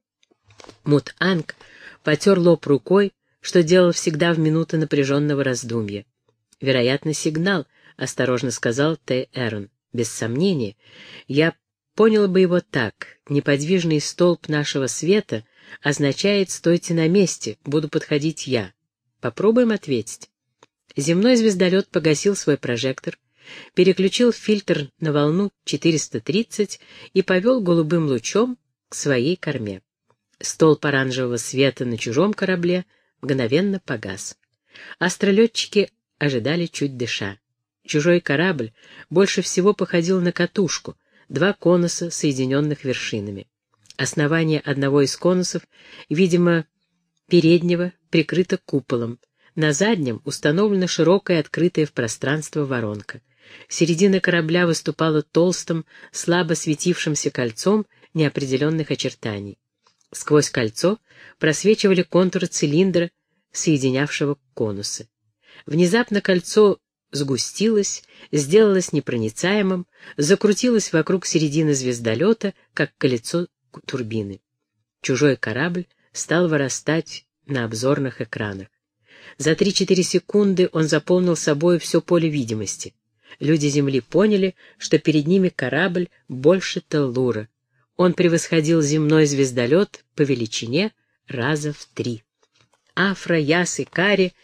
Мут-Анг потер лоб рукой, что делал всегда в минуты напряженного раздумья. «Вероятно, сигнал», — осторожно сказал Тей-Эрн. «Без сомнения, я понял бы его так. Неподвижный столб нашего света означает «стойте на месте, буду подходить я». Попробуем ответить». Земной звездолет погасил свой прожектор, переключил фильтр на волну четыреста тридцать и повел голубым лучом к своей корме. Столб оранжевого света на чужом корабле мгновенно погас. Астролетчики ожидали, чуть дыша. Чужой корабль больше всего походил на катушку, два конуса, соединенных вершинами. Основание одного из конусов, видимо, переднего, прикрыто куполом. На заднем установлена широкая открытая в пространство воронка. Середина корабля выступала толстым, слабо светившимся кольцом неопределенных очертаний. Сквозь кольцо просвечивали контуры цилиндра, соединявшего конусы. Внезапно кольцо сгустилось, сделалось непроницаемым, закрутилось вокруг середины звездолета, как колесо турбины. Чужой корабль стал вырастать на обзорных экранах. За три-четыре секунды он заполнил собой все поле видимости. Люди Земли поняли, что перед ними корабль больше Теллура. Он превосходил земной звездолет по величине раза в три. Афра, Яс и Кари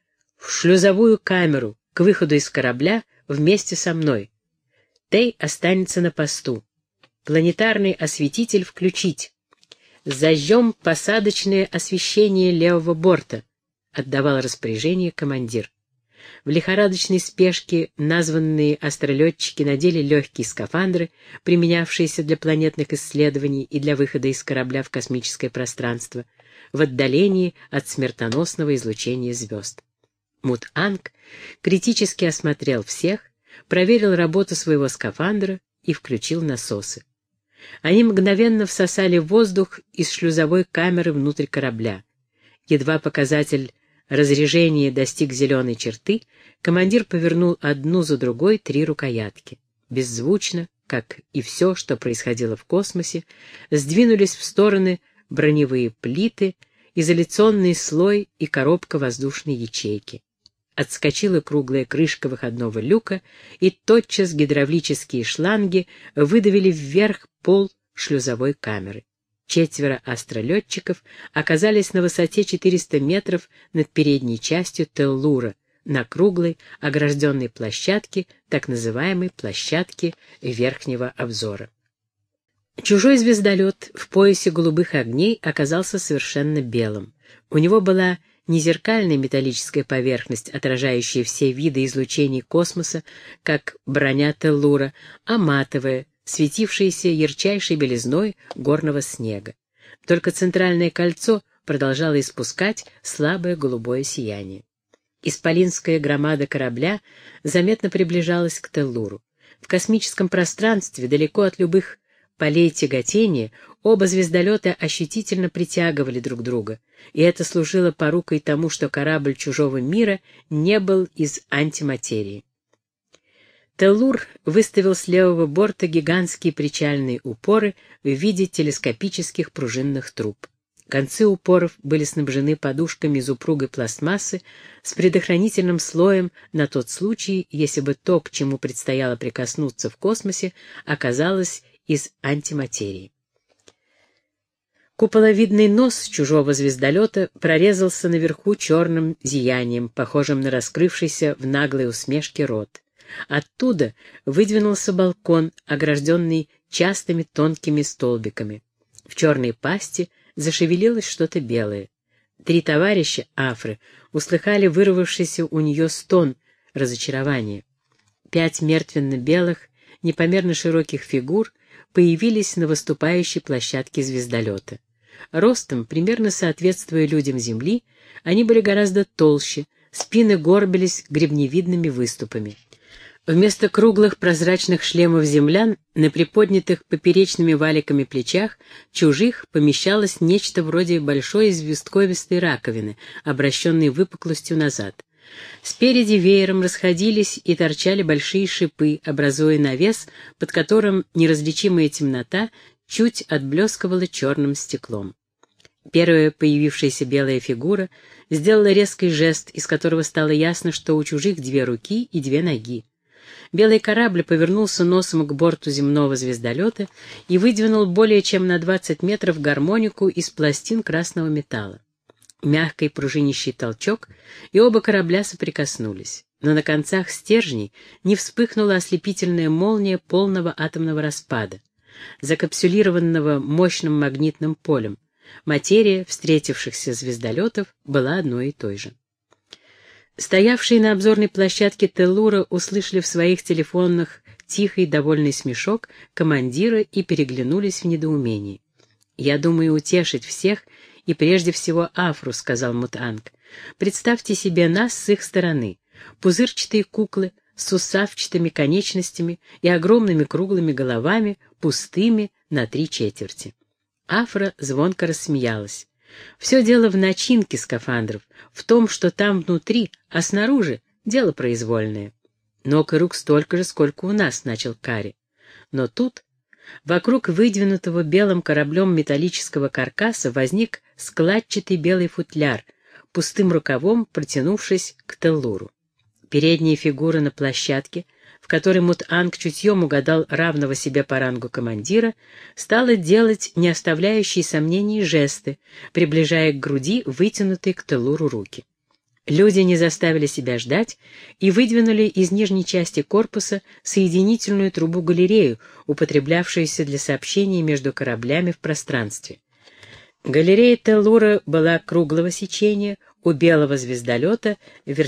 в шлюзовую камеру к выходу из корабля вместе со мной. Тей останется на посту. Планетарный осветитель включить. Зажжем посадочное освещение левого борта, отдавал распоряжение командир. В лихорадочной спешке названные астролетчики надели легкие скафандры, применявшиеся для планетных исследований и для выхода из корабля в космическое пространство, в отдалении от смертоносного излучения звезд. Мут-Анг критически осмотрел всех, проверил работу своего скафандра и включил насосы. Они мгновенно всосали воздух из шлюзовой камеры внутрь корабля. Едва показатель разрежения достиг зеленой черты, командир повернул одну за другой три рукоятки. Беззвучно, как и все, что происходило в космосе, сдвинулись в стороны броневые плиты, изоляционный слой и коробка воздушной ячейки. Отскочила круглая крышка выходного люка, и тотчас гидравлические шланги выдавили вверх пол шлюзовой камеры. Четверо астролетчиков оказались на высоте четыреста метров над передней частью Теллура, на круглой, огражденной площадке, так называемой площадке верхнего обзора. Чужой звездолет в поясе голубых огней оказался совершенно белым. У него была не зеркальная металлическая поверхность, отражающая все виды излучений космоса, как броня Теллура, а матовая, светившаяся ярчайшей белизной горного снега. Только центральное кольцо продолжало испускать слабое голубое сияние. Исполинская громада корабля заметно приближалась к Теллуру. В космическом пространстве, далеко от любых полей тяготения, оба звездолета ощутительно притягивали друг друга, и это служило порукой тому, что корабль чужого мира не был из антиматерии. Теллур выставил с левого борта гигантские причальные упоры в виде телескопических пружинных труб. Концы упоров были снабжены подушками из упругой пластмассы с предохранительным слоем на тот случай, если бы то, к чему предстояло прикоснуться в космосе, оказалось из антиматерии. Куполовидный нос чужого звездолета прорезался наверху черным зиянием, похожим на раскрывшийся в наглой усмешке рот. Оттуда выдвинулся балкон, огражденный частыми тонкими столбиками. В черной пасти зашевелилось что-то белое. Три товарища Афры услыхали вырвавшийся у нее стон разочарования. Пять мертвенно-белых, непомерно широких фигур появились на выступающей площадке звездолета. Ростом, примерно соответствуя людям Земли, они были гораздо толще, спины горбились гребневидными выступами. Вместо круглых прозрачных шлемов землян на приподнятых поперечными валиками плечах чужих помещалось нечто вроде большой известковистой раковины, обращенной выпуклостью назад. Спереди веером расходились и торчали большие шипы, образуя навес, под которым неразличимая темнота чуть отблескивала черным стеклом. Первая появившаяся белая фигура сделала резкий жест, из которого стало ясно, что у чужих две руки и две ноги. Белый корабль повернулся носом к борту земного звездолета и выдвинул более чем на двадцать метров гармонику из пластин красного металла. Мягкий пружинищий толчок, и оба корабля соприкоснулись. Но на концах стержней не вспыхнула ослепительная молния полного атомного распада, закапсулированного мощным магнитным полем. Материя встретившихся звездолетов была одной и той же. Стоявшие на обзорной площадке Теллура услышали в своих телефонах тихий довольный смешок командира и переглянулись в недоумении. «Я думаю утешить всех и прежде всего Афру», — сказал Мут-Анг. «Представьте себе нас с их стороны, пузырчатые куклы с усавчатыми конечностями и огромными круглыми головами, пустыми на три четверти». Афра звонко рассмеялась. «Все дело в начинке скафандров, в том, что там внутри, а снаружи дело произвольное». «Ног и рук столько же, сколько у нас», — начал Карри. Но тут вокруг выдвинутого белым кораблем металлического каркаса возник складчатый белый футляр, пустым рукавом протянувшись к Теллуру. Передняя фигура на площадке, в которой Мут-Анг чутьем угадал равного себе по рангу командира, стала делать не оставляющие сомнений жесты, приближая к груди вытянутые к Теллуру руки. Люди не заставили себя ждать и выдвинули из нижней части корпуса соединительную трубу-галерею, употреблявшуюся для сообщения между кораблями в пространстве. Галерея Теллура была круглого сечения, у белого звездолета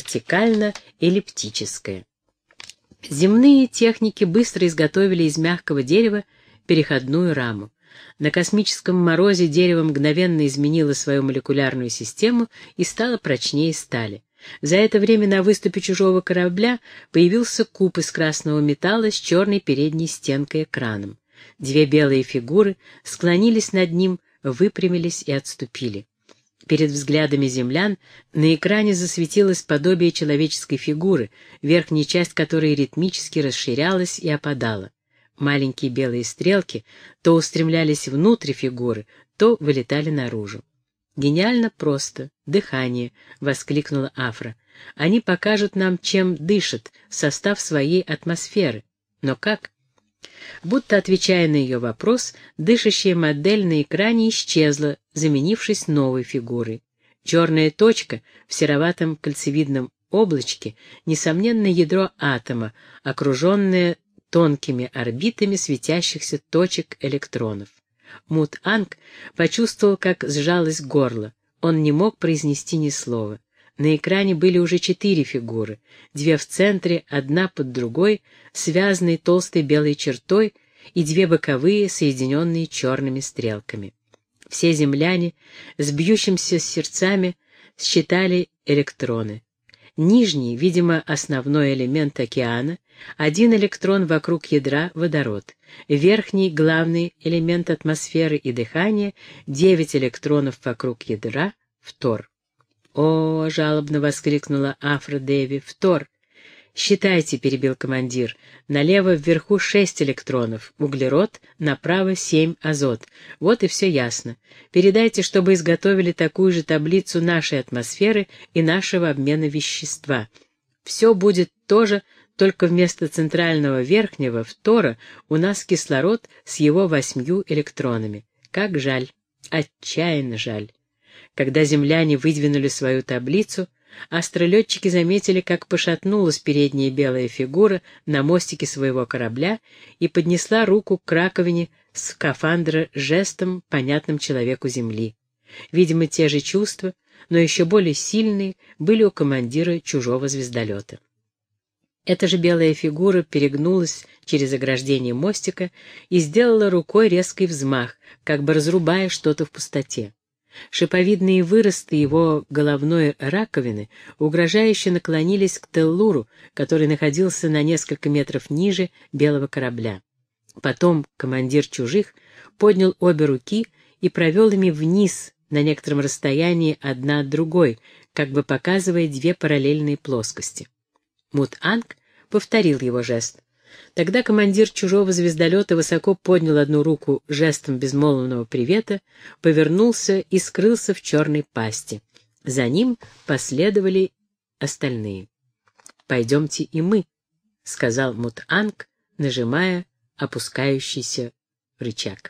вертикально-эллиптическая. Земные техники быстро изготовили из мягкого дерева переходную раму. На космическом морозе дерево мгновенно изменило свою молекулярную систему и стало прочнее стали. За это время на выступе чужого корабля появился куб из красного металла с черной передней стенкой-экраном. Две белые фигуры склонились над ним, выпрямились и отступили. Перед взглядами землян на экране засветилось подобие человеческой фигуры, верхняя часть которой ритмически расширялась и опадала. Маленькие белые стрелки то устремлялись внутрь фигуры, то вылетали наружу. «Гениально просто. Дыхание», — воскликнула Афра. «Они покажут нам, чем дышит состав своей атмосферы. Но как?» Будто отвечая на ее вопрос, дышащая модель на экране исчезла, заменившись новой фигурой. Черная точка в сероватом кольцевидном облачке, несомненно, ядро атома, окруженное тонкими орбитами светящихся точек электронов. Мут-Анг почувствовал, как сжалось горло. Он не мог произнести ни слова. На экране были уже четыре фигуры, две в центре, одна под другой, связанные толстой белой чертой, и две боковые, соединенные черными стрелками. Все земляне с бьющимся сердцами считали электроны. Нижний, видимо, основной элемент океана, один электрон вокруг ядра — водород. Верхний, главный элемент атмосферы и дыхания, девять электронов вокруг ядра — фтор. «О!» — жалобно воскликнула Афра Деви. «Фтор! «Считайте», — перебил командир, — «налево вверху шесть электронов, углерод, направо семь азот. Вот и все ясно. Передайте, чтобы изготовили такую же таблицу нашей атмосферы и нашего обмена вещества. Все будет то же, только вместо центрального верхнего, фтора, у нас кислород с его восьмью электронами. Как жаль, отчаянно жаль». Когда земляне выдвинули свою таблицу, астролетчики заметили, как пошатнулась передняя белая фигура на мостике своего корабля и поднесла руку к раковине скафандра жестом, понятным человеку Земли. Видимо, те же чувства, но еще более сильные, были у командира чужого звездолета. Эта же белая фигура перегнулась через ограждение мостика и сделала рукой резкий взмах, как бы разрубая что-то в пустоте. Шиповидные выросты его головной раковины угрожающе наклонились к Теллуру, который находился на несколько метров ниже белого корабля. Потом командир чужих поднял обе руки и провел ими вниз на некотором расстоянии одна от другой, как бы показывая две параллельные плоскости. Мут-Анг повторил его жест. Тогда командир чужого звездолета высоко поднял одну руку жестом безмолвного привета, повернулся и скрылся в черной пасти. За ним последовали остальные. «Пойдемте и мы», — сказал Мут-Анг, нажимая опускающийся рычаг.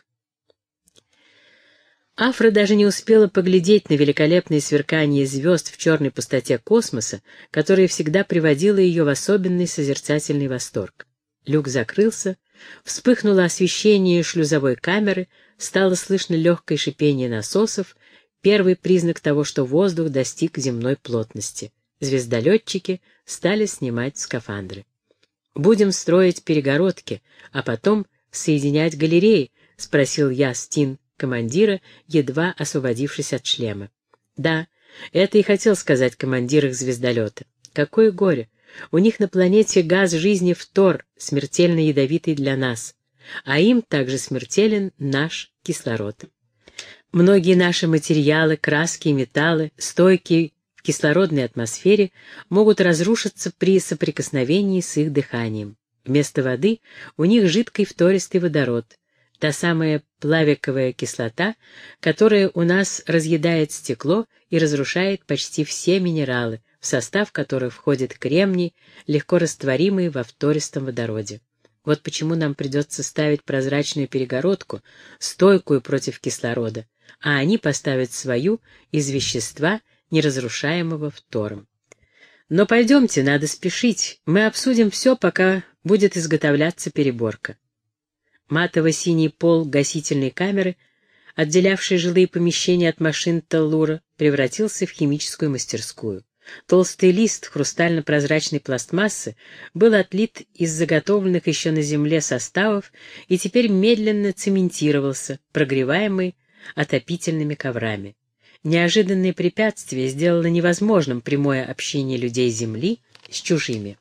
Афра даже не успела поглядеть на великолепное сверкание звезд в черной пустоте космоса, которое всегда приводило ее в особенный созерцательный восторг. Люк закрылся, вспыхнуло освещение шлюзовой камеры, стало слышно легкое шипение насосов, первый признак того, что воздух достиг земной плотности. Звездолетчики стали снимать скафандры. «Будем строить перегородки, а потом соединять галереи?» — спросил я Стин, командира, едва освободившись от шлема. «Да, это и хотел сказать командир их звездолета. Какое горе! У них на планете газ жизни фтор, смертельно ядовитый для нас, а им также смертелен наш кислород. Многие наши материалы, краски и металлы, стойкие в кислородной атмосфере, могут разрушиться при соприкосновении с их дыханием. Вместо воды у них жидкий фтористый водород, та самая плавиковая кислота, которая у нас разъедает стекло и разрушает почти все минералы, в состав которых входит кремний, легко растворимый во фтористом водороде. Вот почему нам придется ставить прозрачную перегородку, стойкую против кислорода, а они поставят свою из вещества, неразрушаемого фтором. Но пойдемте, надо спешить, мы обсудим все, пока будет изготовляться переборка. Матово-синий пол гасительной камеры, отделявший жилые помещения от машин Теллура, превратился в химическую мастерскую. Толстый лист хрустально-прозрачной пластмассы был отлит из заготовленных еще на земле составов и теперь медленно цементировался, прогреваемый отопительными коврами. Неожиданное препятствие сделало невозможным прямое общение людей Земли с чужими.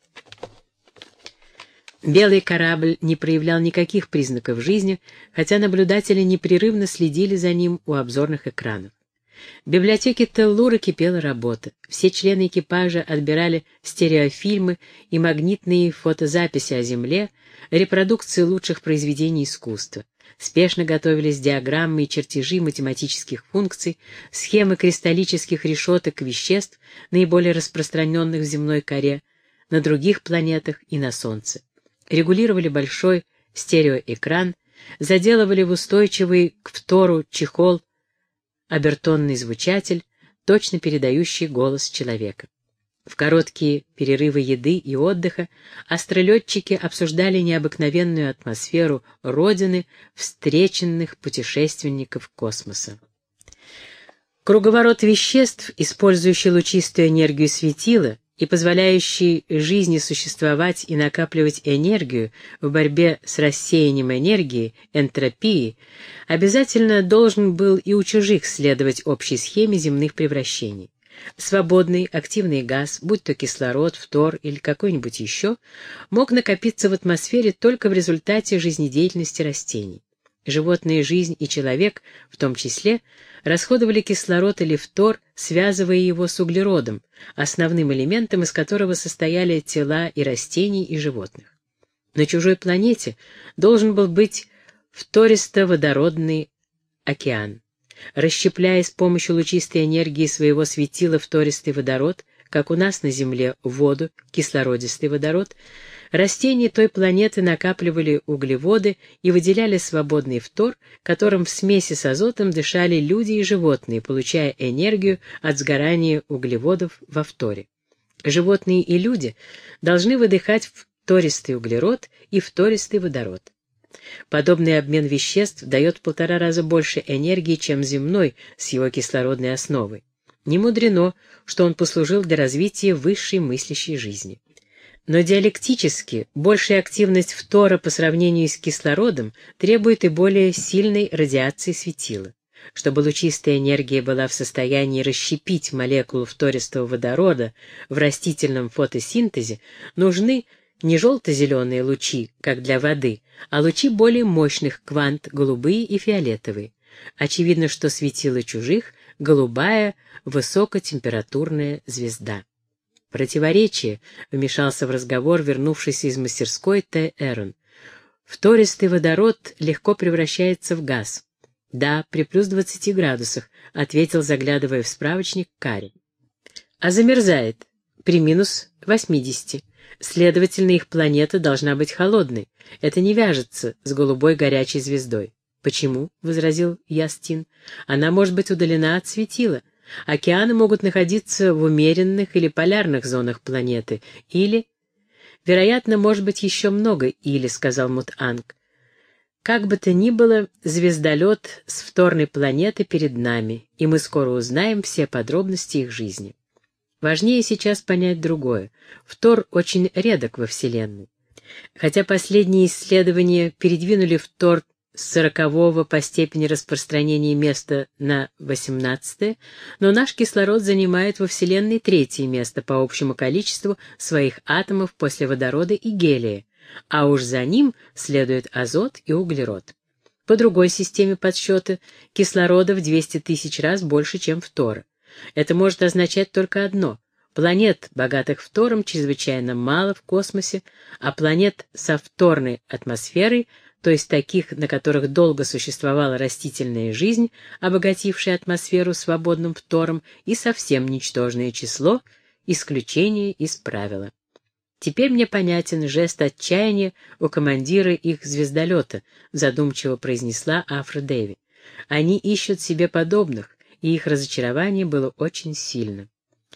Белый корабль не проявлял никаких признаков жизни, хотя наблюдатели непрерывно следили за ним у обзорных экранов. В библиотеке Теллура кипела работа. Все члены экипажа отбирали стереофильмы и магнитные фотозаписи о Земле, репродукции лучших произведений искусства. Спешно готовились диаграммы и чертежи математических функций, схемы кристаллических решеток веществ, наиболее распространенных в земной коре, на других планетах и на Солнце. Регулировали большой стереоэкран, заделывали в устойчивый к фтору чехол обертонный звучатель, точно передающий голос человека. В короткие перерывы еды и отдыха астролетчики обсуждали необыкновенную атмосферу Родины встреченных путешественников космоса. Круговорот веществ, использующий лучистую энергию светила и позволяющий жизни существовать и накапливать энергию в борьбе с рассеянием энергии, энтропией, обязательно должен был и у чужих следовать общей схеме земных превращений. Свободный активный газ, будь то кислород, фтор или какой-нибудь еще, мог накопиться в атмосфере только в результате жизнедеятельности растений. Животная жизнь и человек, в том числе, расходовали кислород или фтор, связывая его с углеродом, основным элементом, из которого состояли тела и растений, и животных. На чужой планете должен был быть фтористо-водородный океан. Расщепляя с помощью лучистой энергии своего светила фтористый водород, как у нас на Земле воду, кислородистый водород, растения той планеты накапливали углеводы и выделяли свободный фтор, которым в смеси с азотом дышали люди и животные, получая энергию от сгорания углеводов во фторе. Животные и люди должны выдыхать фтористый углерод и фтористый водород. Подобный обмен веществ дает в полтора раза больше энергии, чем земной с его кислородной основой. Не мудрено, что он послужил для развития высшей мыслящей жизни. Но диалектически большая активность фтора по сравнению с кислородом требует и более сильной радиации светила. Чтобы лучистая энергия была в состоянии расщепить молекулу фтористого водорода в растительном фотосинтезе, нужны не желто-зеленые лучи, как для воды, а лучи более мощных квант, голубые и фиолетовые. Очевидно, что светило чужих — голубая высокотемпературная звезда. Противоречие, вмешался в разговор вернувшийся из мастерской Т. Эрон. Фтористый водород легко превращается в газ. Да, при плюс двадцати градусах, ответил, заглядывая в справочник, Карри. А замерзает при минус восьмидесяти. Следовательно, их планета должна быть холодной. Это не вяжется с голубой горячей звездой. «Почему?» — возразил Ястин. «Она может быть удалена от светила. Океаны могут находиться в умеренных или полярных зонах планеты. Или...» «Вероятно, может быть еще много «или», — сказал Мут-Анг. «Как бы то ни было, звездолет с вторной планеты перед нами, и мы скоро узнаем все подробности их жизни. Важнее сейчас понять другое. Фтор очень редок во Вселенной. Хотя последние исследования передвинули фтор с сорокового по степени распространения места на восемнадцатое, но наш кислород занимает во Вселенной третье место по общему количеству своих атомов после водорода и гелия, а уж за ним следует азот и углерод. По другой системе подсчета кислорода в двести тысяч раз больше, чем фтора. Это может означать только одно — планет, богатых фтором, чрезвычайно мало в космосе, а планет со фторной атмосферой, то есть таких, на которых долго существовала растительная жизнь, обогатившая атмосферу свободным фтором, и совсем ничтожное число, исключение из правила. «Теперь мне понятен жест отчаяния у командира их звездолета», задумчиво произнесла Афродеви. «Они ищут себе подобных, и их разочарование было очень сильно».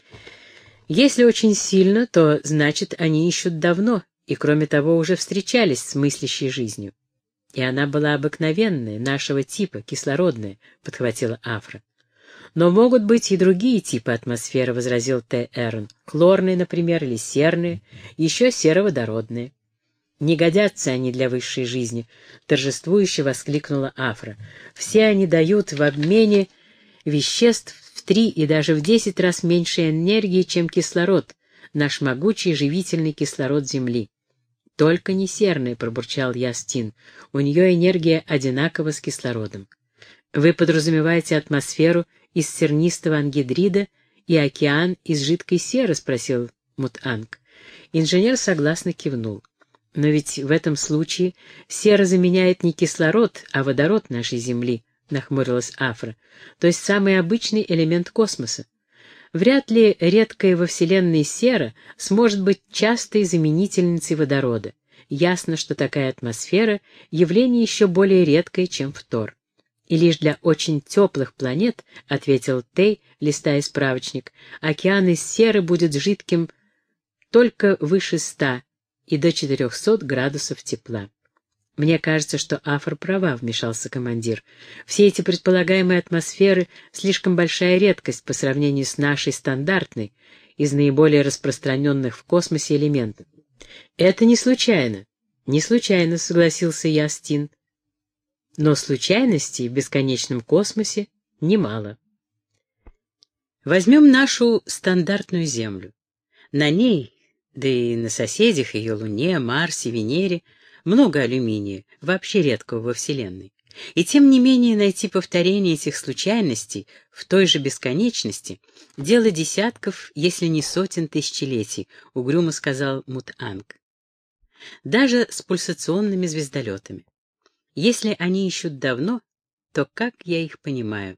«Если очень сильно, то, значит, они ищут давно, и, кроме того, уже встречались с мыслящей жизнью. И она была обыкновенная, нашего типа, кислородная», — подхватила Афра. «Но могут быть и другие типы атмосферы», — возразил Т. Эрон. «Хлорные, например, или серные, еще сероводородные». «Не годятся они для высшей жизни», — торжествующе воскликнула Афра. «Все они дают в обмене веществ в три и даже в десять раз меньше энергии, чем кислород, наш могучий живительный кислород Земли». «Только не серная», — пробурчал Ястин. «У нее энергия одинакова с кислородом». «Вы подразумеваете атмосферу из сернистого ангидрида и океан из жидкой серы?» — спросил Мут-Анг. Инженер согласно кивнул. «Но ведь в этом случае сера заменяет не кислород, а водород нашей Земли», — нахмурилась Афра, «то есть самый обычный элемент космоса. Вряд ли редкая во Вселенной сера сможет быть частой заменительницей водорода. Ясно, что такая атмосфера — явление еще более редкое, чем фтор. И лишь для очень теплых планет, — ответил Тей, листая справочник, — океан из серы будет жидким только выше ста и до четырехсот градусов тепла. «Мне кажется, что Афра права», — вмешался командир. «Все эти предполагаемые атмосферы — слишком большая редкость по сравнению с нашей стандартной, из наиболее распространенных в космосе элементов». «Это не случайно». «Не случайно», — согласился Ястин. «Но случайностей в бесконечном космосе немало». Возьмем нашу стандартную Землю. На ней, да и на соседях ее Луне, Марсе, Венере, много алюминия, вообще редкого во Вселенной. И тем не менее найти повторение этих случайностей в той же бесконечности — дело десятков, если не сотен тысячелетий, — угрюмо сказал Мут-Анг. Даже с пульсационными звездолетами. Если они ищут давно, то как я их понимаю?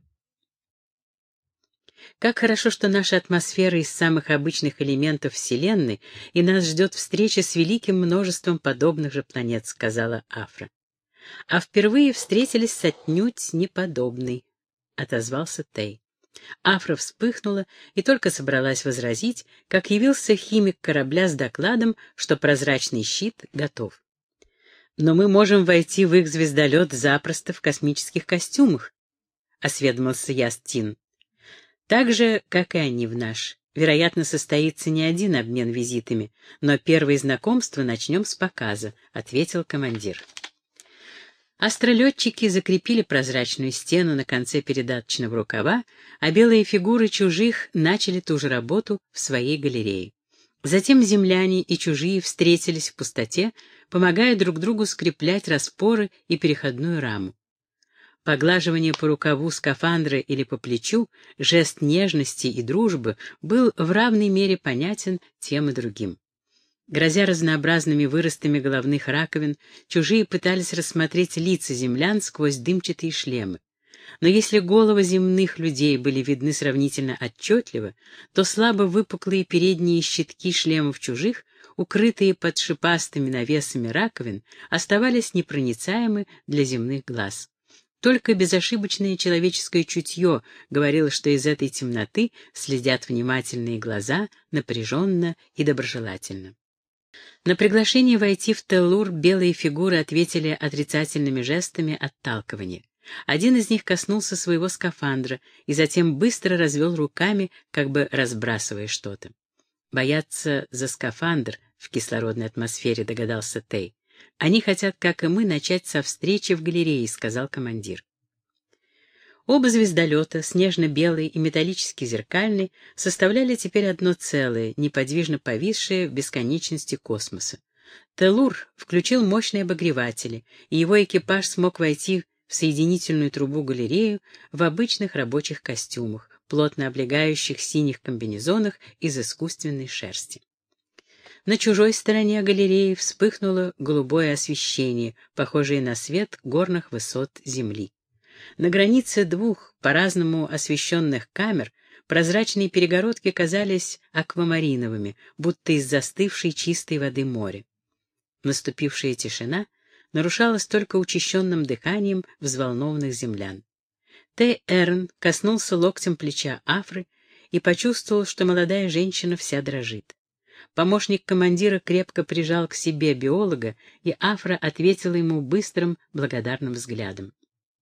Как хорошо, что наша атмосфера из самых обычных элементов Вселенной, и нас ждет встреча с великим множеством подобных же планет, — сказала Афра. А впервые встретились с отнюдь неподобной, — отозвался Тей. Афра вспыхнула и только собралась возразить, как явился химик корабля с докладом, что прозрачный щит готов. «Но мы можем войти в их звездолет запросто в космических костюмах», — осведомился Ястин. «Так же, как и они в наш. Вероятно, состоится не один обмен визитами, но первые знакомства начнем с показа», — ответил командир. Астролетчики закрепили прозрачную стену на конце передаточного рукава, а белые фигуры чужих начали ту же работу в своей галерее. Затем земляне и чужие встретились в пустоте, помогая друг другу скреплять распоры и переходную раму. Поглаживание по рукаву скафандра или по плечу, жест нежности и дружбы был в равной мере понятен тем и другим. Грозя разнообразными выростами головных раковин, чужие пытались рассмотреть лица землян сквозь дымчатые шлемы. Но если головы земных людей были видны сравнительно отчетливо, то слабо выпуклые передние щитки шлемов чужих, укрытые под шипастыми навесами раковин, оставались непроницаемы для земных глаз. Только безошибочное человеческое чутье говорило, что из этой темноты следят внимательные глаза, напряженно и доброжелательно. На приглашение войти в Теллур белые фигуры ответили отрицательными жестами отталкивания. Один из них коснулся своего скафандра и затем быстро развел руками, как бы разбрасывая что-то. «Боятся за скафандр в кислородной атмосфере», — догадался Тей. «Они хотят, как и мы, начать со встречи в галерее», — сказал командир. Оба звездолета, снежно-белый и металлически зеркальный, составляли теперь одно целое, неподвижно повисшее в бесконечности космоса. Теллур включил мощные обогреватели, и его экипаж смог войти в соединительную трубу галерею в обычных рабочих костюмах, плотно облегающих синих комбинезонах из искусственной шерсти. На чужой стороне галереи вспыхнуло голубое освещение, похожее на свет горных высот Земли. На границе двух по-разному освещенных камер прозрачные перегородки казались аквамариновыми, будто из застывшей чистой воды моря. Наступившая тишина нарушалась только учащенным дыханием взволнованных землян. Тэй Эрн коснулся локтем плеча Афры и почувствовал, что молодая женщина вся дрожит. Помощник командира крепко прижал к себе биолога, и Афра ответила ему быстрым, благодарным взглядом.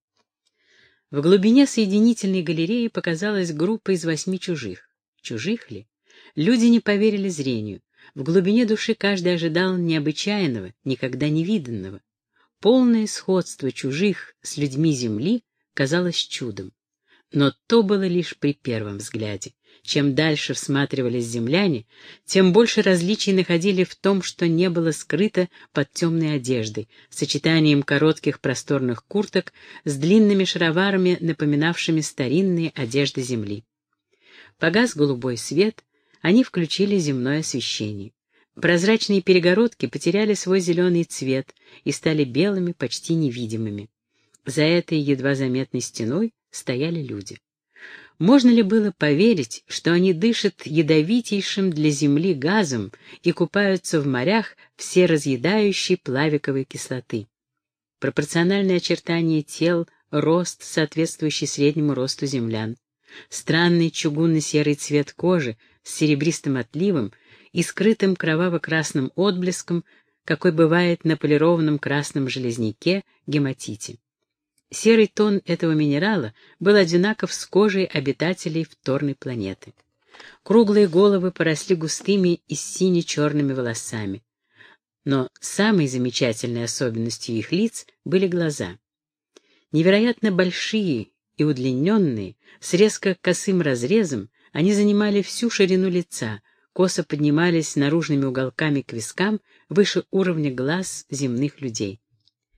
В глубине соединительной галереи показалась группа из восьми чужих. Чужих ли? Люди не поверили зрению. В глубине души каждый ожидал необычайного, никогда не виданного. Полное сходство чужих с людьми Земли казалось чудом. Но то было лишь при первом взгляде. Чем дальше всматривались земляне, тем больше различий находили в том, что не было скрыто под темной одеждой, сочетанием коротких просторных курток с длинными шароварами, напоминавшими старинные одежды земли. Погас голубой свет, они включили земное освещение. Прозрачные перегородки потеряли свой зеленый цвет и стали белыми, почти невидимыми. За этой едва заметной стеной стояли люди. Можно ли было поверить, что они дышат ядовитейшим для Земли газом и купаются в морях всеразъедающей плавиковой кислоты? Пропорциональные очертания тел, рост, соответствующий среднему росту землян, странный чугунно-серый цвет кожи с серебристым отливом и скрытым кроваво-красным отблеском, какой бывает на полированном красном железняке гематите. Серый тон этого минерала был одинаков с кожей обитателей вторной планеты. Круглые головы поросли густыми и сине-черными волосами. Но самой замечательной особенностью их лиц были глаза. Невероятно большие и удлиненные, с резко косым разрезом, они занимали всю ширину лица, косо поднимались наружными уголками к вискам выше уровня глаз земных людей.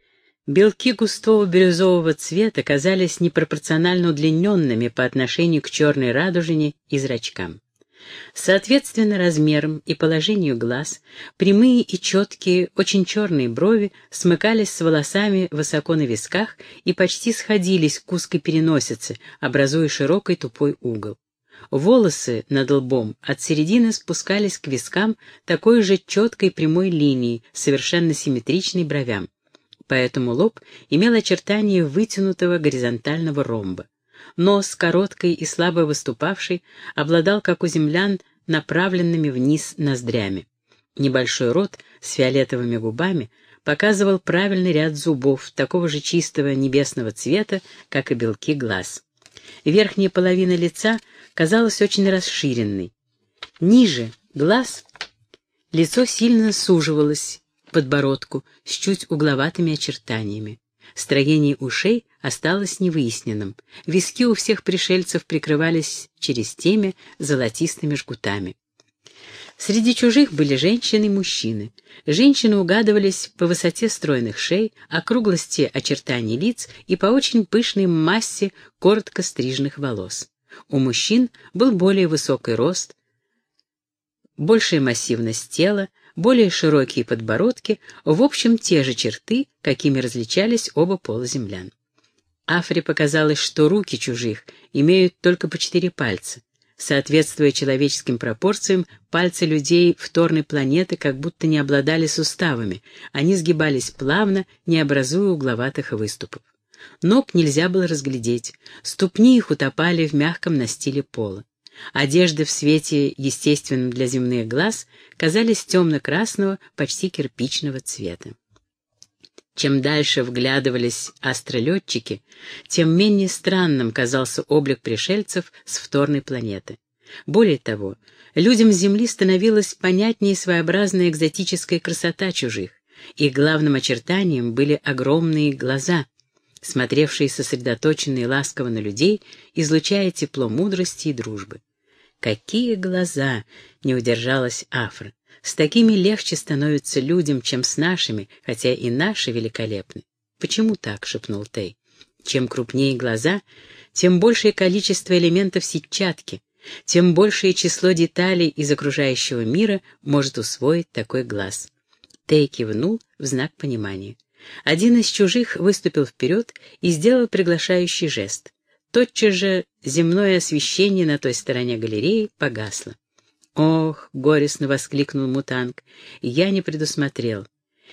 Белки густого бирюзового цвета казались непропорционально удлиненными по отношению к черной радужине и зрачкам. Соответственно размерам и положению глаз, прямые и четкие, очень черные брови смыкались с волосами высоко на висках и почти сходились к узкой переносице, образуя широкий тупой угол. Волосы над лбом от середины спускались к вискам такой же четкой прямой линией, совершенно симметричной бровям. Поэтому лоб имел очертания вытянутого горизонтального ромба. Нос, короткий и слабо выступавший, обладал, как у землян, направленными вниз ноздрями. Небольшой рот с фиолетовыми губами показывал правильный ряд зубов, такого же чистого небесного цвета, как и белки глаз. Верхняя половина лица казалась очень расширенной. Ниже глаз лицо сильно суживалось к подбородку с чуть угловатыми очертаниями. Строение ушей осталось невыясненным. Виски у всех пришельцев прикрывались через темя золотистыми жгутами. Среди чужих были женщины и мужчины. Женщины угадывались по высоте стройных шей, округлости очертаний лиц и по очень пышной массе коротко стриженных волос. У мужчин был более высокий рост, большая массивность тела, более широкие подбородки, в общем, те же черты, какими различались оба пола землян. Афре показалось, что руки чужих имеют только по четыре пальца. Соответствуя человеческим пропорциям, пальцы людей вторной планеты как будто не обладали суставами, они сгибались плавно, не образуя угловатых выступов. Ног нельзя было разглядеть, ступни их утопали в мягком настиле пола. Одежды в свете, естественном для земных глаз, казались темно-красного, почти кирпичного цвета. Чем дальше вглядывались астролетчики, тем менее странным казался облик пришельцев с вторной планеты. Более того, людям с Земли становилась понятнее своеобразная экзотическая красота чужих. Их главным очертанием были огромные глаза, смотревшие сосредоточенно и ласково на людей, излучая тепло мудрости и дружбы. «Какие глаза!» — не удержалась Афра. «С такими легче становится людям, чем с нашими, хотя и наши великолепны». «Почему так?» — шепнул Тей. «Чем крупнее глаза, тем большее количество элементов сетчатки, тем большее число деталей из окружающего мира может усвоить такой глаз». Тей кивнул в знак понимания. Один из чужих выступил вперед и сделал приглашающий жест. Тотчас же земное освещение на той стороне галереи погасло. «Ох!» — горестно воскликнул Мутанг. «Я не предусмотрел».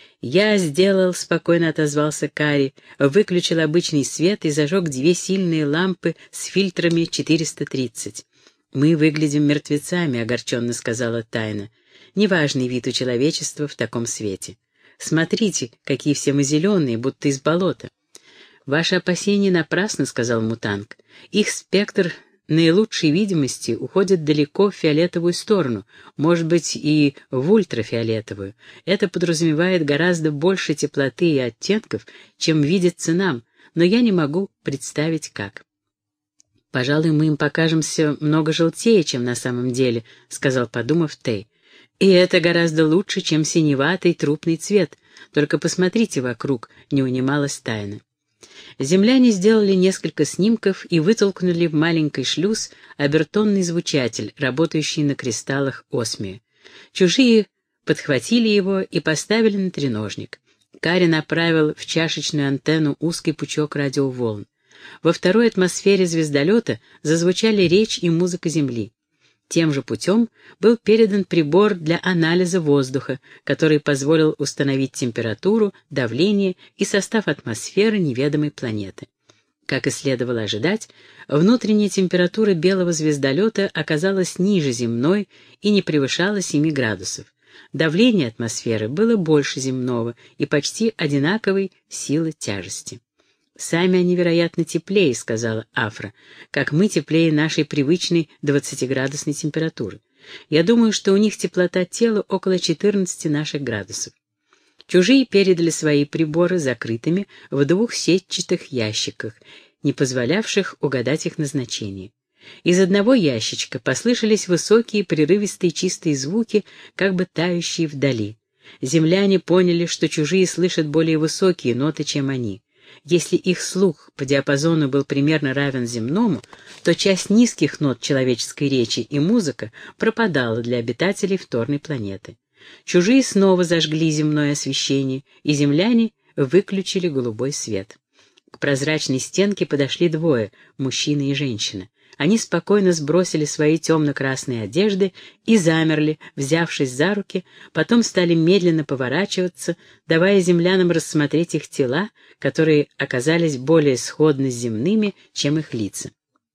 «Я сделал», — спокойно отозвался Кари, выключил обычный свет и зажег две сильные лампы с фильтрами четыреста тридцать. «Мы выглядим мертвецами», — огорченно сказала Тайна. «Неважный вид у человечества в таком свете. Смотрите, какие все мы зеленые, будто из болота». «Ваши опасения напрасны», — сказал Мутанг. «Их спектр наилучшей видимости уходит далеко в фиолетовую сторону, может быть, и в ультрафиолетовую. Это подразумевает гораздо больше теплоты и оттенков, чем видится нам, но я не могу представить, как». «Пожалуй, мы им покажемся много желтее, чем на самом деле», — сказал, подумав, Тей. «И это гораздо лучше, чем синеватый трупный цвет. Только посмотрите вокруг», — не унималась Тайна. Земляне сделали несколько снимков и вытолкнули в маленький шлюз обертонный звучатель, работающий на кристаллах осмия. Чужие подхватили его и поставили на треножник. Кари направил в чашечную антенну узкий пучок радиоволн. Во второй атмосфере звездолета зазвучали речь и музыка Земли. Тем же путем был передан прибор для анализа воздуха, который позволил установить температуру, давление и состав атмосферы неведомой планеты. Как и следовало ожидать, внутренняя температура белого звездолета оказалась ниже земной и не превышала семи градусов. Давление атмосферы было больше земного и почти одинаковой силы тяжести. «Сами они, вероятно, теплее», — сказала Афра, «как мы теплее нашей привычной двадцатиградусной температуры. Я думаю, что у них теплота тела около четырнадцати наших градусов». Чужие передали свои приборы закрытыми в двух сетчатых ящиках, не позволявших угадать их назначение. Из одного ящичка послышались высокие, прерывистые чистые звуки, как бы тающие вдали. Земляне поняли, что чужие слышат более высокие ноты, чем они. Если их слух по диапазону был примерно равен земному, то часть низких нот человеческой речи и музыка пропадала для обитателей вторной планеты. Чужие снова зажгли земное освещение, и земляне выключили голубой свет. К прозрачной стенке подошли двое, мужчина и женщина. Они спокойно сбросили свои темно-красные одежды и замерли, взявшись за руки, потом стали медленно поворачиваться, давая землянам рассмотреть их тела, которые оказались более сходны с земными, чем их лица.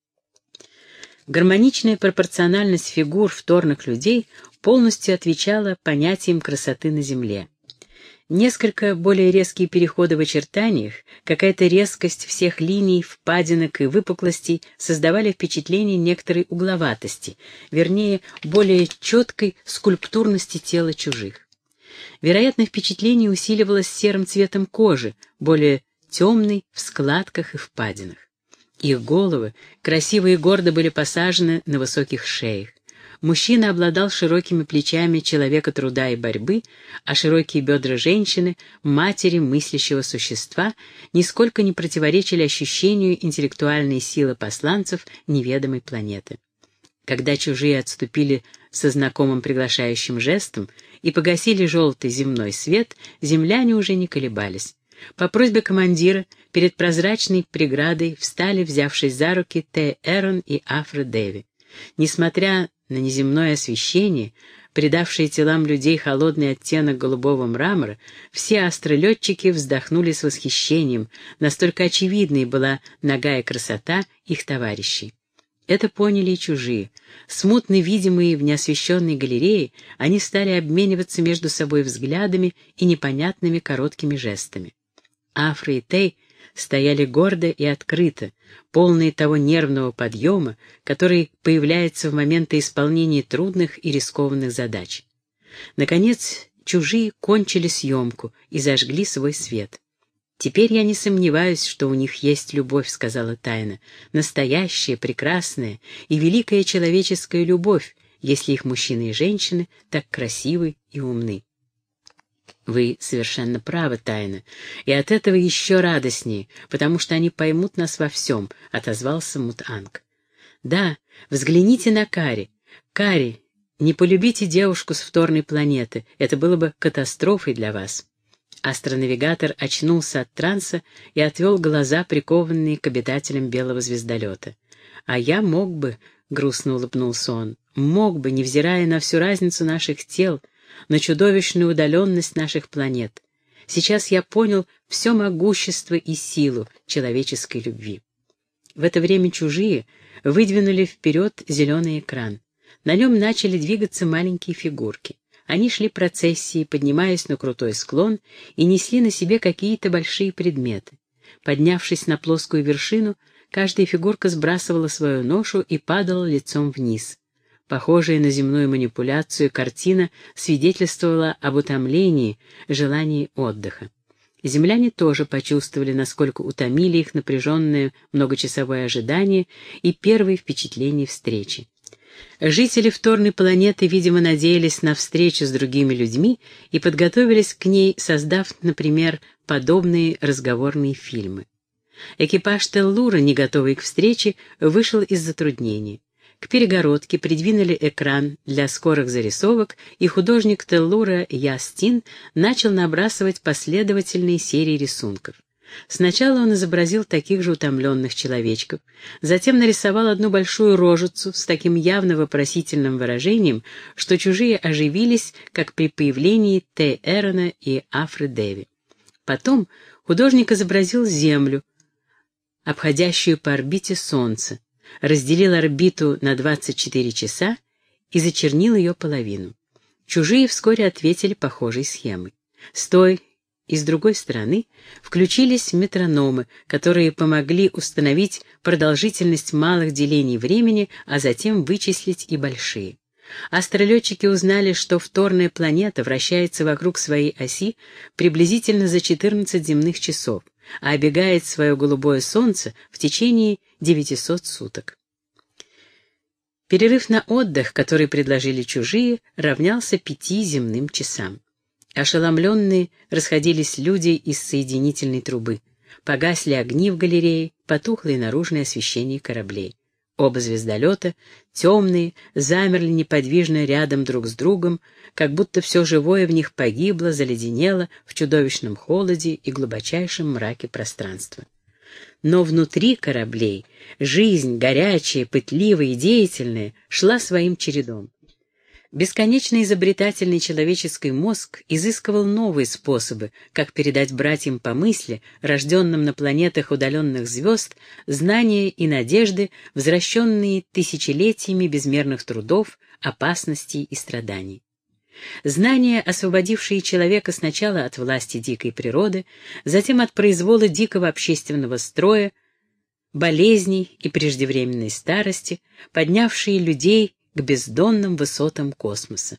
Гармоничная пропорциональность фигур вторных людей полностью отвечала понятиям красоты на Земле. Несколько более резкие переходы в очертаниях, какая-то резкость всех линий, впадинок и выпуклостей создавали впечатление некоторой угловатости, вернее, более четкой скульптурности тела чужих. Вероятно, впечатление усиливалось серым цветом кожи, более темной в складках и впадинах. Их головы красиво и гордо были посажены на высоких шеях. Мужчина обладал широкими плечами человека труда и борьбы, а широкие бедра женщины, матери мыслящего существа, нисколько не противоречили ощущению интеллектуальной силы посланцев неведомой планеты. Когда чужие отступили со знакомым приглашающим жестом и погасили желтый земной свет, земляне уже не колебались. По просьбе командира перед прозрачной преградой встали, взявшись за руки, Т. Эрон и Афра Деви. Несмотря на неземное освещение, придавшее телам людей холодный оттенок голубого мрамора, все астролетчики вздохнули с восхищением, настолько очевидной была нагая красота их товарищей. Это поняли и чужие. Смутно видимые в неосвещенной галерее, они стали обмениваться между собой взглядами и непонятными короткими жестами. Афра и Тей стояли гордо и открыто, полные того нервного подъема, который появляется в моменты исполнения трудных и рискованных задач. Наконец, чужие кончили съемку и зажгли свой свет. «Теперь я не сомневаюсь, что у них есть любовь», — сказала Тайна, «настоящая, прекрасная и великая человеческая любовь, если их мужчины и женщины так красивы и умны». «Вы совершенно правы, Тайна, и от этого еще радостнее, потому что они поймут нас во всем», — отозвался Мут-Анг. «Да, взгляните на Кари. Кари, не полюбите девушку с вторной планеты, это было бы катастрофой для вас». Астронавигатор очнулся от транса и отвел глаза, прикованные к обитателям белого звездолета. «А я мог бы», — грустно улыбнулся он, — «мог бы, невзирая на всю разницу наших тел, на чудовищную удаленность наших планет. Сейчас я понял все могущество и силу человеческой любви». В это время чужие выдвинули вперед зеленый экран. На нем начали двигаться маленькие фигурки. Они шли процессией, поднимаясь на крутой склон, и несли на себе какие-то большие предметы. Поднявшись на плоскую вершину, каждая фигурка сбрасывала свою ношу и падала лицом вниз. Похожая на земную манипуляцию картина свидетельствовала об утомлении, желании отдыха. Земляне тоже почувствовали, насколько утомили их напряженное многочасовое ожидание и первые впечатления встречи. Жители вторной планеты, видимо, надеялись на встречу с другими людьми и подготовились к ней, создав, например, подобные разговорные фильмы. Экипаж Теллура, не готовый к встрече, вышел из затруднений. К перегородке придвинули экран для скорых зарисовок, и художник Теллура Ястин начал набрасывать последовательные серии рисунков. Сначала он изобразил таких же утомленных человечков, затем нарисовал одну большую рожицу с таким явно вопросительным выражением, что чужие оживились, как при появлении Т. Эрона и Афры Деви. Потом художник изобразил Землю, обходящую по орбите Солнца, разделил орбиту на двадцать четыре часа и зачернил ее половину. Чужие вскоре ответили похожей схемой. С той и с другой стороны включились метрономы, которые помогли установить продолжительность малых делений времени, а затем вычислить и большие. Астролетчики узнали, что вторная планета вращается вокруг своей оси приблизительно за четырнадцать земных часов, а обегает свое голубое солнце в течение девятисот суток. Перерыв на отдых, который предложили чужие, равнялся пяти земным часам. Ошеломленные расходились люди из соединительной трубы. Погасли огни в галерее, потухло и наружное освещение кораблей. Оба звездолета, темные, замерли неподвижно рядом друг с другом, как будто все живое в них погибло, заледенело в чудовищном холоде и глубочайшем мраке пространства. Но внутри кораблей жизнь, горячая, пытливая и деятельная, шла своим чередом. Бесконечно изобретательный человеческий мозг изыскивал новые способы, как передать братьям по мысли, рожденным на планетах удаленных звезд, знания и надежды, возвращенные тысячелетиями безмерных трудов, опасностей и страданий. Знания, освободившие человека сначала от власти дикой природы, затем от произвола дикого общественного строя, болезней и преждевременной старости, поднявшие людей к бездонным высотам космоса.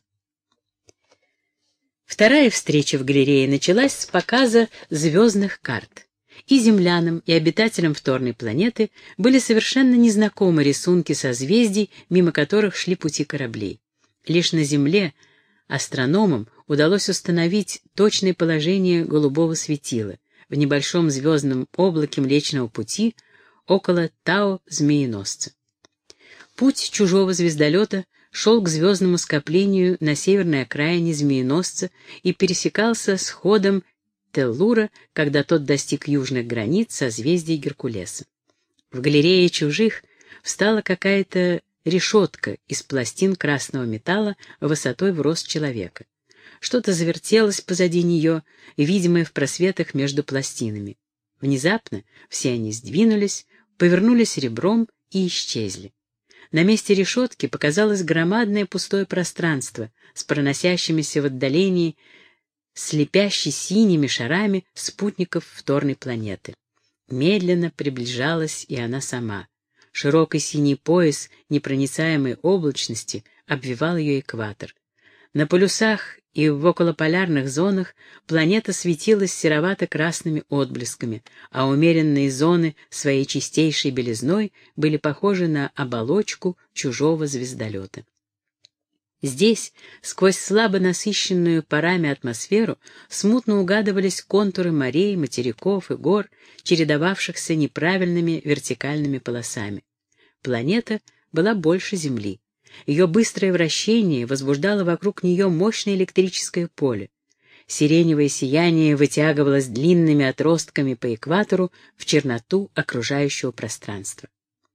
Вторая встреча в галерее началась с показа звездных карт. И землянам, и обитателям вторной планеты были совершенно незнакомы рисунки созвездий, мимо которых шли пути кораблей. Лишь на Земле астрономам удалось установить точное положение голубого светила в небольшом звездном облаке Млечного Пути около Тау-змееносца. Путь чужого звездолета шел к звездному скоплению на северной окраине Змееносца и пересекался с ходом Теллура, когда тот достиг южных границ созвездия Геркулеса. В галерее чужих встала какая-то решетка из пластин красного металла высотой в рост человека. Что-то завертелось позади нее, видимое в просветах между пластинами. Внезапно все они сдвинулись, повернулись ребром и исчезли. На месте решетки показалось громадное пустое пространство с проносящимися в отдалении слепяще синими шарами спутников вторной планеты. Медленно приближалась и она сама. Широкий синий пояс непроницаемой облачности обвивал ее экватор. На полюсах и в околополярных зонах планета светилась серовато-красными отблесками, а умеренные зоны своей чистейшей белизной были похожи на оболочку чужого звездолета. Здесь, сквозь слабо насыщенную парами атмосферу, смутно угадывались контуры морей, материков и гор, чередовавшихся неправильными вертикальными полосами. Планета была больше Земли. Ее быстрое вращение возбуждало вокруг нее мощное электрическое поле. Сиреневое сияние вытягивалось длинными отростками по экватору в черноту окружающего пространства.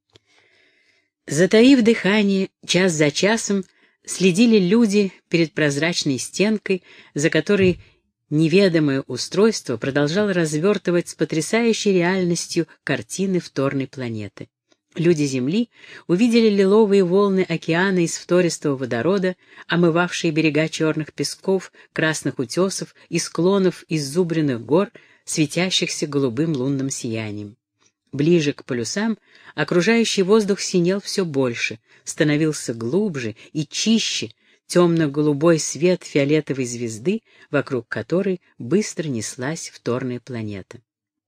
Затаив дыхание, час за часом следили люди перед прозрачной стенкой, за которой неведомое устройство продолжало развертывать с потрясающей реальностью картины вторной планеты. Люди Земли увидели лиловые волны океана из фтористого водорода, омывавшие берега черных песков, красных утесов и склонов иззубренных гор, светящихся голубым лунным сиянием. Ближе к полюсам окружающий воздух синел все больше, становился глубже и чище темно-голубой свет фиолетовой звезды, вокруг которой быстро неслась вторная планета.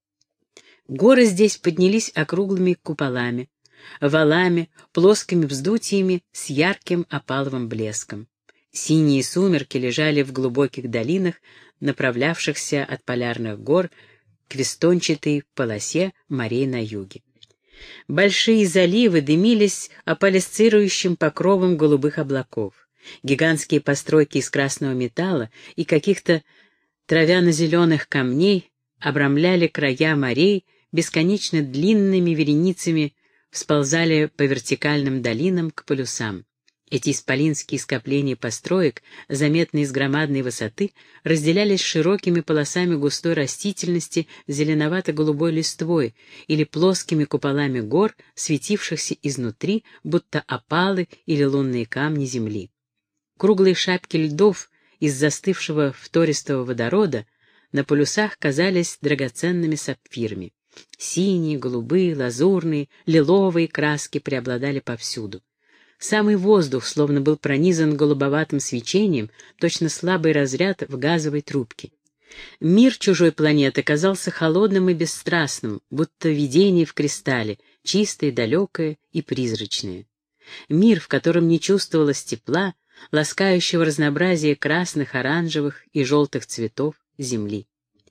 Горы здесь поднялись округлыми куполами, валами, плоскими вздутиями с ярким опаловым блеском. Синие сумерки лежали в глубоких долинах, направлявшихся от полярных гор к вестончатой полосе морей на юге. Большие заливы дымились опалесцирующим покровом голубых облаков. Гигантские постройки из красного металла и каких-то травяно-зеленых камней обрамляли края морей, бесконечно длинными вереницами всползали по вертикальным долинам к полюсам. Эти исполинские скопления построек, заметные с громадной высоты, разделялись широкими полосами густой растительности с зеленовато-голубой листвой или плоскими куполами гор, светившихся изнутри, будто опалы или лунные камни земли. Круглые шапки льдов из застывшего втористого водорода на полюсах казались драгоценными сапфирами. Синие, голубые, лазурные, лиловые краски преобладали повсюду. Самый воздух словно был пронизан голубоватым свечением, точно слабый разряд в газовой трубке. Мир чужой планеты казался холодным и бесстрастным, будто видение в кристалле, чистое, далекое и призрачное. Мир, в котором не чувствовалось тепла, ласкающего разнообразие красных, оранжевых и желтых цветов Земли.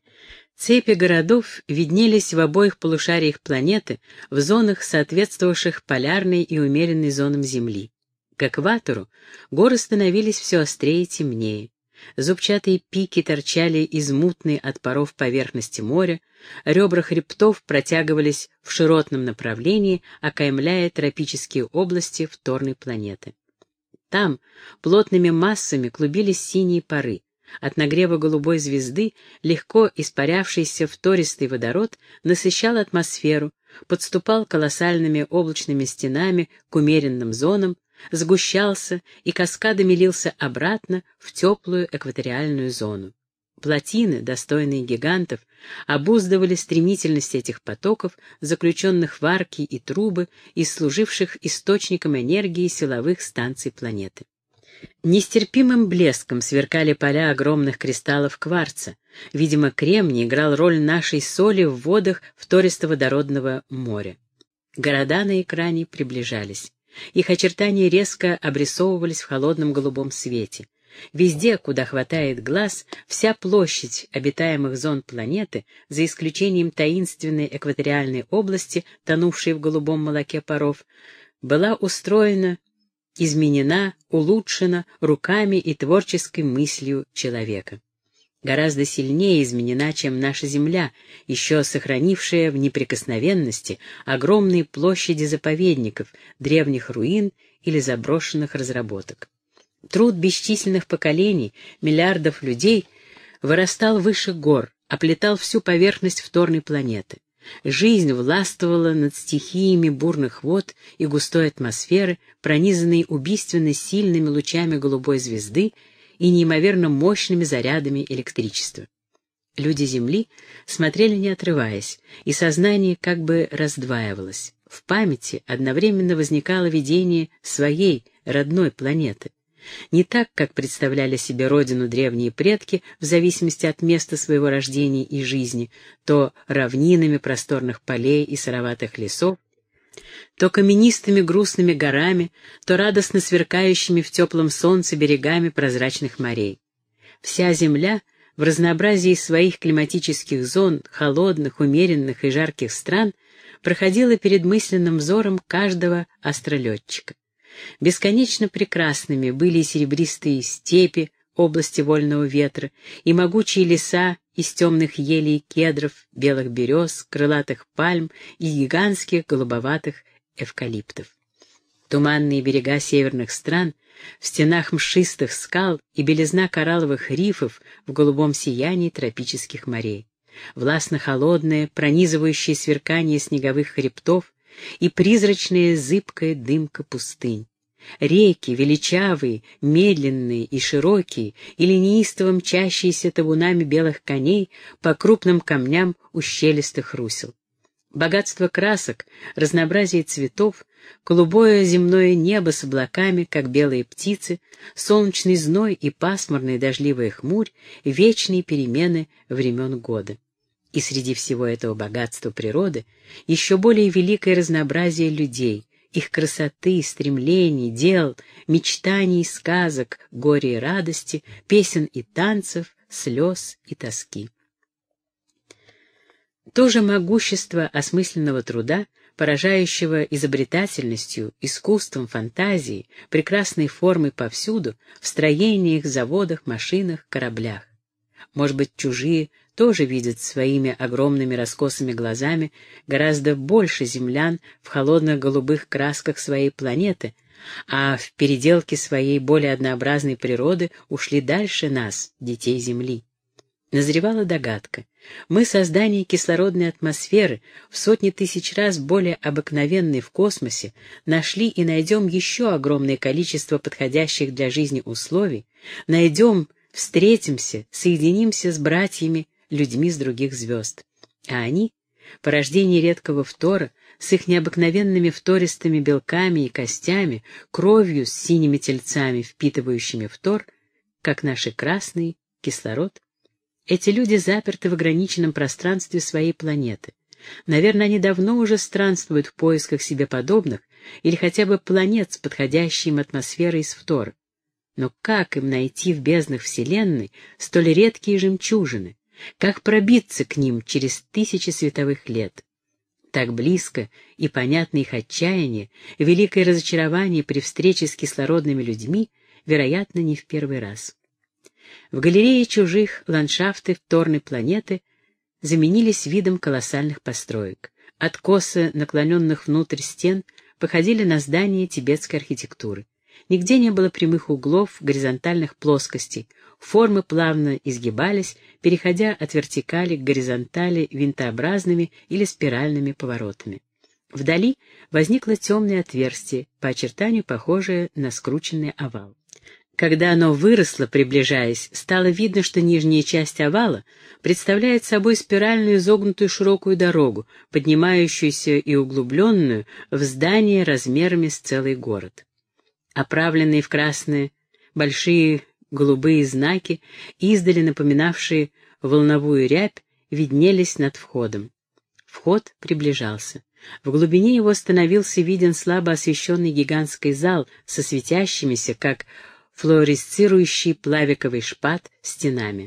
Цепи городов виднелись в обоих полушариях планеты в зонах, соответствовавших полярной и умеренной зонам Земли. К экватору горы становились все острее и темнее. Зубчатые пики торчали из мутной от паров поверхности моря, ребра хребтов протягивались в широтном направлении, окаймляя тропические области вторной планеты. Там плотными массами клубились синие пары. От нагрева голубой звезды легко испарявшийся втористый водород насыщал атмосферу, подступал колоссальными облачными стенами к умеренным зонам, сгущался и каскадами лился обратно в теплую экваториальную зону. Плотины, достойные гигантов, обуздывали стремительность этих потоков, заключенных в арки и трубы и служивших источником энергии силовых станций планеты. Нестерпимым блеском сверкали поля огромных кристаллов кварца. Видимо, кремний играл роль нашей соли в водах втористо-водородного моря. Города на экране приближались. Их очертания резко обрисовывались в холодном голубом свете. Везде, куда хватает глаз, вся площадь обитаемых зон планеты, за исключением таинственной экваториальной области, тонувшей в голубом молоке паров, была устроена, изменена, улучшена руками и творческой мыслью человека. Гораздо сильнее изменена, чем наша Земля, еще сохранившая в неприкосновенности огромные площади заповедников, древних руин или заброшенных разработок. Труд бесчисленных поколений, миллиардов людей вырастал выше гор, оплетал всю поверхность вторной планеты. Жизнь властвовала над стихиями бурных вод и густой атмосферы, пронизанной убийственно сильными лучами голубой звезды и неимоверно мощными зарядами электричества. Люди Земли смотрели не отрываясь, и сознание как бы раздваивалось. В памяти одновременно возникало видение своей родной планеты. Не так, как представляли себе родину древние предки в зависимости от места своего рождения и жизни, то равнинами просторных полей и сыроватых лесов, то каменистыми грустными горами, то радостно сверкающими в теплом солнце берегами прозрачных морей. Вся Земля в разнообразии своих климатических зон, холодных, умеренных и жарких стран, проходила перед мысленным взором каждого астролетчика. Бесконечно прекрасными были и серебристые степи, области вольного ветра, и могучие леса из темных елей и кедров, белых берез, крылатых пальм и гигантских голубоватых эвкалиптов. Туманные берега северных стран, в стенах мшистых скал и белизна коралловых рифов в голубом сиянии тропических морей. Властно-холодное, пронизывающее сверкание снеговых хребтов и призрачная зыбкая дымка пустынь. Реки, величавые, медленные и широкие, или неистово мчащиеся табунами белых коней по крупным камням ущелистых русел. Богатство красок, разнообразие цветов, голубое земное небо с облаками, как белые птицы, солнечный зной и пасмурная дождливая хмурь, вечные перемены времен года. И среди всего этого богатства природы еще более великое разнообразие людей, их красоты, стремлений, дел, мечтаний и сказок, горя и радости, песен и танцев, слез и тоски. То же могущество осмысленного труда, поражающего изобретательностью, искусством, фантазией, прекрасной формой повсюду, в строениях, заводах, машинах, кораблях. Может быть, чужие тоже видят своими огромными раскосыми глазами гораздо больше землян в холодных голубых красках своей планеты, а в переделке своей более однообразной природы ушли дальше нас, детей Земли. Назревала догадка. Мы создание кислородной атмосферы, в сотни тысяч раз более обыкновенной в космосе, нашли и найдем еще огромное количество подходящих для жизни условий, найдем, встретимся, соединимся с братьями, людьми с других звезд. А они, порождение редкого фтора, с их необыкновенными фтористыми белками и костями, кровью с синими тельцами, впитывающими фтор, как наши красный кислород. Эти люди заперты в ограниченном пространстве своей планеты. Наверное, они давно уже странствуют в поисках себе подобных или хотя бы планет с подходящей им атмосферой из фтора. Но как им найти в безднах Вселенной столь редкие жемчужины? Как пробиться к ним через тысячи световых лет? Так близко и понятно их отчаяние, великое разочарование при встрече с кислородными людьми, вероятно, не в первый раз. В галерее чужих ландшафты вторной планеты заменились видом колоссальных построек. Откосы, наклоненных внутрь стен, походили на здания тибетской архитектуры. Нигде не было прямых углов, горизонтальных плоскостей. Формы плавно изгибались, переходя от вертикали к горизонтали винтообразными или спиральными поворотами. Вдали возникло темное отверстие, по очертанию похожее на скрученный овал. Когда оно выросло, приближаясь, стало видно, что нижняя часть овала представляет собой спиральную изогнутую широкую дорогу, поднимающуюся и углубленную в здание размерами с целый город. Оправленные в красные большие голубые знаки, издали напоминавшие волновую рябь, виднелись над входом. Вход приближался. В глубине его становился виден слабо освещенный гигантский зал со светящимися, как флуоресцирующий плавиковый шпат, стенами.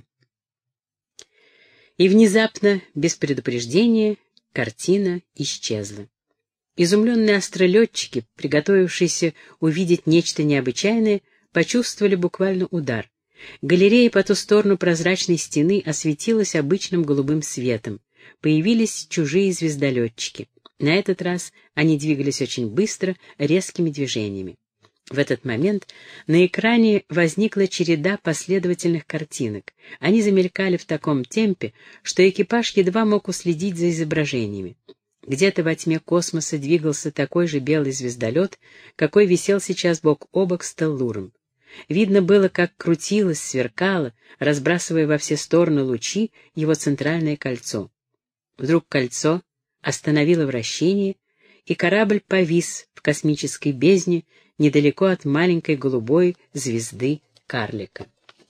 И внезапно, без предупреждения, картина исчезла. Изумленные астролетчики, приготовившиеся увидеть нечто необычайное, почувствовали буквально удар. Галерея по ту сторону прозрачной стены осветилась обычным голубым светом. Появились чужие звездолетчики. На этот раз они двигались очень быстро, резкими движениями. В этот момент на экране возникла череда последовательных картинок. Они замелькали в таком темпе, что экипаж едва мог уследить за изображениями. Где-то во тьме космоса двигался такой же белый звездолет, какой висел сейчас бок о бок с Теллуром. Видно было, как крутилось, сверкало, разбрасывая во все стороны лучи, его центральное кольцо. Вдруг кольцо остановило вращение, и корабль повис в космической бездне недалеко от маленькой голубой звезды карлика.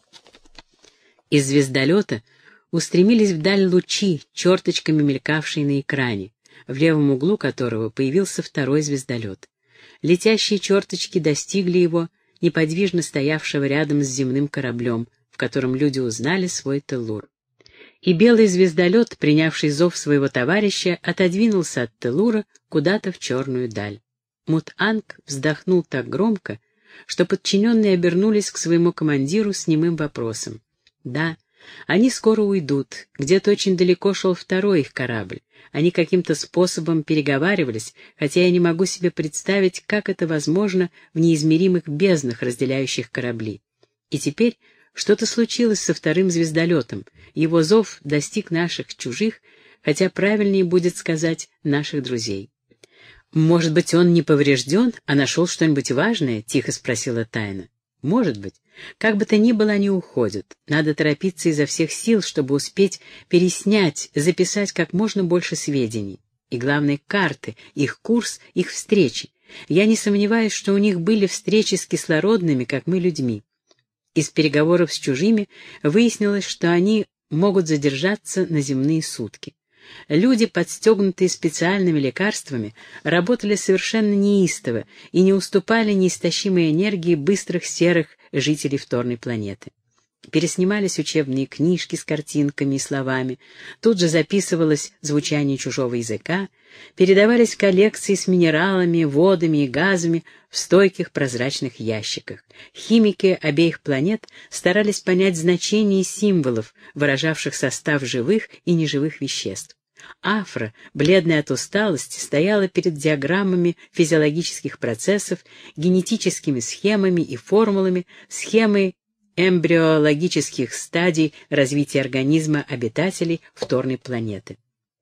Из звездолета устремились вдаль лучи, черточками мелькавшие на экране, в левом углу которого появился второй звездолет. Летящие черточки достигли его, неподвижно стоявшего рядом с земным кораблем, в котором люди узнали свой Теллур. И белый звездолет, принявший зов своего товарища, отодвинулся от Теллура куда-то в черную даль. Мут-Анг вздохнул так громко, что подчиненные обернулись к своему командиру с немым вопросом. Да, они скоро уйдут, где-то очень далеко шел второй их корабль. Они каким-то способом переговаривались, хотя я не могу себе представить, как это возможно в неизмеримых безднах, разделяющих корабли. И теперь что-то случилось со вторым звездолетом. Его зов достиг наших чужих, хотя правильнее будет сказать наших друзей. «Может быть, он не поврежден, а нашел что-нибудь важное?» — тихо спросила Тайна. «Может быть. Как бы то ни было, они уходят. Надо торопиться изо всех сил, чтобы успеть переснять, записать как можно больше сведений. И главное, карты, их курс, их встречи. Я не сомневаюсь, что у них были встречи с кислородными, как мы, людьми. Из переговоров с чужими выяснилось, что они могут задержаться на земные сутки. Люди, подстегнутые специальными лекарствами, работали совершенно неистово и не уступали неистощимой энергии быстрых серых жителей вторной планеты. Переснимались учебные книжки с картинками и словами, тут же записывалось звучание чужого языка, передавались коллекции с минералами, водами и газами в стойких прозрачных ящиках. Химики обеих планет старались понять значение символов, выражавших состав живых и неживых веществ. Афра, бледная от усталости, стояла перед диаграммами физиологических процессов, генетическими схемами и формулами, схемой эмбриологических стадий развития организма обитателей вторной планеты.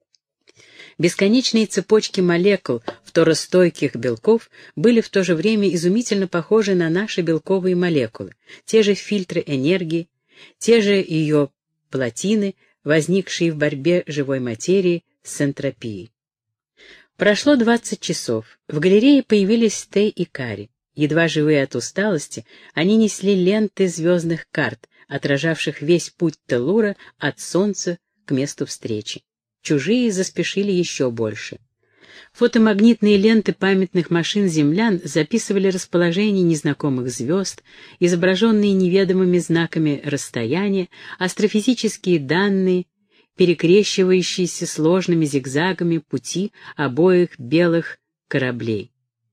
Бесконечные цепочки молекул второстойких белков были в то же время изумительно похожи на наши белковые молекулы, те же фильтры энергии, те же ее плотины, возникшие в борьбе живой материи с энтропией. Прошло двадцать часов. В галерее появились Тэй и Кари. Едва живые от усталости, они несли ленты звездных карт, отражавших весь путь Теллура от Солнца к месту встречи. Чужие заспешили еще больше. Фотомагнитные ленты памятных машин землян записывали расположение незнакомых звезд, изображенные неведомыми знаками расстояния, астрофизические данные, перекрещивающиеся сложными зигзагами пути обоих белых кораблей.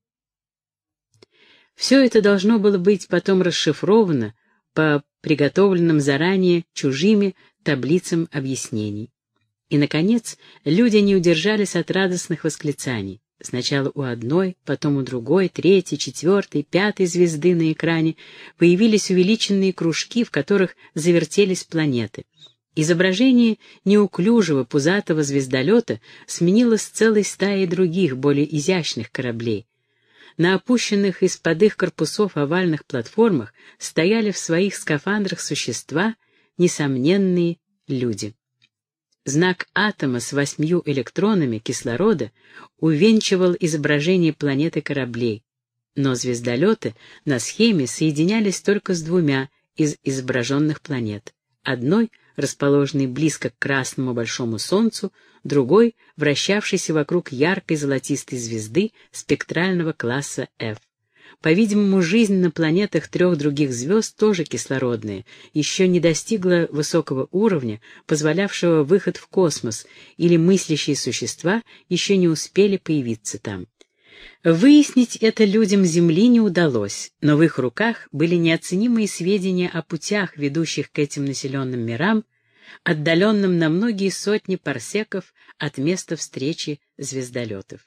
Все это должно было быть потом расшифровано по приготовленным заранее чужими таблицам объяснений. И, наконец, люди не удержались от радостных восклицаний. Сначала у одной, потом у другой, третьей, четвертой, пятой звезды на экране появились увеличенные кружки, в которых завертелись планеты. Изображение неуклюжего пузатого звездолета сменилось целой стаей других, более изящных кораблей. На опущенных из-под их корпусов овальных платформах стояли в своих скафандрах существа, несомненные люди. Знак атома с восьмью электронами кислорода увенчивал изображение планеты кораблей, но звездолеты на схеме соединялись только с двумя из изображенных планет. Одной, расположенной близко к красному большому Солнцу, другой, вращавшейся вокруг яркой золотистой звезды спектрального класса F. По-видимому, жизнь на планетах трех других звезд, тоже кислородная, еще не достигла высокого уровня, позволявшего выход в космос, или мыслящие существа еще не успели появиться там. Выяснить это людям Земли не удалось, но в их руках были неоценимые сведения о путях, ведущих к этим населенным мирам, отдаленным на многие сотни парсеков от места встречи звездолетов.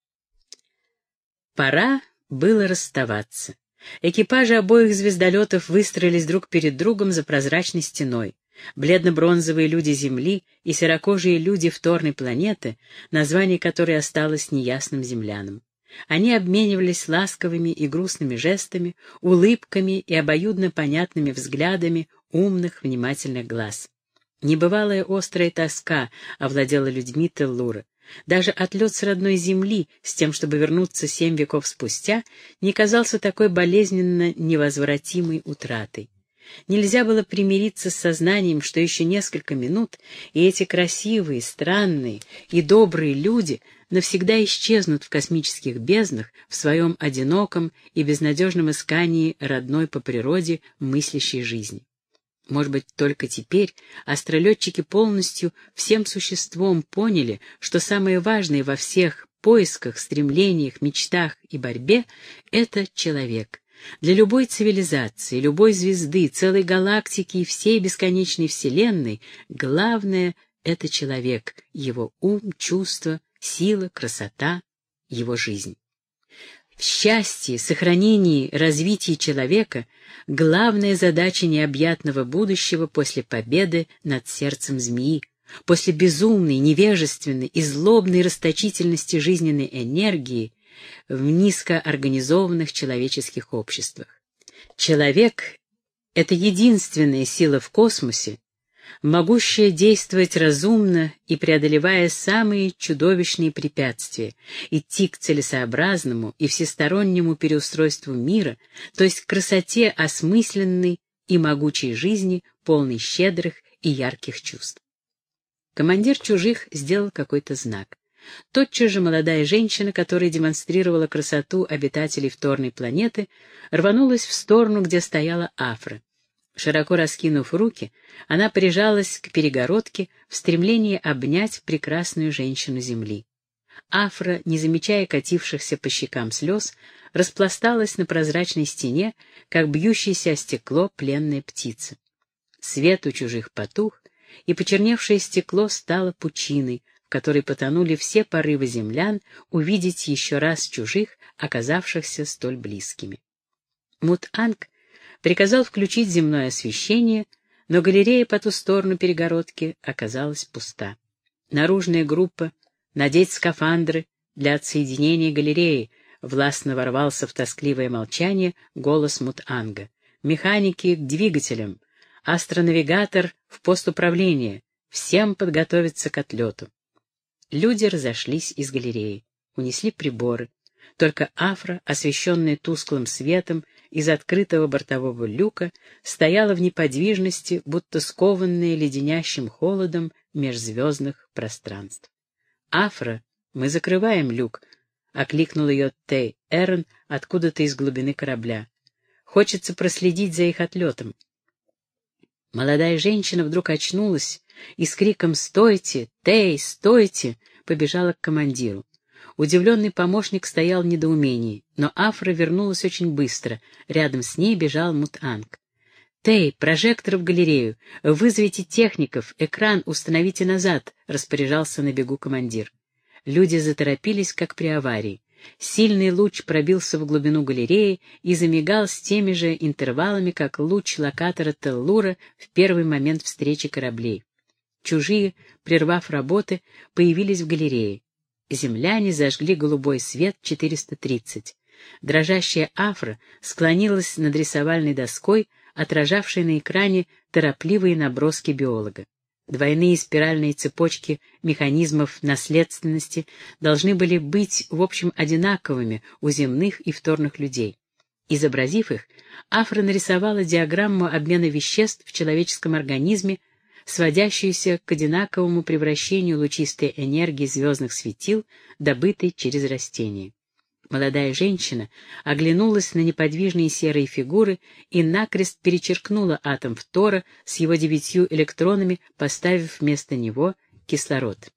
Пора было расставаться. Экипажи обоих звездолетов выстроились друг перед другом за прозрачной стеной. Бледно-бронзовые люди Земли и серокожие люди вторной планеты, название которой осталось неясным землянам. Они обменивались ласковыми и грустными жестами, улыбками и обоюдно понятными взглядами умных, внимательных глаз. Небывалая острая тоска овладела людьми Теллура. Даже отлет с родной земли, с тем, чтобы вернуться семь веков спустя, не казался такой болезненно невозвратимой утратой. Нельзя было примириться с сознанием, что еще несколько минут, и эти красивые, странные и добрые люди навсегда исчезнут в космических безднах в своем одиноком и безнадежном искании родной по природе мыслящей жизни. Может быть, только теперь астролетчики полностью всем существом поняли, что самое важное во всех поисках, стремлениях, мечтах и борьбе — это человек. Для любой цивилизации, любой звезды, целой галактики и всей бесконечной Вселенной главное — это человек, его ум, чувства, сила, красота, его жизнь. В счастье, сохранении, развитии человека главная задача необъятного будущего после победы над сердцем змеи, после безумной, невежественной и злобной расточительности жизненной энергии в низкоорганизованных человеческих обществах. Человек — это единственная сила в космосе, могущая действовать разумно и, преодолевая самые чудовищные препятствия, идти к целесообразному и всестороннему переустройству мира, то есть к красоте осмысленной и могучей жизни, полной щедрых и ярких чувств. Командир чужих сделал какой-то знак. Тотчас же молодая женщина, которая демонстрировала красоту обитателей вторной планеты, рванулась в сторону, где стояла Афра. Широко раскинув руки, она прижалась к перегородке в стремлении обнять прекрасную женщину Земли. Афра, не замечая катившихся по щекам слез, распласталась на прозрачной стене, как бьющаяся о стекло пленная птица. Свет у чужих потух, и почерневшее стекло стало пучиной, в которой потонули все порывы землян увидеть еще раз чужих, оказавшихся столь близкими. Мут-Анг приказал включить земное освещение, но галерея по ту сторону перегородки оказалась пуста. Наружная группа «Надеть скафандры для отсоединения галереи», властно ворвался в тоскливое молчание голос Мут-Анга. «Механики к двигателям, астронавигатор в пост управления, всем подготовиться к отлету». Люди разошлись из галереи, унесли приборы. Только Афра, освещенная тусклым светом из открытого бортового люка, стояла в неподвижности, будто скованная леденящим холодом межзвездных пространств. Афра «Мы закрываем люк», — окликнул ее Тей Эрн откуда-то из глубины корабля. «Хочется проследить за их отлетом». Молодая женщина вдруг очнулась и с криком «Стойте! Тей, стойте!» побежала к командиру. Удивленный помощник стоял в недоумении, но Афра вернулась очень быстро. Рядом с ней бежал Мут-Анг. «Тей, прожектор в галерею! Вызовите техников! Экран установите назад!» — распоряжался на бегу командир. Люди заторопились, как при аварии. Сильный луч пробился в глубину галереи и замигал с теми же интервалами, как луч локатора Теллура в первый момент встречи кораблей. Чужие, прервав работы, появились в галерее. Земляне зажгли голубой свет четыреста тридцать. Дрожащая Афра склонилась над рисовальной доской, отражавшей на экране торопливые наброски биолога. Двойные спиральные цепочки механизмов наследственности должны были быть, в общем, одинаковыми у земных и вторных людей. Изобразив их, Афра нарисовала диаграмму обмена веществ в человеческом организме, сводящуюся к одинаковому превращению лучистой энергии звездных светил, добытой через растения. Молодая женщина оглянулась на неподвижные серые фигуры и накрест перечеркнула атом фтора с его девятью электронами, поставив вместо него кислород.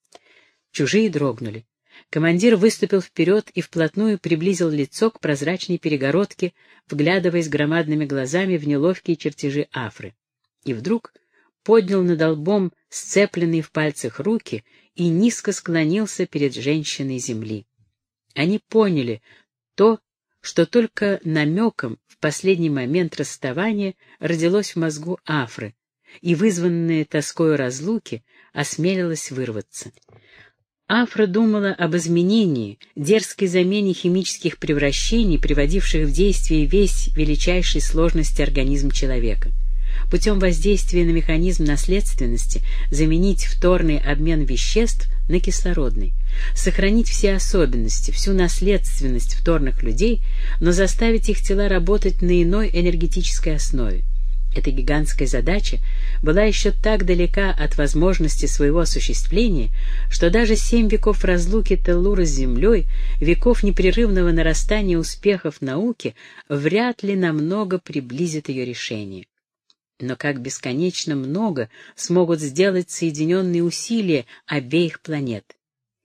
Чужие дрогнули. Командир выступил вперед и вплотную приблизил лицо к прозрачной перегородке, вглядываясь громадными глазами в неловкие чертежи Афры. И вдруг поднял над лбом сцепленные в пальцах руки и низко склонился перед женщиной земли. Они поняли то, что только намеком в последний момент расставания родилось в мозгу Афры, и, вызванная тоскою разлуки, осмелилась вырваться. Афра думала об изменении, дерзкой замене химических превращений, приводивших в действие весь величайшей сложности организм человека. Путем воздействия на механизм наследственности заменить вторный обмен веществ на кислородный, сохранить все особенности, всю наследственность вторных людей, но заставить их тела работать на иной энергетической основе. Эта гигантская задача была еще так далека от возможности своего осуществления, что даже семь веков разлуки Теллура с Землей, веков непрерывного нарастания успехов науки, вряд ли намного приблизит ее решение. Но как бесконечно много смогут сделать соединенные усилия обеих планет.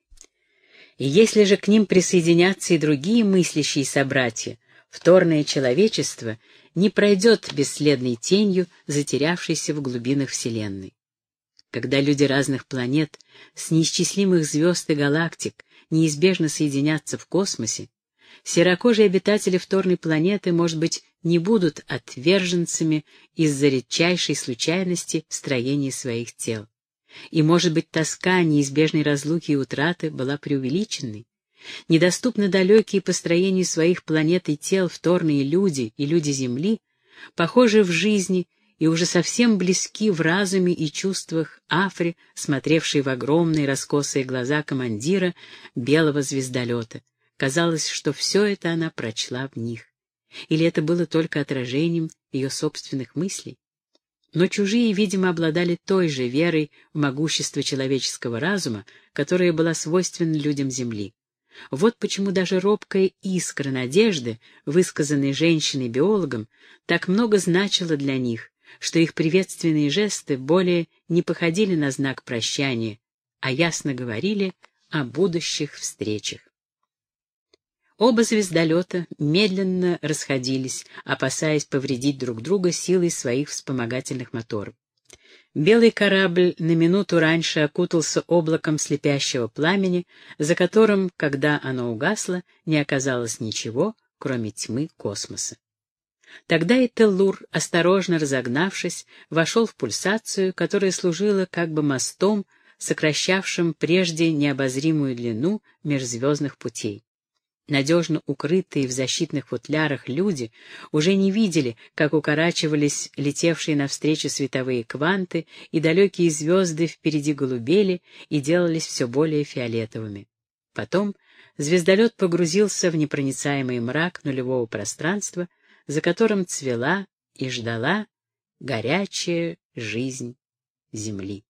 И если же к ним присоединятся и другие мыслящие собратья, вторное человечество не пройдет бесследной тенью, затерявшейся в глубинах Вселенной. Когда люди разных планет, с неисчислимых звезд и галактик, неизбежно соединятся в космосе, серокожие обитатели вторной планеты, может быть, не будут отверженцами из-за редчайшей случайности в строении своих тел. И, может быть, тоска неизбежной разлуки и утраты была преувеличенной. Недоступно далекие по строению своих планет и тел вторные люди и люди Земли, похожи в жизни и уже совсем близки в разуме и чувствах Афри, смотревшей в огромные раскосые глаза командира белого звездолета. Казалось, что все это она прочла в них. Или это было только отражением ее собственных мыслей? Но чужие, видимо, обладали той же верой в могущество человеческого разума, которая была свойственна людям Земли. Вот почему даже робкая искра надежды, высказанная женщиной-биологом, так много значила для них, что их приветственные жесты более не походили на знак прощания, а ясно говорили о будущих встречах. Оба звездолета медленно расходились, опасаясь повредить друг друга силой своих вспомогательных моторов. Белый корабль на минуту раньше окутался облаком слепящего пламени, за которым, когда оно угасло, не оказалось ничего, кроме тьмы космоса. Тогда и Теллур, осторожно разогнавшись, вошел в пульсацию, которая служила как бы мостом, сокращавшим прежде необозримую длину межзвездных путей. Надежно укрытые в защитных футлярах люди уже не видели, как укорачивались летевшие навстречу световые кванты, и далекие звезды впереди голубели и делались все более фиолетовыми. Потом звездолет погрузился в непроницаемый мрак нулевого пространства, за которым цвела и ждала горячая жизнь Земли.